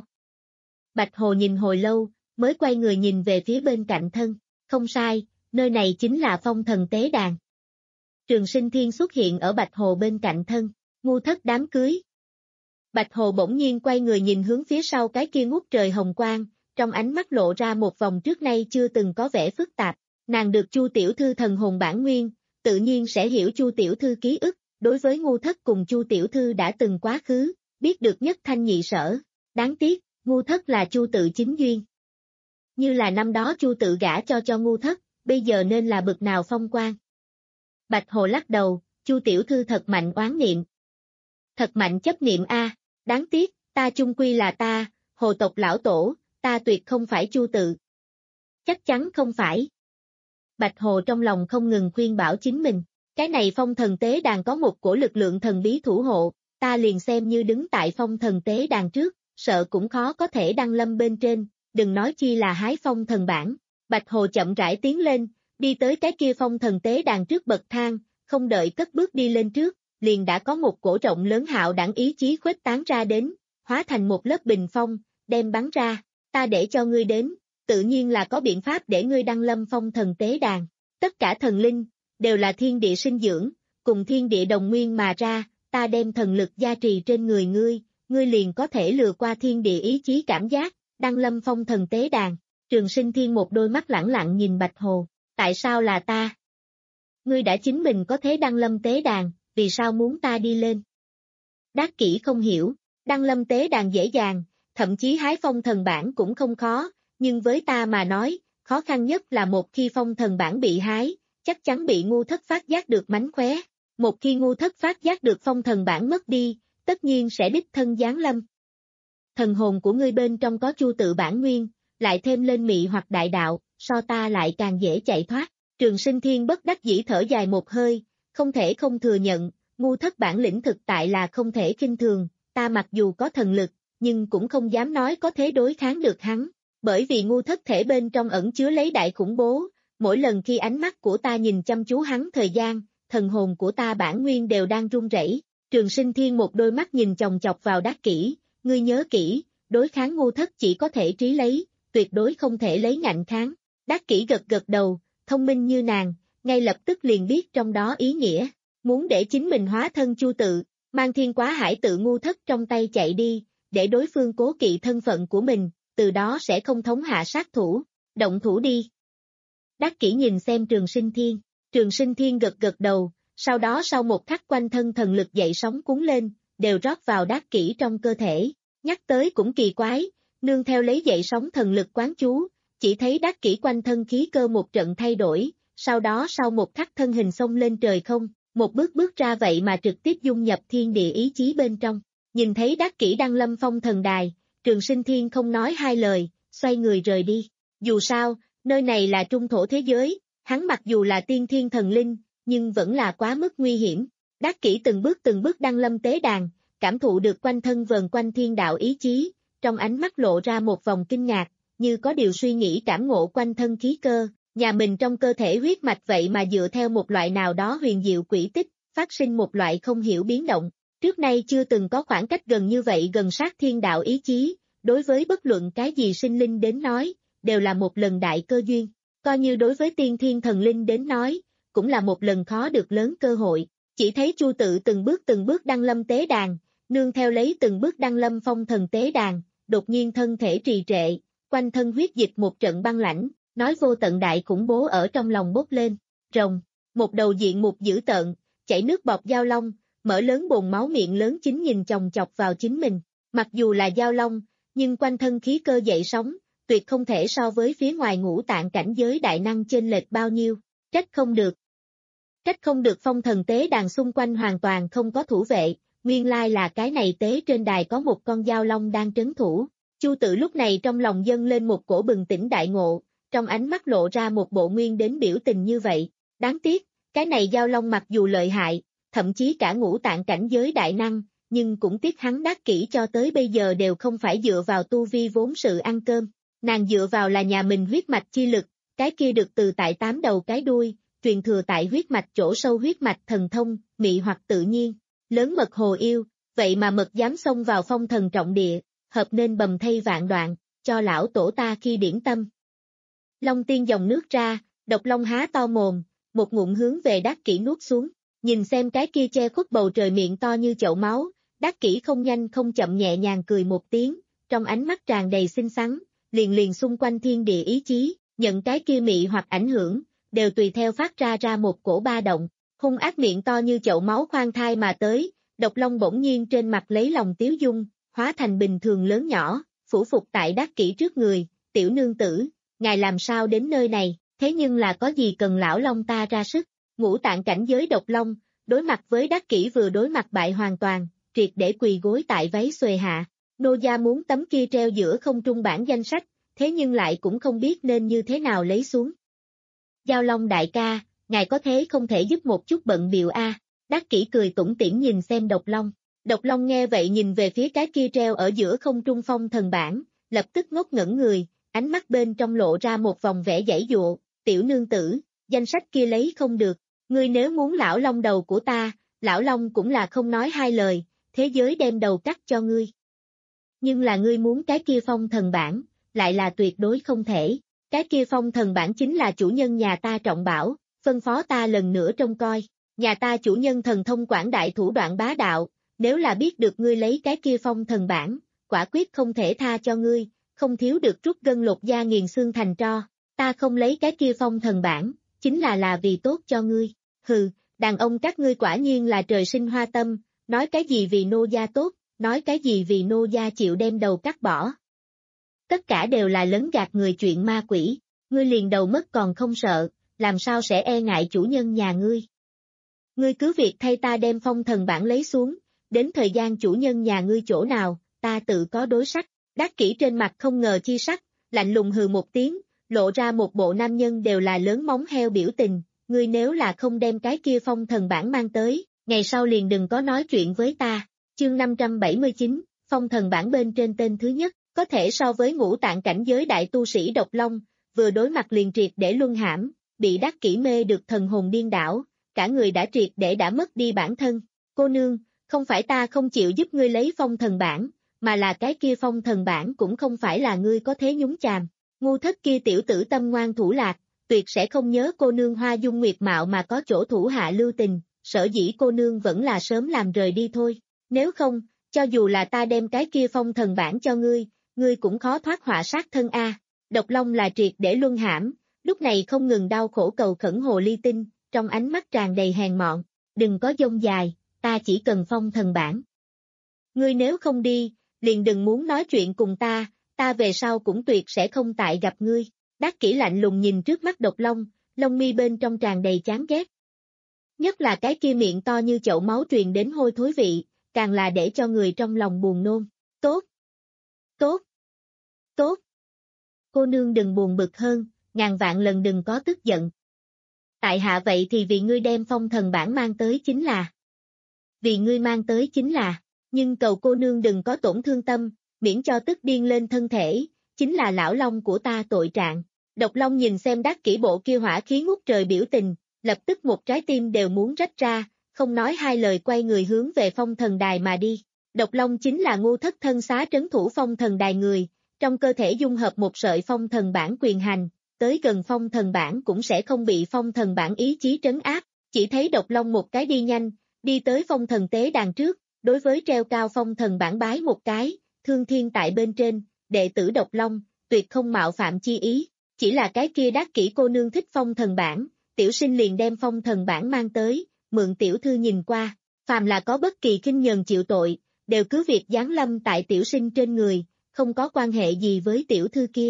Bạch Hồ nhìn hồi lâu, mới quay người nhìn về phía bên cạnh thân, không sai, nơi này chính là phong thần tế đàn. Trường Sinh Thiên xuất hiện ở Bạch Hồ bên cạnh thân, Ngu Thất đám cưới. Bạch Hồ bỗng nhiên quay người nhìn hướng phía sau cái kia ngút trời hồng quang, trong ánh mắt lộ ra một vòng trước nay chưa từng có vẻ phức tạp, nàng được Chu tiểu thư thần hồn bản nguyên, tự nhiên sẽ hiểu Chu tiểu thư ký ức, đối với Ngu Thất cùng Chu tiểu thư đã từng quá khứ, biết được nhất thanh nhị sở, đáng tiếc, Ngu Thất là Chu tự chính duyên. Như là năm đó Chu tự gả cho cho Ngu Thất, bây giờ nên là bực nào phong quang. Bạch Hồ lắc đầu, Chu tiểu thư thật mạnh oán niệm. Thật mạnh chấp niệm a, đáng tiếc, ta chung quy là ta, Hồ tộc lão tổ, ta tuyệt không phải Chu tự. Chắc chắn không phải. Bạch Hồ trong lòng không ngừng khuyên bảo chính mình, cái này phong thần tế đàn có một cổ lực lượng thần bí thủ hộ, ta liền xem như đứng tại phong thần tế đàn trước, sợ cũng khó có thể đăng lâm bên trên, đừng nói chi là hái phong thần bản. Bạch Hồ chậm rãi tiến lên, đi tới cái kia phong thần tế đàn trước bậc thang, không đợi cất bước đi lên trước, liền đã có một cổ rộng lớn hạo đẳng ý chí khuếch tán ra đến, hóa thành một lớp bình phong, đem bắn ra, ta để cho ngươi đến, tự nhiên là có biện pháp để ngươi đăng lâm phong thần tế đàn. Tất cả thần linh, đều là thiên địa sinh dưỡng, cùng thiên địa đồng nguyên mà ra, ta đem thần lực gia trì trên người ngươi, ngươi liền có thể lừa qua thiên địa ý chí cảm giác, đăng lâm phong thần tế đàn. Trường Sinh Thiên một đôi mắt lẳng lặng nhìn Bạch Hồ, tại sao là ta? Ngươi đã chính mình có thế đăng lâm tế đàn, vì sao muốn ta đi lên? Đắc Kỷ không hiểu, đăng lâm tế đàn dễ dàng, thậm chí hái phong thần bản cũng không khó, nhưng với ta mà nói, khó khăn nhất là một khi phong thần bản bị hái, chắc chắn bị Ngu Thất phát giác được mánh khóe. Một khi Ngu Thất phát giác được phong thần bản mất đi, tất nhiên sẽ đích thân giáng lâm. Thần hồn của ngươi bên trong có Chu tự bản nguyên, lại thêm lên mị hoặc đại đạo, so ta lại càng dễ chạy thoát. Trường Sinh Thiên bất đắc dĩ thở dài một hơi, không thể không thừa nhận, Ngu Thất bản lĩnh thực tại là không thể khinh thường, ta mặc dù có thần lực, nhưng cũng không dám nói có thế đối kháng được hắn, bởi vì Ngu Thất thể bên trong ẩn chứa lấy đại khủng bố, mỗi lần khi ánh mắt của ta nhìn chăm chú hắn thời gian, thần hồn của ta bản nguyên đều đang run rẩy, Trường Sinh Thiên một đôi mắt nhìn chòng chọc vào Đắc Kỷ, ngươi nhớ kỹ, đối kháng ngu thất chỉ có thể trí lấy, tuyệt đối không thể lấy ngạnh kháng. Đắc Kỷ gật gật đầu, thông minh như nàng, ngay lập tức liền biết trong đó ý nghĩa, muốn để chính mình hóa thân Chu Tự, mang Thiên Quá Hải tự ngu thất trong tay chạy đi, để đối phương cố kỵ thân phận của mình, từ đó sẽ không thống hạ sát thủ, động thủ đi. Đắc Kỷ nhìn xem Trường Sinh Thiên, Trường Sinh Thiên gật gật đầu, sau đó sau một khắc quanh thân thần lực dậy sóng cuốn lên, đều rót vào Đắc Kỷ trong cơ thể, nhắc tới cũng kỳ quái, nương theo lấy dậy sóng thần lực quán chú, chỉ thấy Đắc Kỷ quanh thân khí cơ một trận thay đổi, sau đó sau một khắc thân hình xông lên trời không, một bước bước ra vậy mà trực tiếp dung nhập thiên địa ý chí bên trong. Nhìn thấy Đắc Kỷ đăng lâm phong thần đài, Trường Sinh Thiên không nói hai lời, xoay người rời đi. Dù sao, nơi này là trung thổ thế giới, hắn mặc dù là tiên thiên thần linh, nhưng vẫn là quá mức nguy hiểm. Đắc Kỷ từng bước từng bước đăng lâm tế đàn, cảm thụ được quanh thân vờn quanh thiên đạo ý chí, trong ánh mắt lộ ra một vòng kinh ngạc, như có điều suy nghĩ cảm ngộ quanh thân khí cơ, nhà mình trong cơ thể huyết mạch vậy mà dựa theo một loại nào đó huyền diệu quỹ tích, phát sinh một loại không hiểu biến động. Trước nay chưa từng có khoảng cách gần như vậy gần sát thiên đạo ý chí, đối với bất luận cái gì sinh linh đến nói, đều là một lần đại cơ duyên, coi như đối với tiên thiên thần linh đến nói, cũng là một lần khó được lớn cơ hội. Chỉ thấy Chu Tự từng bước từng bước đăng lâm tế đàn, nương theo lấy từng bước đăng lâm phong thần tế đàn, đột nhiên thân thể trì trệ, quanh thân huyết dịch một trận băng lãnh, nói vô tận đại khủng bố ở trong lòng bốc lên, rồng, một đầu diện mục dữ tợn, chảy nước bọt giao long, mở lớn bồn máu miệng lớn chính nhìn chòng chọc vào chính mình, mặc dù là giao long, nhưng quanh thân khí cơ dậy sóng, tuyệt không thể so với phía ngoài ngũ tạng cảnh giới đại năng chênh lệch bao nhiêu, trách không được. Trách không được phong thần tế đàn xung quanh hoàn toàn không có thủ vệ, nguyên lai là cái này tế trên đài có một con giao long đang trấn thủ. Chu Tự lúc này trong lòng dâng lên một cổ bừng tỉnh đại ngộ, trong ánh mắt lộ ra một bộ nguyên đến biểu tình như vậy. Đáng tiếc, cái này giao long mặc dù lợi hại, thậm chí cả ngũ tạng cảnh giới đại năng, nhưng cũng tiếc hắn Đắc Kỷ cho tới bây giờ đều không phải dựa vào tu vi vốn sự ăn cơm, nàng dựa vào là nhà mình huyết mạch chi lực, cái kia được từ tại tám đầu cái đuôi, truyền thừa tại huyết mạch chỗ sâu huyết mạch thần thông, mị hoặc tự nhiên, lớn mật hồ yêu, vậy mà mật dám xông vào phong thần trọng địa, hợp nên bầm thây vạn đoạn, cho lão tổ ta khi điển tâm. Long tiên dòng nước ra, độc long há to mồm, một ngụm hướng về Đắc Kỷ nuốt xuống, nhìn xem cái kia che khuất bầu trời miệng to như chậu máu, Đắc Kỷ không nhanh không chậm nhẹ nhàng cười một tiếng, trong ánh mắt tràn đầy xinh xắn, liền liền xung quanh thiên địa ý chí, nhận cái kia mị hoặc ảnh hưởng, đều tùy theo phát ra ra một cổ ba động, hung ác miệng to như chậu máu khoan thai mà tới, độc long bỗng nhiên trên mặt lấy lòng tiếu dung, hóa thành bình thường lớn nhỏ, phủ phục tại Đắc Kỷ trước người, tiểu nương tử, ngài làm sao đến nơi này, thế nhưng là có gì cần lão long ta ra sức, ngũ tạng cảnh giới độc long, đối mặt với Đắc Kỷ vừa đối mặt bại hoàn toàn, triệt để quỳ gối tại váy xuề hạ, nô gia muốn tấm kia treo giữa không trung bản danh sách, thế nhưng lại cũng không biết nên như thế nào lấy xuống. Giao Long đại ca, ngài có thế không thể giúp một chút bận biểu a? Đắc Kỷ cười tủm tỉm nhìn xem Độc Long. Độc Long nghe vậy nhìn về phía cái kia treo ở giữa không trung phong thần bản, lập tức ngốc ngẩn người, ánh mắt bên trong lộ ra một vòng vẻ giãy dụa, tiểu nương tử, danh sách kia lấy không được, ngươi nếu muốn lão long đầu của ta, lão long cũng là không nói hai lời, thế giới đem đầu cắt cho ngươi. Nhưng là ngươi muốn cái kia phong thần bản, lại là tuyệt đối không thể, cái kia phong thần bản chính là chủ nhân nhà ta trọng bảo, phân phó ta lần nữa trông coi, nhà ta chủ nhân thần thông quảng đại thủ đoạn bá đạo, nếu là biết được ngươi lấy cái kia phong thần bản, quả quyết không thể tha cho ngươi, không thiếu được rút gân lột da nghiền xương thành tro, ta không lấy cái kia phong thần bản, chính là là vì tốt cho ngươi, hừ, đàn ông các ngươi quả nhiên là trời sinh hoa tâm, nói cái gì vì nô gia tốt, nói cái gì vì nô gia chịu đem đầu cắt bỏ. Tất cả đều là lấn gạt người chuyện ma quỷ, ngươi liền đầu mất còn không sợ, làm sao sẽ e ngại chủ nhân nhà ngươi. Ngươi cứ việc thay ta đem phong thần bản lấy xuống, đến thời gian chủ nhân nhà ngươi chỗ nào, ta tự có đối sách. Đắc Kỷ trên mặt không ngờ chi sắc, lạnh lùng hừ một tiếng, lộ ra một bộ nam nhân đều là lớn móng heo biểu tình, ngươi nếu là không đem cái kia phong thần bản mang tới, ngày sau liền đừng có nói chuyện với ta. Chương năm trăm bảy mươi chín, phong thần bản bên trên tên thứ nhất, có thể so với ngũ tạng cảnh giới đại tu sĩ Độc Long, vừa đối mặt liền triệt để luân hãm, bị Đắc Kỷ mê được thần hồn điên đảo, cả người đã triệt để đã mất đi bản thân. Cô nương, Không phải ta không chịu giúp ngươi lấy phong thần bản, mà là cái kia phong thần bản cũng không phải là ngươi có thế nhúng chàm. Ngu thất kia tiểu tử tâm ngoan thủ lạc, tuyệt sẽ không nhớ cô nương hoa dung nguyệt mạo mà có chỗ thủ hạ lưu tình, sở dĩ cô nương vẫn là sớm làm rời đi thôi. Nếu không, cho dù là ta đem cái kia phong thần bản cho ngươi, ngươi cũng khó thoát họa sát thân a. Độc Long là triệt để luân hãm, lúc này không ngừng đau khổ cầu khẩn hồ ly tinh, trong ánh mắt tràn đầy hèn mọn, đừng có dông dài, ta chỉ cần phong thần bản. Ngươi nếu không đi, liền đừng muốn nói chuyện cùng ta, ta về sau cũng tuyệt sẽ không tại gặp ngươi. Đắc Kỷ lạnh lùng nhìn trước mắt Độc Long, lông mi bên trong tràn đầy chán ghét. Nhất là cái kia miệng to như chậu máu truyền đến hôi thối vị, càng là để cho người trong lòng buồn nôn. Tốt! Tốt! Tốt! Cô nương đừng buồn bực hơn, ngàn vạn lần đừng có tức giận. Tại hạ vậy thì vì ngươi đem phong thần bản mang tới chính là. Vì ngươi mang tới chính là, nhưng cầu cô nương đừng có tổn thương tâm, miễn cho tức điên lên thân thể, chính là lão long của ta tội trạng. Độc Long nhìn xem Đắc Kỷ bộ kia hỏa khí ngút trời biểu tình, lập tức một trái tim đều muốn rách ra, không nói hai lời quay người hướng về phong thần đài mà đi. Độc Long chính là Ngu thất thân xá trấn thủ phong thần đài người, trong cơ thể dung hợp một sợi phong thần bản quyền hành, tới gần phong thần bản cũng sẽ không bị phong thần bản ý chí trấn áp, chỉ thấy Độc Long một cái đi nhanh, đi tới phong thần tế đàn trước, đối với treo cao phong thần bản bái một cái, thương thiên tại bên trên, đệ tử Độc Long, tuyệt không mạo phạm chi ý, chỉ là cái kia Đắc Kỷ cô nương thích phong thần bản, tiểu sinh liền đem phong thần bản mang tới, mượn tiểu thư nhìn qua, phàm là có bất kỳ khinh nhờn chịu tội, đều cứ việc giáng lâm tại tiểu sinh trên người, không có quan hệ gì với tiểu thư kia.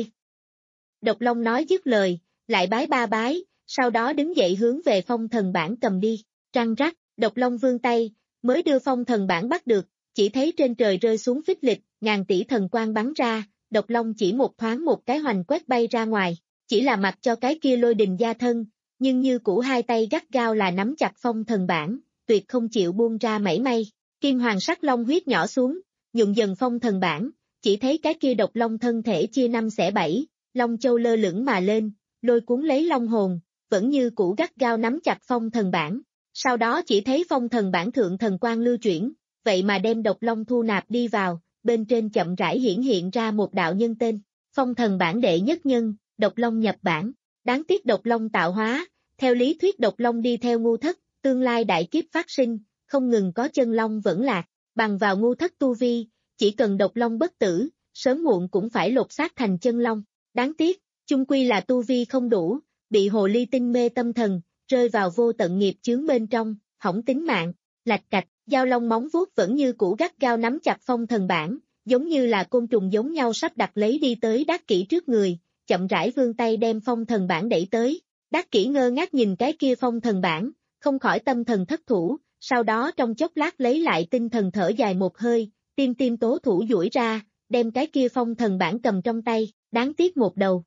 Độc Long nói dứt lời, lại bái ba bái, sau đó đứng dậy hướng về phong thần bản cầm đi, trăng rắc, Độc Long vươn tay, mới đưa phong thần bản bắt được, chỉ thấy trên trời rơi xuống phích lịch, ngàn tỷ thần quang bắn ra, Độc Long chỉ một thoáng một cái hoành quét bay ra ngoài, chỉ là mặc cho cái kia lôi đình gia thân, nhưng như cũ hai tay gắt gao là nắm chặt phong thần bản, tuyệt không chịu buông ra mảy may, kim hoàng sắc long huyết nhỏ xuống, nhuộm dần phong thần bản, chỉ thấy cái kia Độc Long thân thể chia năm xẻ bảy, long châu lơ lửng mà lên, lôi cuốn lấy long hồn, vẫn như cũ gắt gao nắm chặt phong thần bản, sau đó chỉ thấy phong thần bản thượng thần quang lưu chuyển, vậy mà đem Độc Long thu nạp đi vào, bên trên chậm rãi hiển hiện ra một đạo nhân tên, phong thần bản đệ nhất nhân, Độc Long nhập bản, đáng tiếc Độc Long tạo hóa, theo lý thuyết Độc Long đi theo Ngu thất, tương lai đại kiếp phát sinh, không ngừng có chân long vẫn lạc, bằng vào Ngu thất tu vi, chỉ cần Độc Long bất tử, sớm muộn cũng phải lột xác thành chân long, đáng tiếc, chung quy là tu vi không đủ, bị hồ ly tinh mê tâm thần, rơi vào vô tận nghiệp chướng bên trong, hỏng tính mạng, lạch cạch, dao long móng vuốt vẫn như cũ gắt gao nắm chặt phong thần bản, giống như là côn trùng giống nhau sắp đặt lấy đi tới Đắc Kỷ trước người, chậm rãi vươn tay đem phong thần bản đẩy tới. Đắc Kỷ ngơ ngác nhìn cái kia phong thần bản, không khỏi tâm thần thất thủ, sau đó trong chốc lát lấy lại tinh thần thở dài một hơi, tim tim tố thủ duỗi ra, đem cái kia phong thần bản cầm trong tay, đáng tiếc một đầu.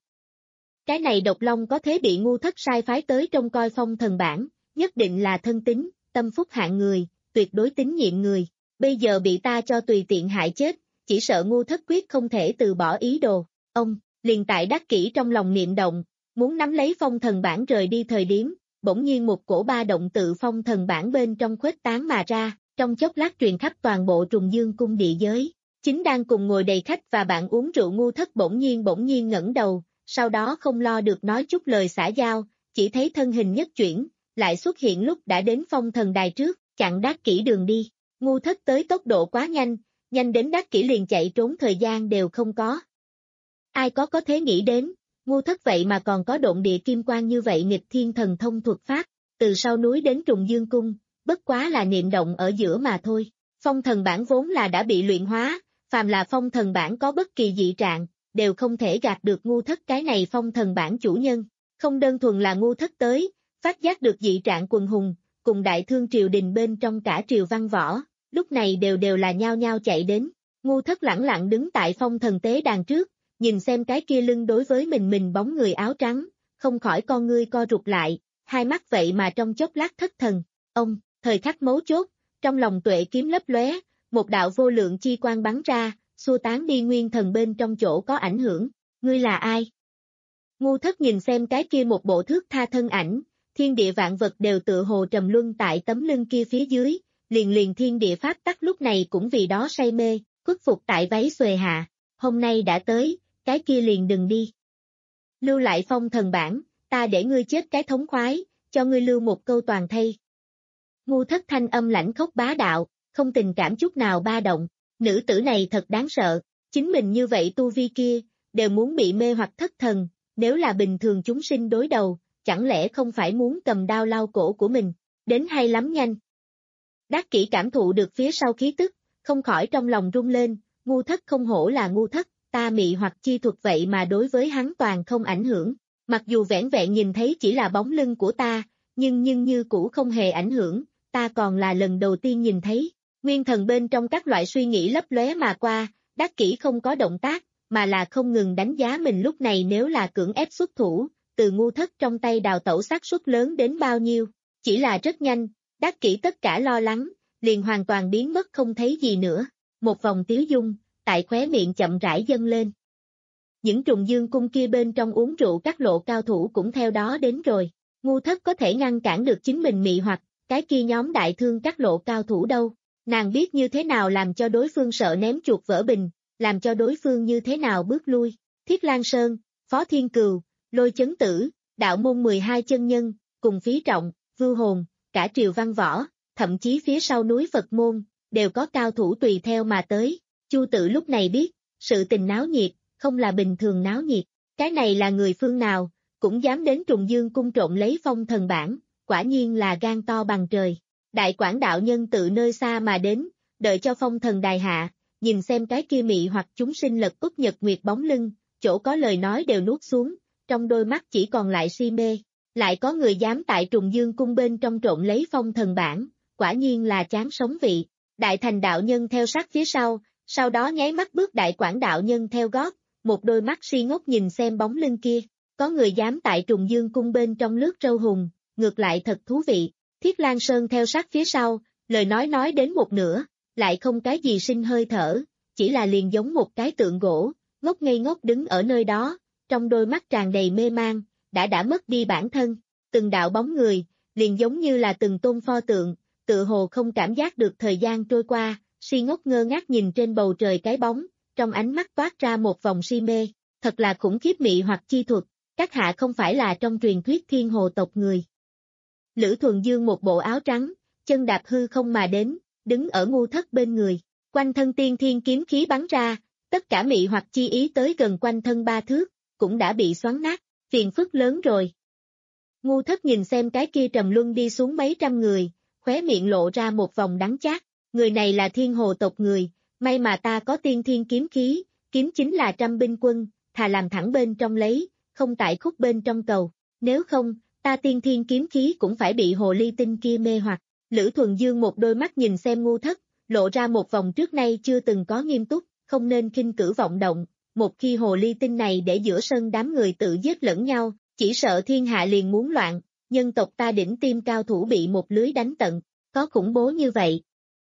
Cái này Độc Long có thế bị Ngu thất sai phái tới trông coi phong thần bản, nhất định là thân tín, tâm phúc hạng người, tuyệt đối tín nhiệm người, bây giờ bị ta cho tùy tiện hại chết, chỉ sợ Ngu thất quyết không thể từ bỏ ý đồ. Ông, liền tại Đắc Kỷ trong lòng niệm động, muốn nắm lấy phong thần bản rời đi thời điểm, bỗng nhiên một cổ ba động tự phong thần bản bên trong khuếch tán mà ra, trong chốc lát truyền khắp toàn bộ Trùng Dương cung địa giới. Chính đang cùng ngồi đầy khách và bạn uống rượu Ngu thất bỗng nhiên bỗng nhiên ngẩng đầu, sau đó không lo được nói chút lời xã giao, chỉ thấy thân hình nhất chuyển, lại xuất hiện lúc đã đến phong thần đài trước, chặn Đắc Kỷ đường đi. Ngu thất tới tốc độ quá nhanh, nhanh đến Đắc Kỷ liền chạy trốn thời gian đều không có. Ai có có thể nghĩ đến, Ngu thất vậy mà còn có độn địa kim quang như vậy nghịch thiên thần thông thuật pháp, từ sau núi đến Trùng Dương cung, bất quá là niệm động ở giữa mà thôi. Phong thần bản vốn là đã bị luyện hóa, phàm là phong thần bản có bất kỳ dị trạng, đều không thể gạt được Ngu thất cái này phong thần bản chủ nhân. Không đơn thuần là Ngu thất tới, phát giác được dị trạng quần hùng, cùng đại thương triều đình bên trong cả triều văn võ, lúc này đều đều là nhao nhao chạy đến. Ngu thất lẳng lặng đứng tại phong thần tế đàn trước, nhìn xem cái kia lưng đối với mình mình bóng người áo trắng, không khỏi con ngươi co rụt lại, hai mắt vậy mà trong chốc lát thất thần. Ông, thời khắc mấu chốt, trong lòng tuệ kiếm lấp lóe, một đạo vô lượng chi quang bắn ra, xua tán đi nguyên thần bên trong chỗ có ảnh hưởng. Ngươi là ai? Ngu thất nhìn xem cái kia một bộ thước tha thân ảnh, thiên địa vạn vật đều tựa hồ trầm luân tại tấm lưng kia phía dưới, liền liền thiên địa pháp tắc lúc này cũng vì đó say mê, khuất phục tại váy xuề hạ, hôm nay đã tới, cái kia liền đừng đi. Lưu lại phong thần bản, ta để ngươi chết cái thống khoái, cho ngươi lưu một câu toàn thây. Ngu Thất thanh âm lãnh khốc bá đạo, không tình cảm chút nào ba động, nữ tử này thật đáng sợ, chính mình như vậy tu vi kia, đều muốn bị mê hoặc thất thần, nếu là bình thường chúng sinh đối đầu, chẳng lẽ không phải muốn cầm đao lao cổ của mình, đến hay lắm nhanh. Đắc Kỷ cảm thụ được phía sau khí tức, không khỏi trong lòng rung lên, Ngu Thất không hổ là Ngu Thất, ta mị hoặc chi thuật vậy mà đối với hắn toàn không ảnh hưởng, mặc dù vẻn vẹn nhìn thấy chỉ là bóng lưng của ta, nhưng nhưng như cũ không hề ảnh hưởng, ta còn là lần đầu tiên nhìn thấy. Nguyên thần bên trong các loại suy nghĩ lấp lóe mà qua, Đắc Kỷ không có động tác, mà là không ngừng đánh giá mình lúc này nếu là cưỡng ép xuất thủ, từ Ngu Thất trong tay đào tẩu xác suất lớn đến bao nhiêu, chỉ là rất nhanh, Đắc Kỷ tất cả lo lắng, liền hoàn toàn biến mất không thấy gì nữa, một vòng tiếu dung, tại khóe miệng chậm rãi dâng lên. Những trùng dương cung kia bên trong uống rượu các lộ cao thủ cũng theo đó đến rồi, Ngu Thất có thể ngăn cản được chính mình mị hoặc, cái kia nhóm đại thương các lộ cao thủ đâu, nàng biết như thế nào làm cho đối phương sợ ném chuột vỡ bình, làm cho đối phương như thế nào bước lui, Thiết Lan Sơn, Phó Thiên Cừu, Lôi Chấn Tử, đạo môn mười hai chân nhân, cùng Phí Trọng, Vưu Hồn, cả triều văn võ, thậm chí phía sau núi Phật môn, đều có cao thủ tùy theo mà tới, Chu Tự lúc này biết, sự tình náo nhiệt, không là bình thường náo nhiệt, cái này là người phương nào, cũng dám đến Trùng Dương cung trộm lấy phong thần bản, quả nhiên là gan to bằng trời. Đại Quảng đạo nhân tự nơi xa mà đến, đợi cho phong thần đài hạ, nhìn xem cái kia mị hoặc chúng sinh lật úp nhật nguyệt bóng lưng, chỗ có lời nói đều nuốt xuống, trong đôi mắt chỉ còn lại si mê. Lại có người dám tại Trùng Dương cung bên trong trộn lấy phong thần bản, quả nhiên là chán sống vị. Đại Thành đạo nhân theo sát phía sau, sau đó nháy mắt bước Đại Quảng đạo nhân theo gót, một đôi mắt si ngốc nhìn xem bóng lưng kia. Có người dám tại Trùng Dương cung bên trong lướt râu hùng, ngược lại thật thú vị. Thiết Lan Sơn theo sát phía sau, lời nói nói đến một nửa, lại không cái gì sinh hơi thở, chỉ là liền giống một cái tượng gỗ, ngốc ngây ngốc đứng ở nơi đó, trong đôi mắt tràn đầy mê mang, đã đã mất đi bản thân, từng đạo bóng người, liền giống như là từng tôn pho tượng, tự hồ không cảm giác được thời gian trôi qua, si ngốc ngơ ngác nhìn trên bầu trời cái bóng, trong ánh mắt toát ra một vòng si mê, thật là khủng khiếp mị hoặc chi thuật, các hạ không phải là trong truyền thuyết thiên hồ tộc người. Lữ Thuần Dương một bộ áo trắng, chân đạp hư không mà đến, đứng ở Ngu Thất bên người, quanh thân tiên thiên kiếm khí bắn ra, tất cả mị hoặc chi ý tới gần quanh thân ba thước, cũng đã bị xoắn nát, phiền phức lớn rồi. Ngu Thất nhìn xem cái kia trầm luân đi xuống mấy trăm người, khóe miệng lộ ra một vòng đắng chát, người này là thiên hồ tộc người, may mà ta có tiên thiên kiếm khí, kiếm chính là trăm binh quân, thà làm thẳng bên trong lấy, không tại khúc bên trong cầu, nếu không, ta tiên thiên kiếm khí cũng phải bị hồ ly tinh kia mê hoặc. Lữ Thuần Dương một đôi mắt nhìn xem Ngu Thất, lộ ra một vòng trước nay chưa từng có nghiêm túc, không nên khinh cử vọng động, một khi hồ ly tinh này để giữa sân đám người tự giết lẫn nhau, chỉ sợ thiên hạ liền muốn loạn, nhân tộc ta đỉnh tim cao thủ bị một lưới đánh tận, có khủng bố như vậy.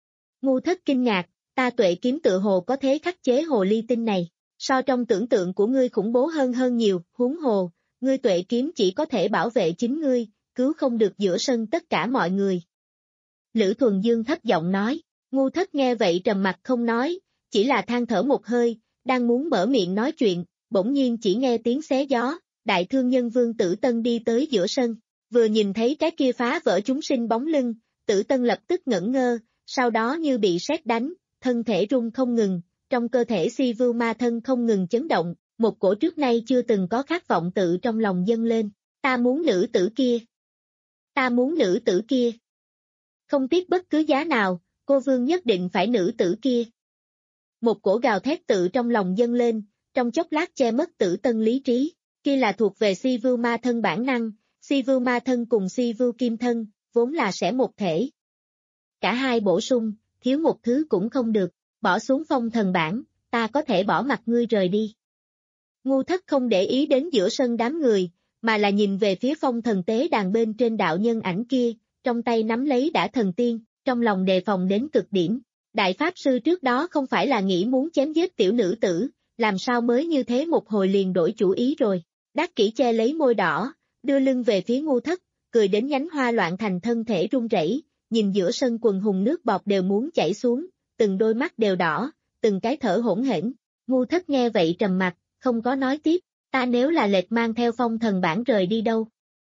Ngu Thất kinh ngạc, ta tuệ kiếm tự hồ có thế khắc chế hồ ly tinh này, so trong tưởng tượng của ngươi khủng bố hơn hơn nhiều, huống hồ, ngươi tuệ kiếm chỉ có thể bảo vệ chính ngươi, cứu không được giữa sân tất cả mọi người. Lữ Thuần Dương thấp giọng nói, Ngu Thất nghe vậy trầm mặt không nói, chỉ là than thở một hơi, đang muốn mở miệng nói chuyện, bỗng nhiên chỉ nghe tiếng xé gió, đại thương nhân Vương Tử Tân đi tới giữa sân, vừa nhìn thấy cái kia phá vỡ chúng sinh bóng lưng, Tử Tân lập tức ngẩn ngơ, sau đó như bị sét đánh, thân thể rung không ngừng, trong cơ thể si vưu ma thân không ngừng chấn động, một cổ trước nay chưa từng có khát vọng tự trong lòng dâng lên, ta muốn nữ tử kia, ta muốn nữ tử kia, không tiếc bất cứ giá nào, cô Vương nhất định phải nữ tử kia. Một cổ gào thét tự trong lòng dâng lên, trong chốc lát che mất Tử Tân lý trí, kia là thuộc về si vưu ma thân bản năng, si vưu ma thân cùng si vưu kim thân, vốn là sẽ một thể. Cả hai bổ sung, thiếu một thứ cũng không được, bỏ xuống phong thần bản, ta có thể bỏ mặt ngươi rời đi. Ngu Thất không để ý đến giữa sân đám người, mà là nhìn về phía phong thần tế đàn bên trên đạo nhân ảnh kia, trong tay nắm lấy đã thần tiên, trong lòng đề phòng đến cực điểm. Đại Pháp Sư trước đó không phải là nghĩ muốn chém giết tiểu nữ tử, làm sao mới như thế một hồi liền đổi chủ ý rồi. Đắc Kỷ che lấy môi đỏ, đưa lưng về phía Ngu Thất, cười đến nhánh hoa loạn thành thân thể run rẩy, nhìn giữa sân quần hùng nước bọt đều muốn chảy xuống, từng đôi mắt đều đỏ, từng cái thở hỗn hển. Ngu Thất nghe vậy trầm mặt, không có nói tiếp, ta nếu là lệch mang theo phong thần bản rời đi đâu.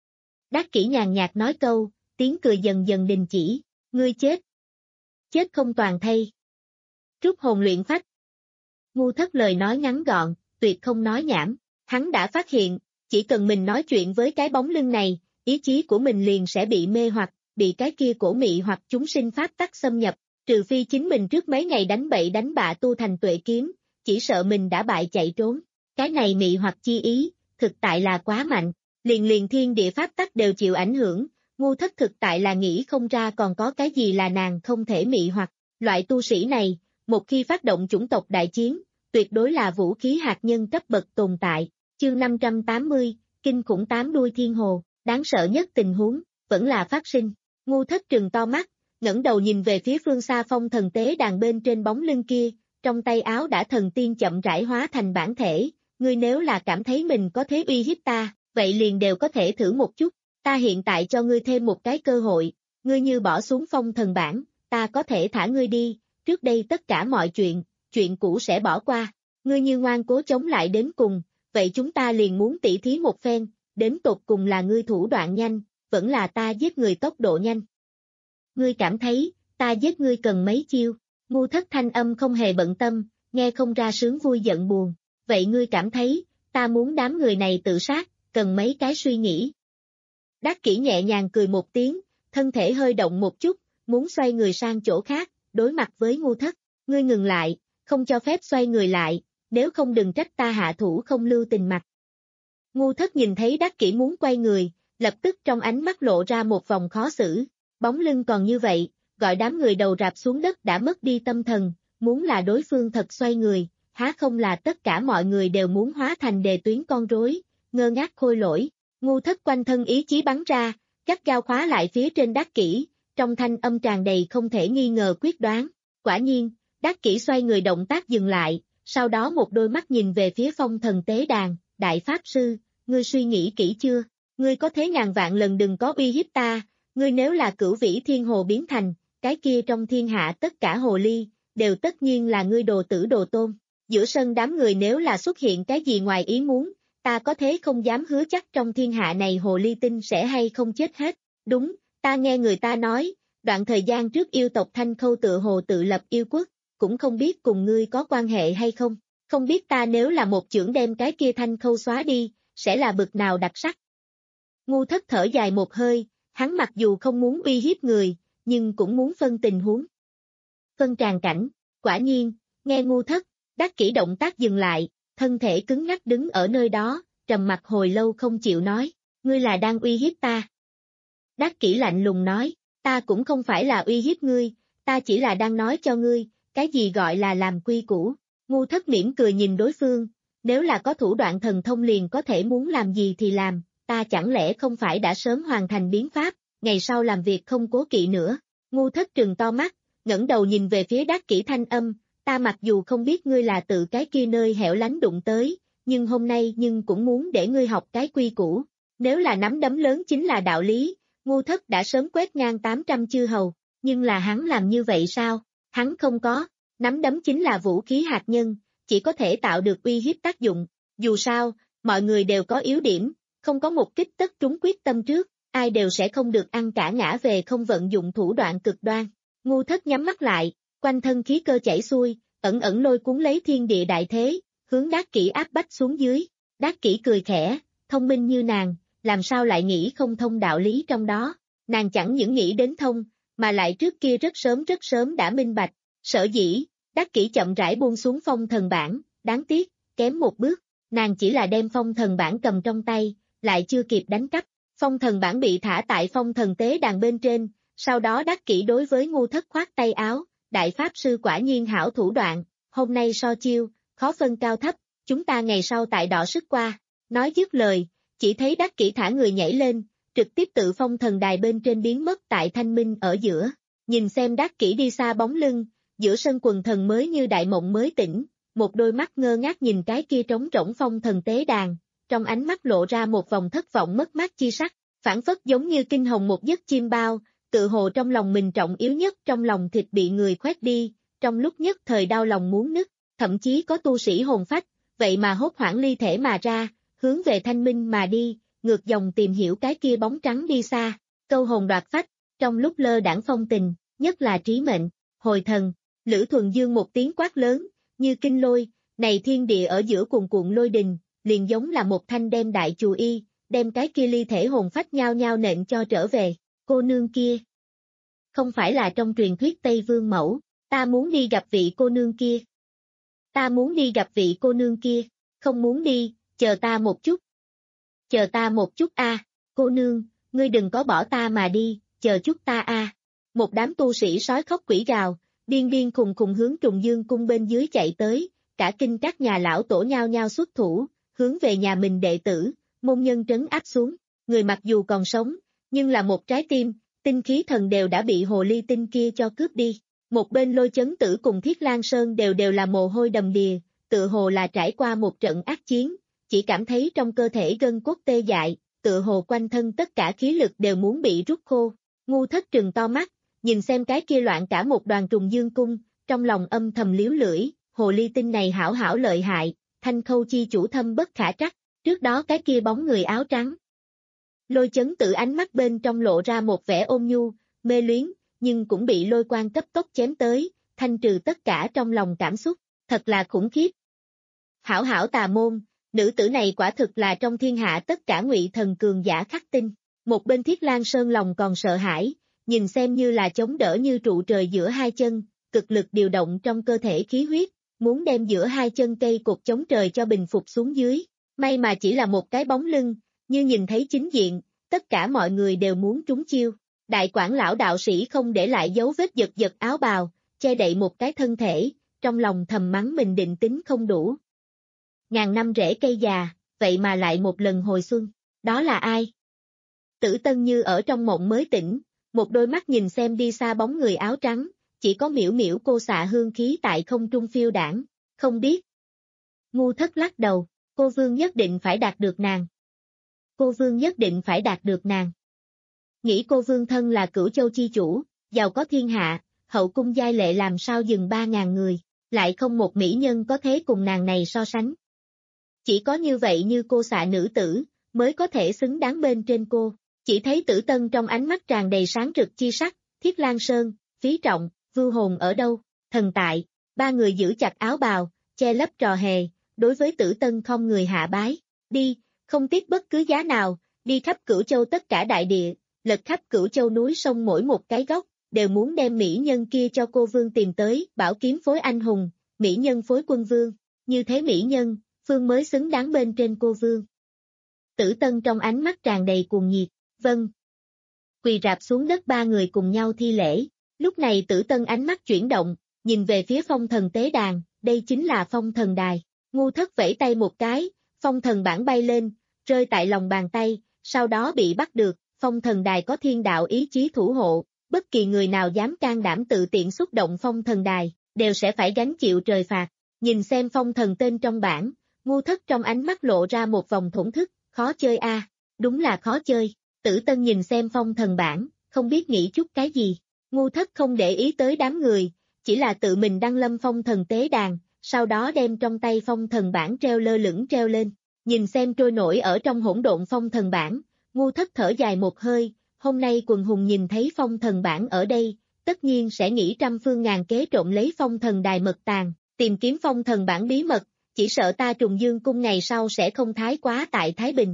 Đắc Kỷ nhàn nhạt nói câu, tiếng cười dần dần đình chỉ, ngươi chết. Chết không toàn thây. Trút hồn luyện phách. Ngu Thất lời nói ngắn gọn, tuyệt không nói nhảm, hắn đã phát hiện, chỉ cần mình nói chuyện với cái bóng lưng này, ý chí của mình liền sẽ bị mê hoặc, bị cái kia cổ mị hoặc chúng sinh pháp tắc xâm nhập, trừ phi chính mình trước mấy ngày đánh bậy đánh bạ tu thành tuệ kiếm, chỉ sợ mình đã bại chạy trốn. Cái này mị hoặc chi ý, thực tại là quá mạnh, liền liền thiên địa pháp tắc đều chịu ảnh hưởng, Ngu Thất thực tại là nghĩ không ra còn có cái gì là nàng không thể mị hoặc. Loại tu sĩ này, một khi phát động chủng tộc đại chiến, tuyệt đối là vũ khí hạt nhân cấp bậc tồn tại. Chương năm trăm tám mươi, kinh khủng tám đuôi thiên hồ, đáng sợ nhất tình huống, vẫn là phát sinh. Ngu Thất trừng to mắt, ngẩng đầu nhìn về phía phương xa phong thần tế đàn bên trên bóng lưng kia, trong tay áo đã thần tiên chậm rãi hóa thành bản thể, ngươi nếu là cảm thấy mình có thế uy hiếp ta, vậy liền đều có thể thử một chút, ta hiện tại cho ngươi thêm một cái cơ hội, ngươi như bỏ xuống phong thần bản, ta có thể thả ngươi đi, trước đây tất cả mọi chuyện, chuyện cũ sẽ bỏ qua, ngươi như ngoan cố chống lại đến cùng, vậy chúng ta liền muốn tỉ thí một phen, đến tột cùng là ngươi thủ đoạn nhanh, vẫn là ta giết người tốc độ nhanh. Ngươi cảm thấy, ta giết ngươi cần mấy chiêu, Ngu Thất thanh âm không hề bận tâm, nghe không ra sướng vui giận buồn, vậy ngươi cảm thấy, ta muốn đám người này tự sát, cần mấy cái suy nghĩ. Đắc Kỷ nhẹ nhàng cười một tiếng, thân thể hơi động một chút, muốn xoay người sang chỗ khác, đối mặt với Ngu Thất, ngươi ngừng lại, không cho phép xoay người lại, nếu không đừng trách ta hạ thủ không lưu tình mặt. Ngu Thất nhìn thấy Đắc Kỷ muốn quay người, lập tức trong ánh mắt lộ ra một vòng khó xử, bóng lưng còn như vậy, gọi đám người đầu rạp xuống đất đã mất đi tâm thần, muốn là đối phương thật xoay người, há không là tất cả mọi người đều muốn hóa thành đề tuyến con rối, ngơ ngác khôi lỗi. Ngu Thất quanh thân ý chí bắn ra, gắt gao khóa lại phía trên Đắc Kỷ, trong thanh âm tràn đầy không thể nghi ngờ quyết đoán. Quả nhiên, Đắc Kỷ xoay người động tác dừng lại, sau đó một đôi mắt nhìn về phía phong thần tế đàn, đại pháp sư, ngươi suy nghĩ kỹ chưa? Ngươi có thế ngàn vạn lần đừng có uy hiếp ta, ngươi nếu là cửu vĩ thiên hồ biến thành, cái kia trong thiên hạ tất cả hồ ly, đều tất nhiên là ngươi đồ tử đồ tôn. Giữa sân đám người nếu là xuất hiện cái gì ngoài ý muốn, ta có thế không dám hứa chắc trong thiên hạ này hồ ly tinh sẽ hay không chết hết. Đúng, ta nghe người ta nói, đoạn thời gian trước yêu tộc Thanh Khâu tự hồ tự lập yêu quốc, cũng không biết cùng ngươi có quan hệ hay không, không biết ta nếu là một chưởng đem cái kia Thanh Khâu xóa đi, sẽ là bực nào đặc sắc. Ngu Thất thở dài một hơi, hắn mặc dù không muốn uy hiếp người, nhưng cũng muốn phân tình huống. Phân tràng cảnh, quả nhiên, nghe Ngu Thất, Đắc Kỷ động tác dừng lại, thân thể cứng ngắc đứng ở nơi đó, trầm mặt hồi lâu không chịu nói, ngươi là đang uy hiếp ta. Đắc Kỷ lạnh lùng nói, ta cũng không phải là uy hiếp ngươi, ta chỉ là đang nói cho ngươi, cái gì gọi là làm quy củ. Ngu Thất mỉm cười nhìn đối phương, nếu là có thủ đoạn thần thông liền có thể muốn làm gì thì làm, ta chẳng lẽ không phải đã sớm hoàn thành biến pháp, ngày sau làm việc không cố kỵ nữa. Ngu Thất trừng to mắt, ngẩng đầu nhìn về phía Đắc Kỷ thanh âm, ta mặc dù không biết ngươi là tự cái kia nơi hẻo lánh đụng tới, nhưng hôm nay nhưng cũng muốn để ngươi học cái quy củ. Nếu là nắm đấm lớn chính là đạo lý, Ngu Thất đã sớm quét ngang tám trăm chư hầu, nhưng là hắn làm như vậy sao? Hắn không có, nắm đấm chính là vũ khí hạt nhân, chỉ có thể tạo được uy hiếp tác dụng. Dù sao, mọi người đều có yếu điểm, không có một kích tất trúng quyết tâm trước, ai đều sẽ không được ăn cả ngã về không vận dụng thủ đoạn cực đoan. Ngu Thất nhắm mắt lại, quanh thân khí cơ chảy xuôi, ẩn ẩn lôi cuốn lấy thiên địa đại thế, hướng Đắc Kỷ áp bách xuống dưới. Đắc Kỷ cười khẽ, thông minh như nàng, làm sao lại nghĩ không thông đạo lý trong đó. Nàng chẳng những nghĩ đến thông, mà lại trước kia rất sớm rất sớm đã minh bạch. Sở dĩ, Đắc Kỷ chậm rãi buông xuống phong thần bản, đáng tiếc, kém một bước, nàng chỉ là đem phong thần bản cầm trong tay, lại chưa kịp đánh cắp. Phong thần bản bị thả tại phong thần tế đàn bên trên, sau đó Đắc Kỷ đối với Ngu Thất khoát tay áo, đại pháp sư quả nhiên hảo thủ đoạn, hôm nay so chiêu, khó phân cao thấp, chúng ta ngày sau tại đọ sức qua. Nói dứt lời, chỉ thấy Đắc Kỷ thả người nhảy lên, trực tiếp tự phong thần đài bên trên biến mất tại thanh minh ở giữa. Nhìn xem Đắc Kỷ đi xa bóng lưng, giữa sân quần thần mới như đại mộng mới tỉnh, một đôi mắt ngơ ngác nhìn cái kia trống rỗng phong thần tế đàn, trong ánh mắt lộ ra một vòng thất vọng mất mát chi sắc, phản phất giống như kinh hồng một giấc chim bao, tự hồ trong lòng mình trọng yếu nhất, trong lòng thịt bị người khoét đi, trong lúc nhất thời đau lòng muốn nứt, thậm chí có tu sĩ hồn phách, vậy mà hốt hoảng ly thể mà ra, hướng về Thanh Minh mà đi, ngược dòng tìm hiểu cái kia bóng trắng đi xa, câu hồn đoạt phách, trong lúc lơ đãng phong tình, nhất là trí mệnh, hồi thần, Lữ Thuần Dương một tiếng quát lớn, như kinh lôi, này thiên địa ở giữa cuồn cuộn lôi đình, liền giống là một thanh đem đại chù y, đem cái kia ly thể hồn phách nhao nhao nện cho trở về, cô nương kia. Không phải là trong truyền thuyết Tây Vương Mẫu, ta muốn đi gặp vị cô nương kia. Ta muốn đi gặp vị cô nương kia, không muốn đi, chờ ta một chút. Chờ ta một chút a, cô nương, ngươi đừng có bỏ ta mà đi, chờ chút ta a. Một đám tu sĩ sói khóc quỷ gào, điên điên khùng khùng hướng Trùng Dương cung bên dưới chạy tới, cả kinh các nhà lão tổ nhao nhao xuất thủ, hướng về nhà mình đệ tử, môn nhân trấn áp xuống, người mặc dù còn sống, nhưng là một trái tim, tinh khí thần đều đã bị hồ ly tinh kia cho cướp đi. Một bên Lôi Chấn Tử cùng Thiết Lang Sơn đều đều là mồ hôi đầm đìa, tựa hồ là trải qua một trận ác chiến, chỉ cảm thấy trong cơ thể gân cốt tê dại, tựa hồ quanh thân tất cả khí lực đều muốn bị rút khô. Ngu Thất trừng to mắt, nhìn xem cái kia loạn cả một đoàn Trùng Dương cung, trong lòng âm thầm liếu lưỡi, hồ ly tinh này hảo hảo lợi hại, Thanh Khâu chi chủ thâm bất khả trắc, trước đó cái kia bóng người áo trắng. Lôi Chấn Tử ánh mắt bên trong lộ ra một vẻ ôn nhu, mê luyến, nhưng cũng bị lôi quang cấp tốc chém tới, thanh trừ tất cả trong lòng cảm xúc, thật là khủng khiếp. Hảo hảo tà môn, nữ tử này quả thực là trong thiên hạ tất cả ngụy thần cường giả khắc tinh. Một bên Thiết Lang Sơn lòng còn sợ hãi, nhìn xem như là chống đỡ như trụ trời giữa hai chân, cực lực điều động trong cơ thể khí huyết, muốn đem giữa hai chân cây cột chống trời cho bình phục xuống dưới. May mà chỉ là một cái bóng lưng, như nhìn thấy chính diện, tất cả mọi người đều muốn trúng chiêu. Đại quản lão đạo sĩ không để lại dấu vết giật giật áo bào, che đậy một cái thân thể, trong lòng thầm mắng mình định tính không đủ. Ngàn năm rễ cây già, vậy mà lại một lần hồi xuân, đó là ai? Tử Tân như ở trong mộng mới tỉnh, một đôi mắt nhìn xem đi xa bóng người áo trắng, chỉ có miễu miễu cô xạ hương khí tại không trung phiêu đảng, không biết. Ngu Thất lắc đầu, cô Vương nhất định phải đạt được nàng. Cô Vương nhất định phải đạt được nàng. Nghĩ cô Vương thân là Cửu Châu chi chủ, giàu có thiên hạ, hậu cung giai lệ làm sao dừng ba ngàn người, lại không một mỹ nhân có thế cùng nàng này so sánh. Chỉ có như vậy như cô xạ nữ tử, mới có thể xứng đáng bên trên cô. Chỉ thấy Tử Tân trong ánh mắt tràn đầy sáng rực chi sắc, Thiết Lang Sơn, Phí Trọng, Vưu Hồn ở đâu, thần tại, ba người giữ chặt áo bào, che lấp trò hề, đối với Tử Tân không người hạ bái, đi, không tiếc bất cứ giá nào, đi khắp Cửu Châu tất cả đại địa, lật khắp Cửu Châu núi sông mỗi một cái góc, đều muốn đem mỹ nhân kia cho cô Vương tìm tới, bảo kiếm phối anh hùng, mỹ nhân phối quân vương, như thế mỹ nhân, phương mới xứng đáng bên trên cô Vương. Tử Tân trong ánh mắt tràn đầy cuồng nhiệt, vâng. Quỳ rạp xuống đất ba người cùng nhau thi lễ, lúc này Tử Tân ánh mắt chuyển động, nhìn về phía phong thần tế đàn, đây chính là phong thần đài. Ngu Thất vẫy tay một cái, phong thần bản bay lên, rơi tại lòng bàn tay, sau đó bị bắt được, phong thần đài có thiên đạo ý chí thủ hộ, bất kỳ người nào dám can đảm tự tiện xúc động phong thần đài, đều sẽ phải gánh chịu trời phạt. Nhìn xem phong thần tên trong bảng, Ngu Thất trong ánh mắt lộ ra một vòng thổn thức, khó chơi a, à, đúng là khó chơi. Tử Tân nhìn xem phong thần bảng, không biết nghĩ chút cái gì. Ngu Thất không để ý tới đám người, chỉ là tự mình đăng lâm phong thần tế đàn, sau đó đem trong tay phong thần bảng treo lơ lửng treo lên. Nhìn xem trôi nổi ở trong hỗn độn phong thần bảng, Ngu Thất thở dài một hơi, hôm nay quần hùng nhìn thấy phong thần bảng ở đây, tất nhiên sẽ nghĩ trăm phương ngàn kế trộm lấy phong thần đài mật tàng, tìm kiếm phong thần bảng bí mật, chỉ sợ ta Trùng Dương cung ngày sau sẽ không thái quá tại Thái Bình.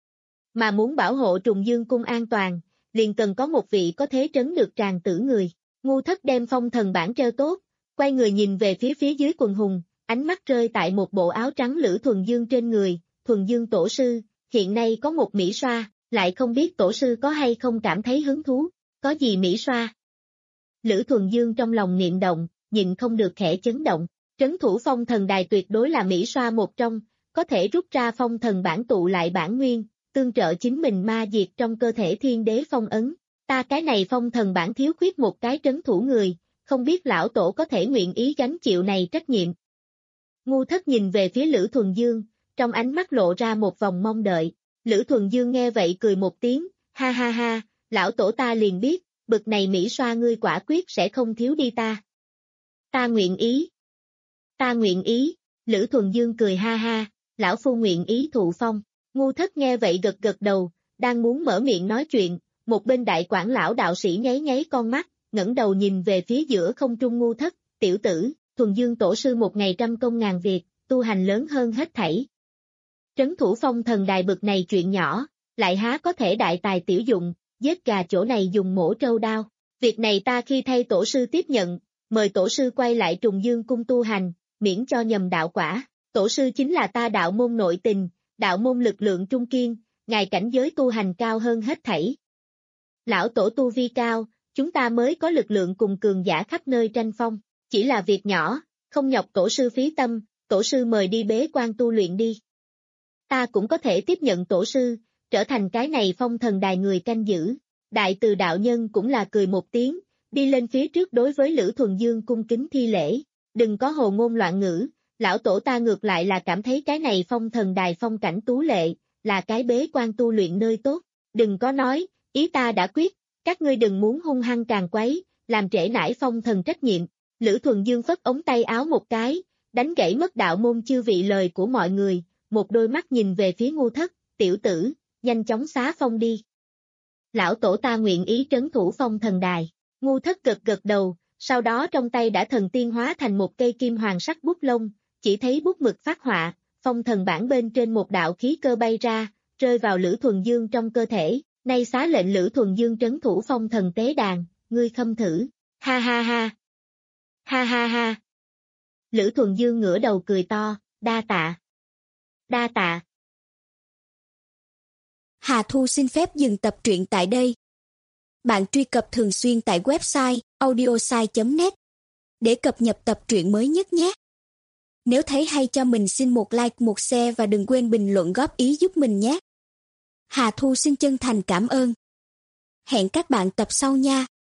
Mà muốn bảo hộ Trùng Dương cung an toàn, liền cần có một vị có thế trấn được tràng tử người. Ngu Thất đem phong thần bảng treo tốt, quay người nhìn về phía phía dưới quần hùng, ánh mắt rơi tại một bộ áo trắng Lữ Thuần Dương trên người. Thuần Dương tổ sư, hiện nay có một mỹ xoa, lại không biết tổ sư có hay không cảm thấy hứng thú, có gì mỹ xoa? Lữ Thuần Dương trong lòng niệm động, nhịn không được khẽ chấn động, trấn thủ phong thần đài tuyệt đối là mỹ xoa một trong, có thể rút ra phong thần bản tụ lại bản nguyên, tương trợ chính mình ma diệt trong cơ thể thiên đế phong ấn. Ta cái này phong thần bản thiếu khuyết một cái trấn thủ người, không biết lão tổ có thể nguyện ý gánh chịu này trách nhiệm. Ngu Thất nhìn về phía Lữ Thuần Dương, trong ánh mắt lộ ra một vòng mong đợi. Lữ Thuần Dương nghe vậy cười một tiếng, ha ha ha, lão tổ ta liền biết, bực này Mỹ xoa ngươi quả quyết sẽ không thiếu đi ta. Ta nguyện ý. Ta nguyện ý, Lữ Thuần Dương cười ha ha, lão phu nguyện ý thụ phong. Ngu Thất nghe vậy gật gật đầu, đang muốn mở miệng nói chuyện, một bên đại quản lão đạo sĩ nháy nháy con mắt, ngẩng đầu nhìn về phía giữa không trung Ngu Thất, tiểu tử, Thuần Dương tổ sư một ngày trăm công ngàn việc, tu hành lớn hơn hết thảy. Trấn thủ phong thần đài bực này chuyện nhỏ, lại há có thể đại tài tiểu dụng, giết gà chỗ này dùng mổ trâu đao. Việc này ta khi thay tổ sư tiếp nhận, mời tổ sư quay lại Trùng Dương cung tu hành, miễn cho nhầm đạo quả. Tổ sư chính là ta đạo môn nội tình, đạo môn lực lượng trung kiên, ngài cảnh giới tu hành cao hơn hết thảy. Lão tổ tu vi cao, chúng ta mới có lực lượng cùng cường giả khắp nơi tranh phong, chỉ là việc nhỏ, không nhọc tổ sư phí tâm, tổ sư mời đi bế quan tu luyện đi. Ta cũng có thể tiếp nhận tổ sư, trở thành cái này phong thần đài người canh giữ. Đại từ đạo nhân cũng là cười một tiếng, đi lên phía trước đối với Lữ Thuần Dương cung kính thi lễ. Đừng có hồ ngôn loạn ngữ, lão tổ ta ngược lại là cảm thấy cái này phong thần đài phong cảnh tú lệ, là cái bế quan tu luyện nơi tốt. Đừng có nói, ý ta đã quyết, các ngươi đừng muốn hung hăng càng quấy, làm trễ nải phong thần trách nhiệm. Lữ Thuần Dương phất ống tay áo một cái, đánh gãy mất đạo môn chư vị lời của mọi người, một đôi mắt nhìn về phía Ngu Thất, tiểu tử, nhanh chóng xá phong đi. Lão tổ ta nguyện ý trấn thủ phong thần đài. Ngu Thất gật gật đầu, sau đó trong tay đã thần tiên hóa thành một cây kim hoàng sắc bút lông, chỉ thấy bút mực phát họa, phong thần bản bên trên một đạo khí cơ bay ra, rơi vào Lữ Thuần Dương trong cơ thể, nay xá lệnh Lữ Thuần Dương trấn thủ phong thần tế đàn, ngươi khâm thử, ha ha ha, ha ha ha. Lữ Thuần Dương ngửa đầu cười to, đa tạ, đa tạ. Hà Thu xin phép dừng tập truyện tại đây. Bạn truy cập thường xuyên tại website audiosai chấm net để cập nhật tập truyện mới nhất nhé. Nếu thấy hay cho mình xin một like, một share và đừng quên bình luận góp ý giúp mình nhé. Hà Thu xin chân thành cảm ơn. Hẹn các bạn tập sau nha.